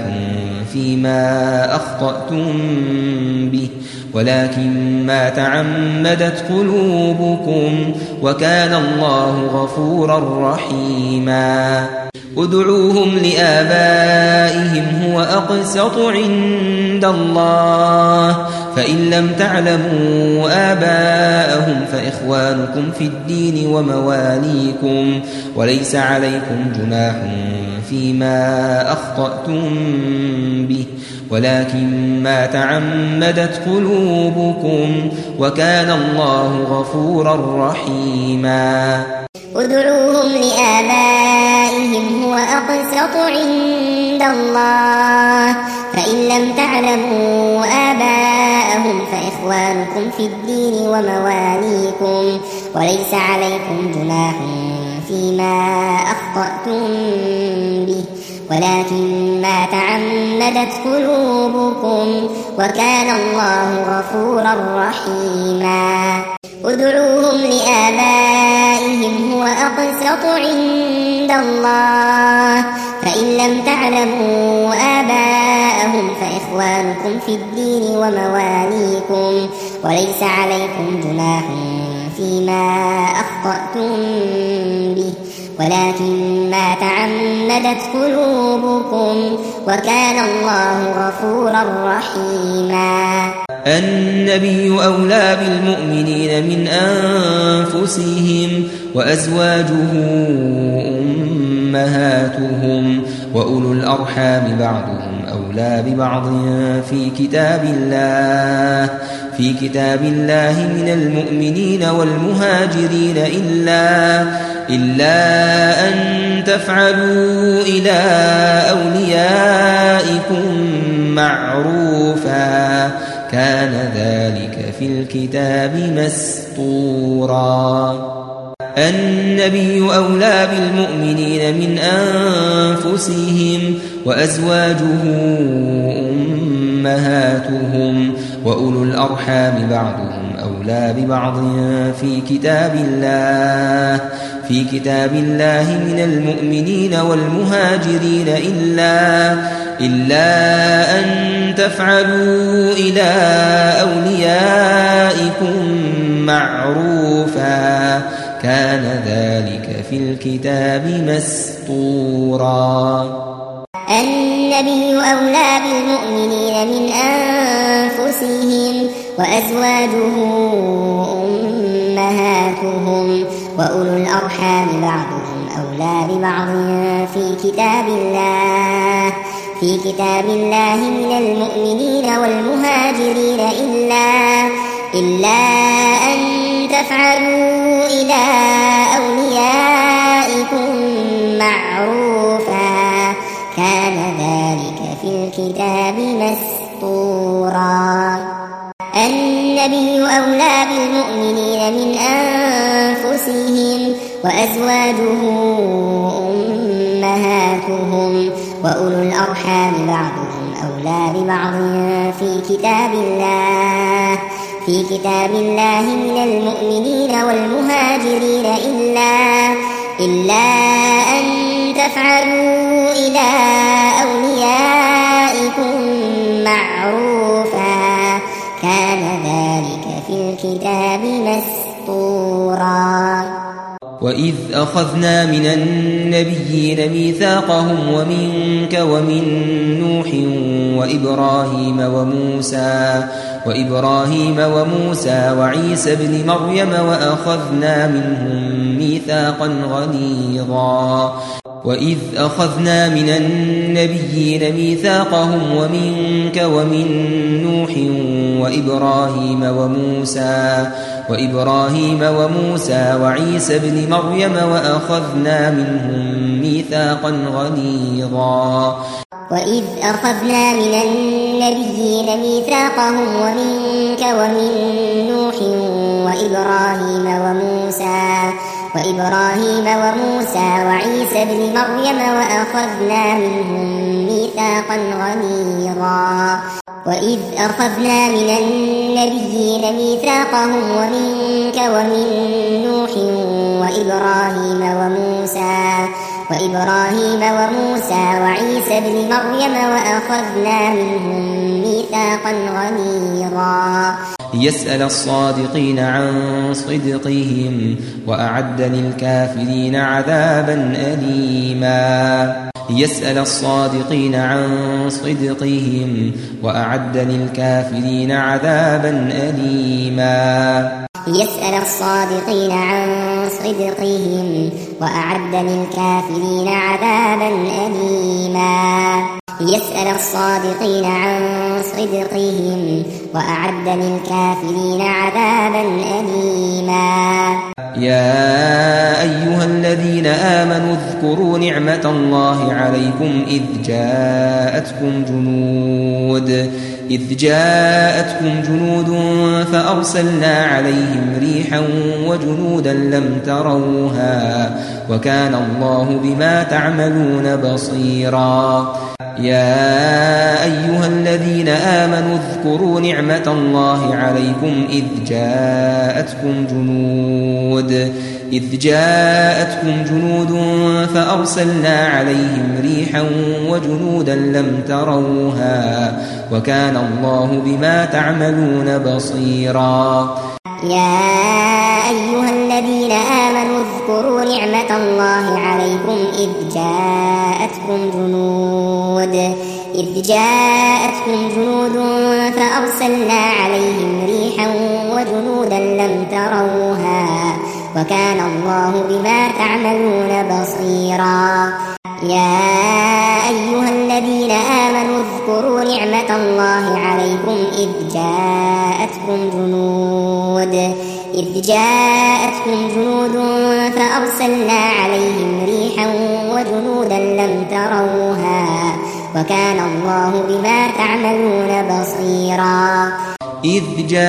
فيما أخطأتم به ولكن ما تعمدت قلوبكم وكان الله غفورا رحيما ادعوهم لآبائهم هو أقسط عند الله فإن لم تعلموا آباءهم فإخوانكم في الدين ومواليكم وليس عليكم جناح فيما أخطأتم به ولكن ما تعمدت قلوبكم وكان الله غفورا رحيما ادعوهم لآبائهم هو أقسط عند الله فإن لم تعلموا آباءهم فإخوانكم في الدين ومواليكم وليس عليكم جناح فيما أخطأتم به ولكن ما تعمدت قلوبكم وكان الله غفورا رحيما ادعوهم لآبائهم هو أقسط عند الله فإن لم تعلموا آباءهم فإخوانكم في الدين ومواليكم وليس عليكم جناح فيما أخطأتم به ولكن ما تعمدت قلوبكم وكان الله غفورا رحيما النبي أولى بالمؤمنين من أنفسهم وأزواجه أمهاتهم وأولو الأرحام بعضهم أولى ببعض في كتاب الله في كتاب الله من المؤمنين والمهاجرين إلا إلا أن تفعلوا إلى أوليائكم معروفا كان ذلك في الكتاب مسطورا النبي أولى بالمؤمنين من أنفسهم وأزواجه أمهاتهم وأولو الأرحام بعضهم أولى ببعض في كتاب الله في كتاب الله من المؤمنين والمهاجرين إلا إلا أن تفعلوا إلى أوليائكم معروفا كان ذلك في الكتاب مسطورا النبي أولى بالمؤمنين من أنفسهم وأزواجه أمهاتهم وأولو الأرحام بعضهم أولى ببعض في كتاب الله في كتاب الله من المؤمنين والمهاجرين إلا إلا أن تفعلوا إلى أوليائكم معروفا كان ذلك في الكتاب مسطورا. النبي أولى بالمؤمنين من أنفسهم وأزواجه أمهاتهم وأولو الأرحام بعضهم أولى ببعض في كتاب الله في كتاب الله من المؤمنين والمهاجرين إلا إلا أن تفعلوا إلى أوليائكم معروفا كان ذلك في الكتاب مسطورا. وإذ أخذنا من النبيين ميثاقهم ومنك ومن نوح وإبراهيم وموسى وإبراهيم وموسى وعيسى ابن مريم وأخذنا منهم ميثاقا غليظا. وإذ أخذنا من النبيين ميثاقهم ومنك ومن نوح وإبراهيم وموسى وإبراهيم وموسى وعيسى ابن مريم وأخذنا منهم ميثاقا غليظا. وإذ أخذنا من النبيين ميثاقهم ومنك ومن نوح وإبراهيم وموسى وإبراهيم وموسى وعيسى ابن مريم وأخذنا منهم ميثاقا غليظا. وإذ أخذنا من النبيين ميثاقهم ومنك ومن نوح وإبراهيم وموسى وإبراهيم وموسى وعيسى ابن مريم وأخذنا منهم ميثاقا غليظا. يسأل الصادقين عن صدقهم وأعد للكافرين عذابا أليما. يسأل الصادقين عن صدقهم وأعد للكافرين عذابا أليما. يسأل الصادقين عن صدقهم وأعد للكافرين عذابا أليما. يسأل الصادقين عن صدقهم وأعد للكافرين عذابا أليما. يا أيها الذين آمنوا اذكروا نعمة الله عليكم إذ جاءتكم جنود إذ جاءتكم جنود فأرسلنا عليهم ريحا وجنودا لم تروها وكان الله بما تعملون بصيرا. يا أيها الذين آمنوا اذكروا نعمة الله عليكم إذ جاءتكم جنود إذ جاءتكم جنود فأرسلنا عليهم ريحا وجنودا لم تروها وكان الله بما تعملون بصيرا. يا أيها الذين آمنوا اذكروا نعمة الله عليكم إذ جاءتكم جنود إذ جاءتكم جنود فأرسلنا عليهم ريحا وجنودا لم تروها وكان الله بما تعملون بصيرا. يا أيها الذين آمنوا اذكروا نعمة الله عليكم إذ جاءتكم جنود إذ جاءتكم جنود فأرسلنا عليهم ريحا وجنودا لم تروها وكان الله بما تعملون بصيرا. إذ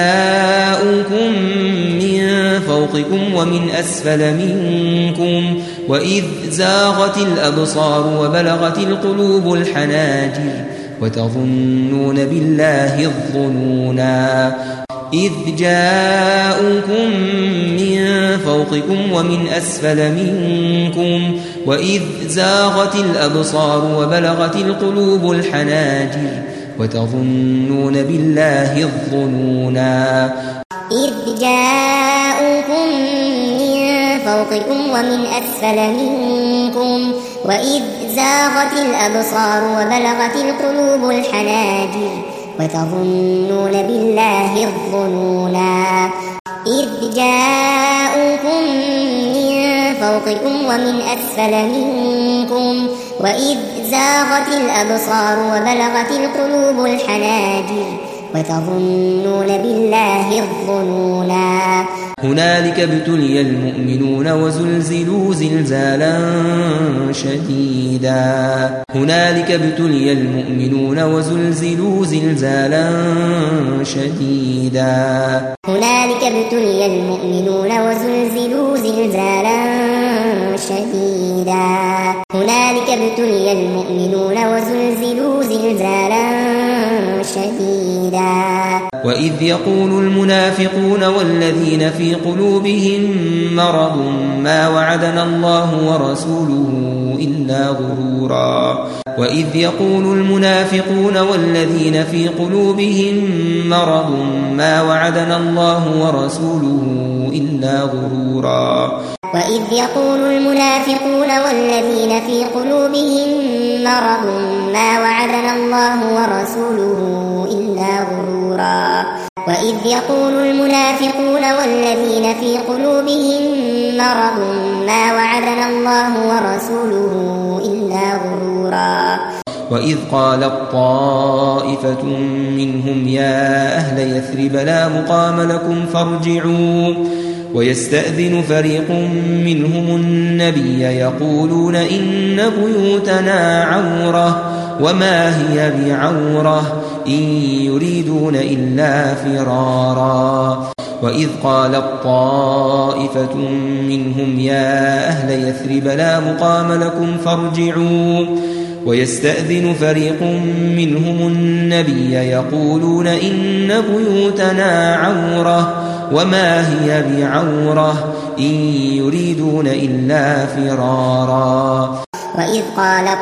جاءوكم من فوقكم ومن أسفل منكم وإذ زاغت الأبصار وبلغت القلوب الحناجر وتظنون بالله الظنونا. إذ جاءوكم من فوقكم ومن أسفل منكم وإذ زاغت الأبصار وبلغت القلوب الحناجر وتظنون بالله الظنونا. إذ جاءوكم من فوقكم ومن أسفل منكم وإذ زاغت الأبصار وبلغت القلوب الحناجر وتظنون بالله الظنونا. إذ جاءوكم من فوقكم ومن أسفل منكم وإذ زاغت الأبصار وبلغت القلوب الحناجر وتظنون بالله الظنونا هنالك ابتلي المؤمنون وزلزلوا زلزالا شديدا هنالك ابتلي المؤمنون وزلزلوا زلزالا شديدا هنالك ابتلي المؤمنون وزلزلوا زلزالا شديدا هنالك ابتلي المؤمنون وزلزلوا زلزالا شديدا وإذ يقول المنافقون والذين في قلوبهم مرض ما وعدنا الله ورسوله إلا غرورا وإذ يقول المنافقون والذين في قلوبهم مرض ما وعدنا الله ورسوله إلا غرورا وإذ يقول المنافقون والذين في قلوبهم مرض ما وعدنا الله ورسوله إلا غرورا وإذ يقول المنافقون والذين في قلوبهم مرض ما وعدنا الله ورسوله إلا غرورا وإذ قالت طائفة منهم يا أهل يثرب لا مقام لكم فارجعوا ويستأذن فريق منهم النبي يقولون إن بيوتنا عورة وما هي بعورة إن يريدون إلا فرارا وإذ قالت طائفة منهم يا أهل يثرب لا مقام لكم فارجعوا ويستأذن فريق منهم النبي يقولون إن بيوتنا عورة وما هي بعورة إن يريدون إلا فرارا وإذ قالت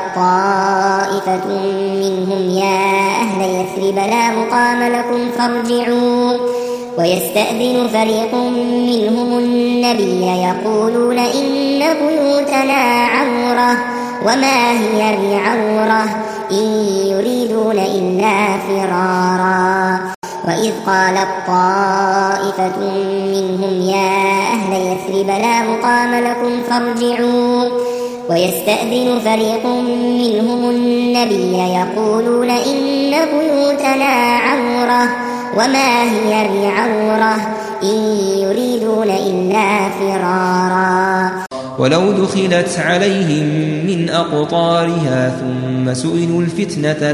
طائفة منهم يا أهل يثرب لا مقام لكم فارجعوا ويستأذن فريق منهم النبي يقولون إن بيوتنا عورة وما هي بعورة إن يريدون إلا فرارا وإذ قالت طائفة منهم يا أهل يثرب لا مقام لكم فارجعوا ويستأذن فريق منهم النبي يقولون إن بيوتنا عورة وما هي بعورة إن يريدون إلا فرارا ولو دخلت عليهم من أقطارها ثم سئلوا الفتنة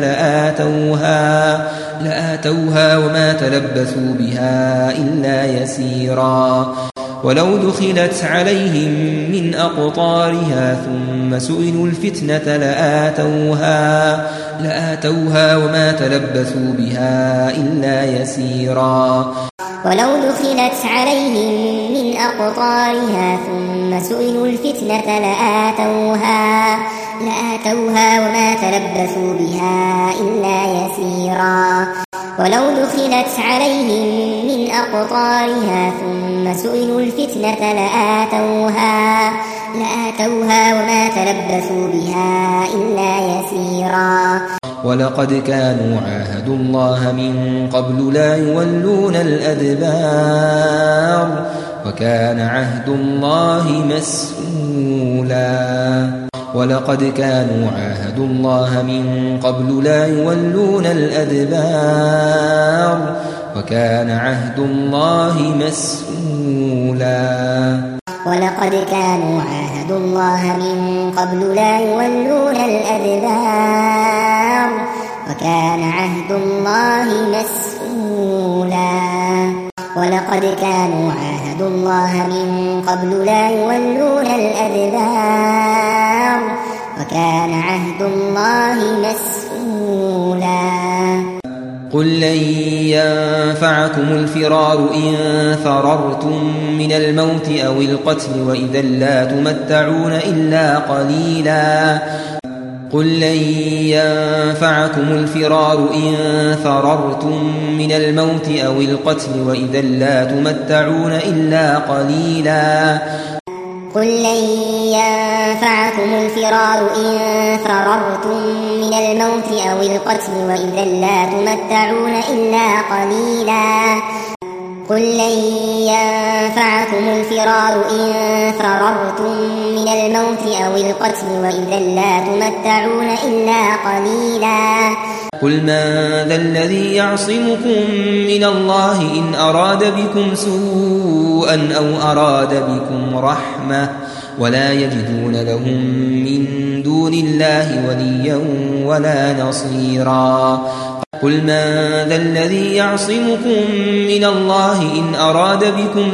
لآتوها لآتوها وما تلبثوا بها إلا يسيرا ولو دخلت عليهم من أقطارها ثم سئلوا الفتنة لآتوها لآتوها وما تلبثوا بها إلا يسيرا ولو دخلت عليهم من أقطارها ثم سئلوا الفتنة لآتوها لآتوها وما تلبثوا بها إلا يسيرا ولو دخلت عليهم من أقطارها ثم سئلوا الفتنة لآتوها لآتوها وما تلبثوا بها إلا يسيرا ولقد كانوا عاهدوا الله من قبل لا يولون الأدبار وكان عهد الله مسؤولا ولقد كانوا عاهدوا الله من قبل لا يولون الأدبار وكان عهد الله مسؤولا ولقد كانوا عاهدوا الله من قبل لا يولون الأدبار وكان عهد الله مسؤولا ولقد كانوا عاهدوا الله من قبل لا يولون الأدبار وكان عهد الله مسؤولا قل لن ينفعكم الفرار إن فررتم من الموت أو القتل وإذا لا تمتعون إلا قليلا قل لن ينفعكم الفرار إن فررتم من الموت أو القتل وإذا لا تمتعون إلا قليلا قل لن ينفعكم الفرار إن فررتم من الموت أو القتل وإذا لا تمتعون إلا قليلا قل لن ينفعكم الفرار إن فررتم من الموت أو القتل وإذا لا تمتعون إلا قليلا. قل من ذا الذي يعصمكم من الله إن أراد بكم سوءا أو أراد بكم رحمة ولا يجدون لهم من دون الله وليا ولا نصيرا. قل من ذا الذي يعصمكم من الله إن أراد بكم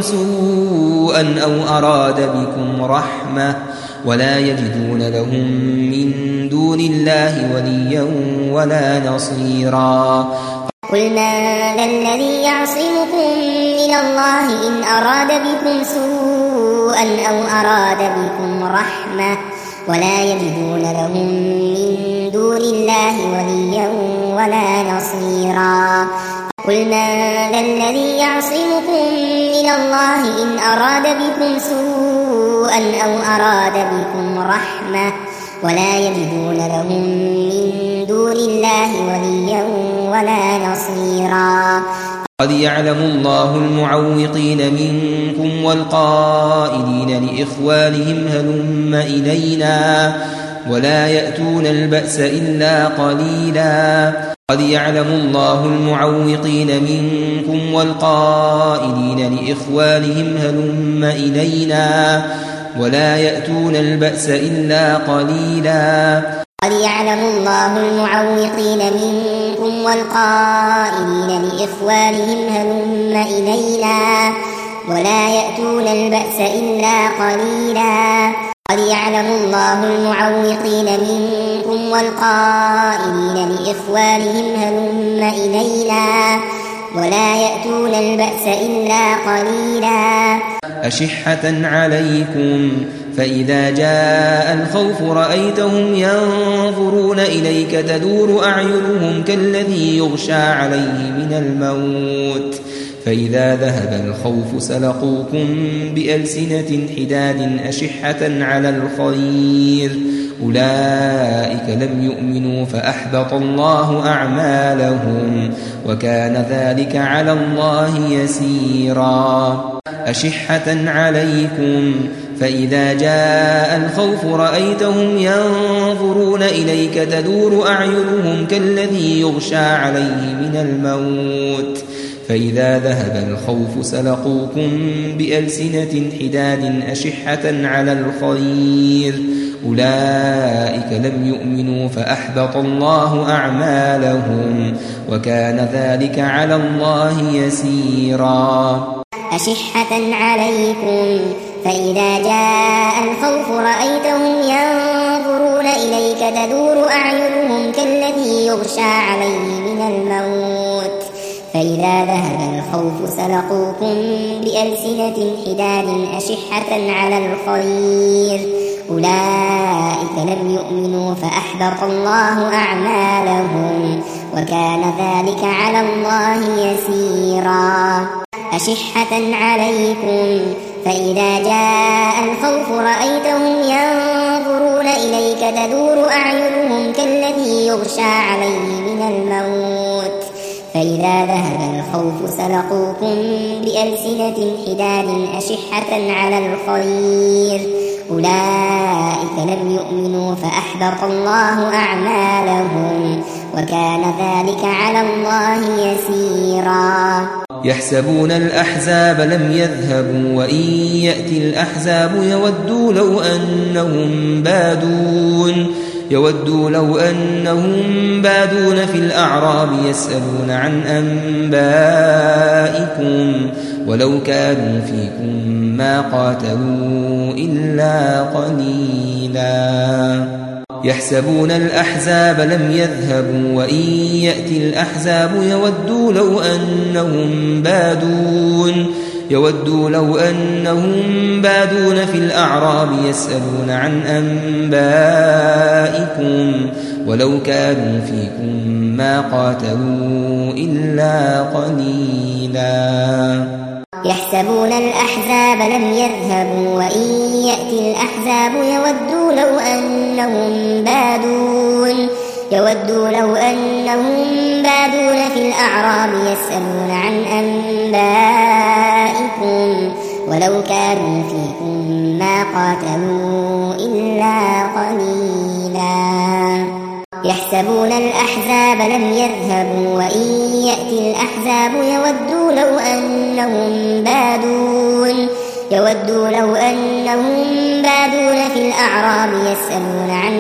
سوءا أو أراد بكم رحمة ولا يجدون لهم من دون الله وليا ولا نصيرا. قل من ذا الذي يعصمكم من الله إن أراد بكم سوءا أو أراد بكم رحمة ولا يجدون لهم من دون الله وليا ولا نصيرا. قل من ذا الذي يعصمكم من الله إن أراد بكم سوءا أو أراد بكم رحمة ولا يجدون لهم من دون الله وليا ولا نصيرا. قد يعلم الله المعوقين منكم والقائلين لإخوانهم هلم إلينا ولا يأتون البأس إلا قليلا. قد يعلم الله المعوقين منكم والقائلين لإخوانهم هلم إلينا ولا يأتون البأس إلا قليلا. قد يعلم الله المعوقين منكم والقائلين لإخوانهم هلم إلينا ولا يأتون البأس إلا قليلا. قد يعلم الله المعوقين منكم والقائلين لإخوانهم هلم إلينا ولا يأتون البأس إلا قليلا. أشحة عليكم فإذا جاء الخوف رأيتهم ينظرون إليك تدور أعينهم كالذي يغشى عليه من الموت فإذا ذهب الخوف سلقوكم بألسنة حداد أشحة على الخير أولئك لم يؤمنوا فأحبط الله أعمالهم وكان ذلك على الله يسيرا. أشحة عليكم فإذا جاء الخوف رأيتهم ينظرون إليك تدور أعينهم كالذي يغشى عليه من الموت فإذا ذهب الخوف سلقوكم بألسنة حداد أشحة على الخير أولئك لم يؤمنوا فأحبط الله أعمالهم وكان ذلك على الله يسيرا. أشحة عليكم فإذا جاء الخوف رأيتهم ينظرون إليك تدور أعينهم كالذي يغشى عليه من الموت فإذا ذهب الخوف سلقوكم بألسنة حداد أشحة على الخير أولئك لم يؤمنوا فأحبط الله أعمالهم وكان ذلك على الله يسيرا. أشحة عليكم فإذا جاء الخوف رأيتهم ينظرون إليك تدور أعينهم كالذي يغشى عليه من الموت فإذا ذهب الخوف سلقوكم بألسنة حداد أشحة على الخير أولئك لم يؤمنوا فأحبط الله أعمالهم وكان ذلك على الله يسيرا. يحسبون الأحزاب لم يذهبوا وإن يأتي الأحزاب يودوا لو أنهم بادون يودوا لو أنهم بادون في الأعراب يسألون عن أنبائكم ولو كانوا فيكم ما قاتلوا إلا قليلا. يحسبون الأحزاب لم يذهبوا وإن يأتي الأحزاب يودوا لو أنهم بادون يودوا لو أنهم بادون في الأعراب يسألون عن أنبائكم ولو كانوا فيكم ما قاتلوا إلا قليلا. يحسبون الأحزاب لم يذهبوا وإن يأتي الأحزاب يودوا لو أنهم بادون يودوا لو أنهم بادون في الأعراب يسألون عن أنبائكم ولو كانوا فيكم ما قاتلوا إلا قليلا يحسبون الأحزاب لم يذهبوا وإن يأتي الأحزاب يودوا لو أنهم بادون يودوا لو أنهم بادون في الأعراب يسألون عن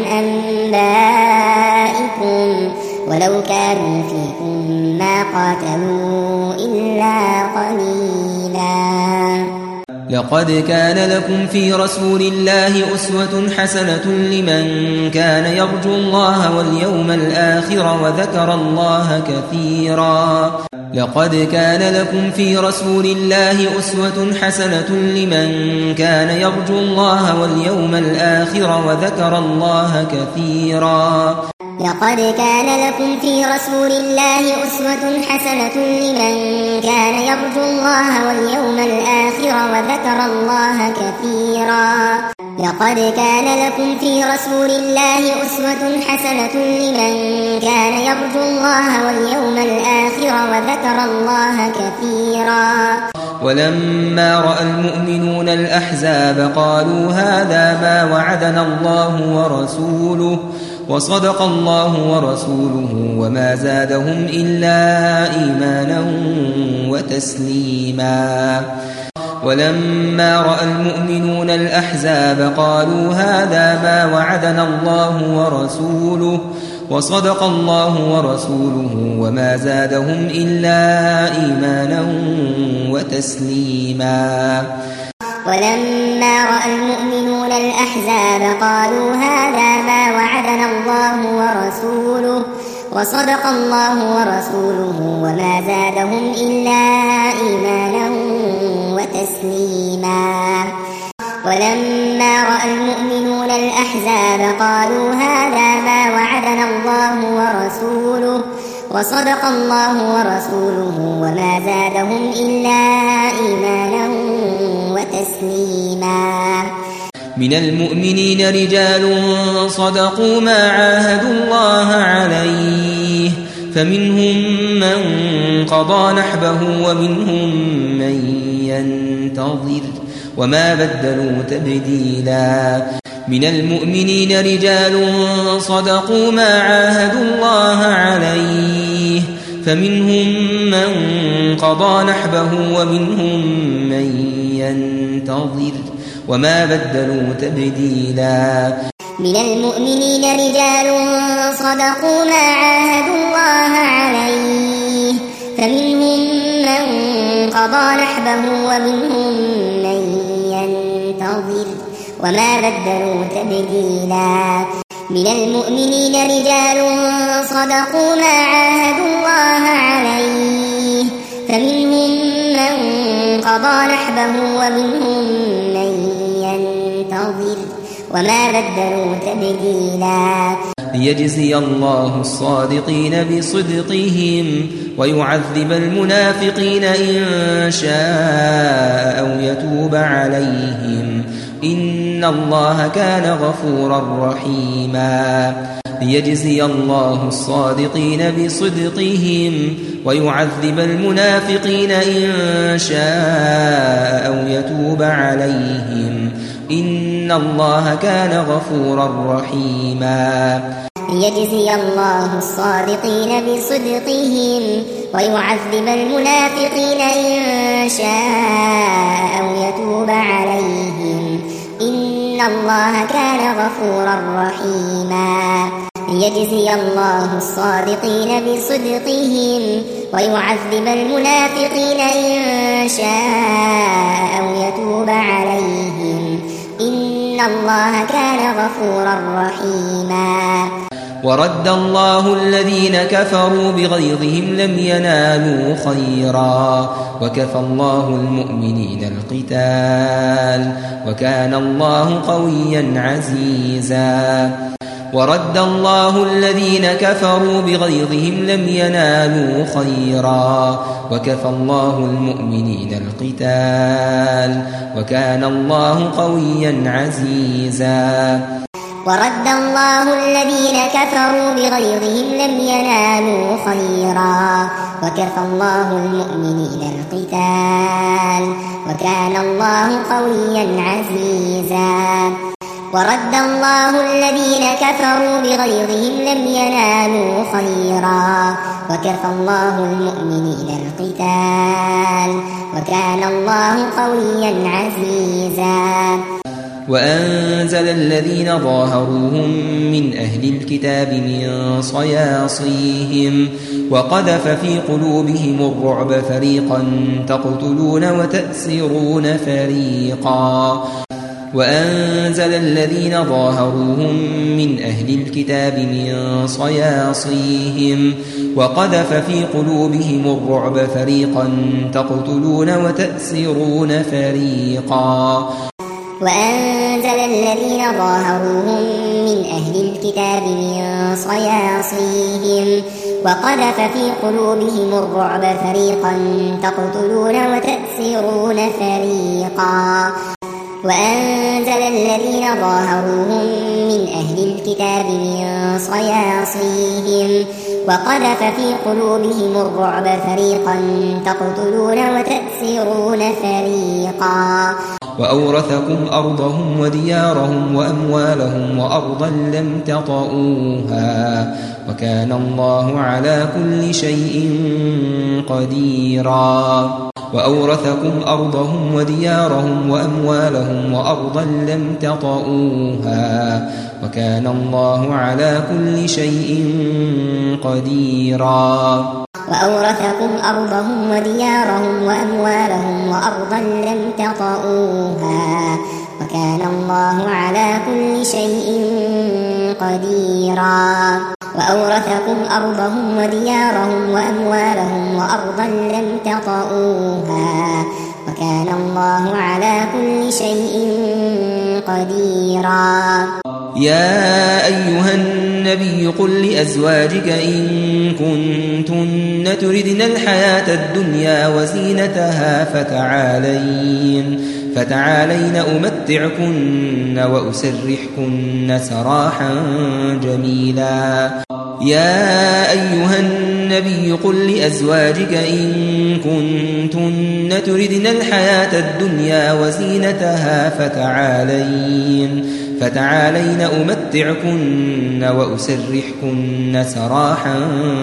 أنبائكم ولو كانوا فيكم ما قاتلوا إلا قليلا لقد كان لكم في رسول الله أسوة حسنة لمن كان يرجو الله واليوم الآخر وذكر الله كثيرا لقد كان لكم في رسول الله أسوة حسنة لمن كان يرجو الله واليوم الآخر وذكر الله كثيرا لقد كان لكم في رسول الله أسوة حسنة لمن كان يرجو الله واليوم الآخر وذكر الله كثيرا لقد كان لكم في رسول الله أسوة حسنة لمن كان يرجو الله واليوم الآخر وذكر الله كثيرا ولما رأى المؤمنون الأحزاب قالوا هذا ما وعدنا الله ورسوله وصدق الله ورسوله وما زادهم إلا إيمانا وتسليما ولما رأى المؤمنون الأحزاب قالوا هذا ما وعدنا الله ورسوله وصدق الله ورسوله وما زادهم إلا إيمانا وتسليما ولما رأى المؤمنون الأحزاب قالوا هذا ما وعدنا الله ورسوله وصدق الله ورسوله وما زادهم إلا إيمانا وتسليما ولما رأى المؤمنون الأحزاب قالوا هذا ما وعدنا الله ورسوله وصدق الله ورسوله وما زادهم إلا إيمانا وتسليما من المؤمنين رجال صدقوا ما عاهدوا الله عليه فمنهم من قضى نحبه ومنهم من ينتظر وما بدلوا تبديلا من المؤمنين رجال صدقوا ما عاهدوا الله عليه فمنهم من قضى نحبه ومنهم من ينتظر وما بدلوا تبديلا من المؤمنين رجال صدقوا ما عاهدوا الله عليه فمنهم من قضى نحبه ومنهم من ينتظر وما بدلوا تبديلا من المؤمنين رجال صدقوا ما عاهدوا الله عليه فمنهم من قضى نحبه ومنهم من ينتظر وما بدلوا تبديلا ليجزي الله الصادقين بصدقهم ويعذب المنافقين إن شاء أو يتوب عليهم إن الله كان غفورا رحيما ليجزي الله الصادقين بصدقهم ويعذب المنافقين إن شاء أو يتوب عليهم إن الله كان غفورا رحيما ليجزي الله الصادقين بصدقهم ويعذب المنافقين إن شاء أو يتوب عليهم إن الله كان غفورا رحيما ليجزي الله الصادقين بصدقهم ويعذب المنافقين إن شاء أو يتوب عليهم إن الله كان غفورا رحيما ورد الله الذين كفروا بغيظهم لم ينالوا خيرا وكفى الله المؤمنين القتال وكان الله قويا عزيزا ورد الله الذين كفروا بغيظهم لم ينالوا خيرا وكفى الله المؤمنين القتال وكان الله قويا عزيزا ورد الله الذين كفروا بغيظهم لم ينالوا خيرا وكفى الله المؤمنين القتال وكان الله قويا عزيزا ورد الله الذين كفروا بغيظهم لم ينالوا خيرا وكفى الله المؤمنين القتال وكان الله قويا عزيزا وأنزل الذين ظاهروهم من أهل الكتاب من صياصيهم وقذف في قلوبهم الرعب فريقا تقتلون وتأسرون فريقا وأنزل الذين ظاهروهم من أهل الكتاب من صياصيهم وقذف في قلوبهم الرعب فريقا تقتلون وتأسرون فريقا وأنزل الذين ظاهروهم من أهل الكتاب من صياصيهم وقذف في قلوبهم الرعب فريقا تقتلون وتأسرون فريقا وأنزل الذين ظاهروهم من أهل الكتاب من صياصيهم وقذف في قلوبهم الرعب فريقا تقتلون وتأسرون فريقا وأورثكم أرضهم وديارهم وأموالهم وأرضا لم تطئوها وكان الله على كل شيء قديرا وأورثكم أرضهم وديارهم وأموالهم وأرضا لم تطئوها وكان الله على كل شيء قديرا وأورثكم أرضهم وديارهم وأموالهم وأرضا لم تطئوها وكان الله على كل شيء قديرا وأورثكم أرضهم وديارهم وأموالهم وأرضا لم تطئوها وكان الله على كل شيء قديرا يا أيها النبي قل لأزواجك إن كنتن تردن الحياة الدنيا وزينتها فتعالين فتعالين أمتعكن وأسرحكن سراحا جميلا يا أيها النبي قل لأزواجك إن كنتن تردن الحياة الدنيا وزينتها فتعالين فتعالين أمتعكن وأسرحكن سراحا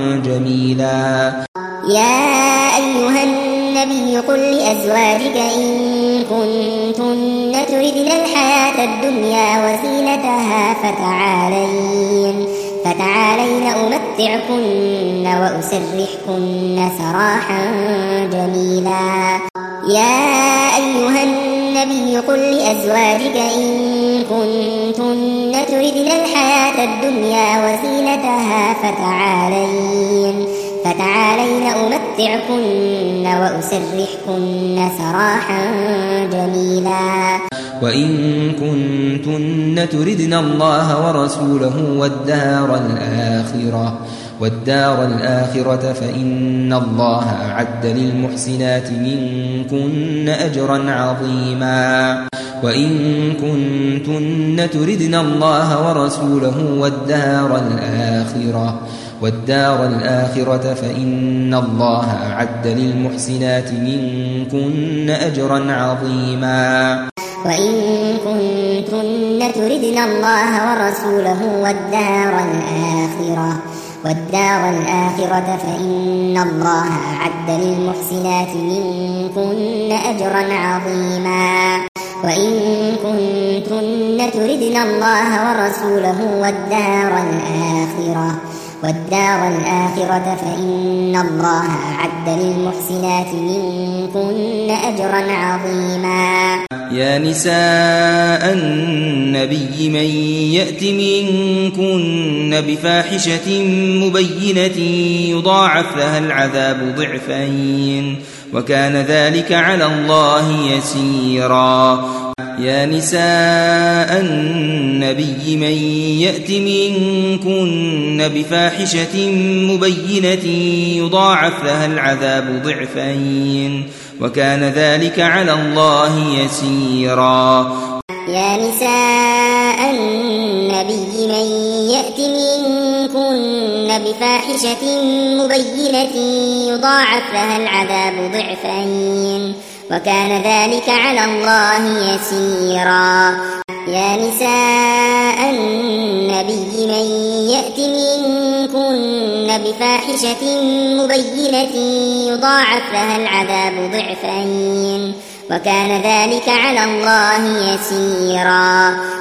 جميلا يا أيها النبي قل لأزواجك إن كنتن تردن الحياة الدنيا وزينتها فتعالين فتعالين أمتعكن وأسرحكن سراحا جميلا يا أيها النبي قل لأزواجك إن كنتن تردن الحياة الدنيا وزينتها فتعالين فتعالين أمتعكن وأسرحكن سراحا جميلا وإن كنتن تردن الله ورسوله والدار الآخرة والدار الآخرة فإن الله أعد للمحسنات منكن أجرا عظيما وإن كنتن تردن الله ورسوله والدار الآخرة والدار الآخرة فإن الله أعد للمحسنات منكن أجرا عظيما وإن كنتن تردن الله ورسوله والدار الآخرة والدار الآخرة فإن الله أعد للمحسنات منكن أجرا عظيما وإن كنتن تردن الله ورسوله والدار الآخرة والدار الآخرة فإن الله أعد للمحسنات منكن أجرا عظيما يا نساء النبي من يأت منكن بفاحشة مبينة يضاعف لها العذاب ضعفين وكان ذلك على الله يسيرا يا نساء النبي من يأت منكن بفاحشة مبينة يضاعف لها العذاب ضعفين وكان ذلك على الله يسيرا يا نساء النبي من يأت منكن بفاحشة مبينة يضاعف لها العذاب ضعفين وكان ذلك على الله يسيرا. يا نساء النبي من يأت منكن بفاحشة مبينة يضاعف لها العذاب ضعفين وكان ذلك على الله يسيرا.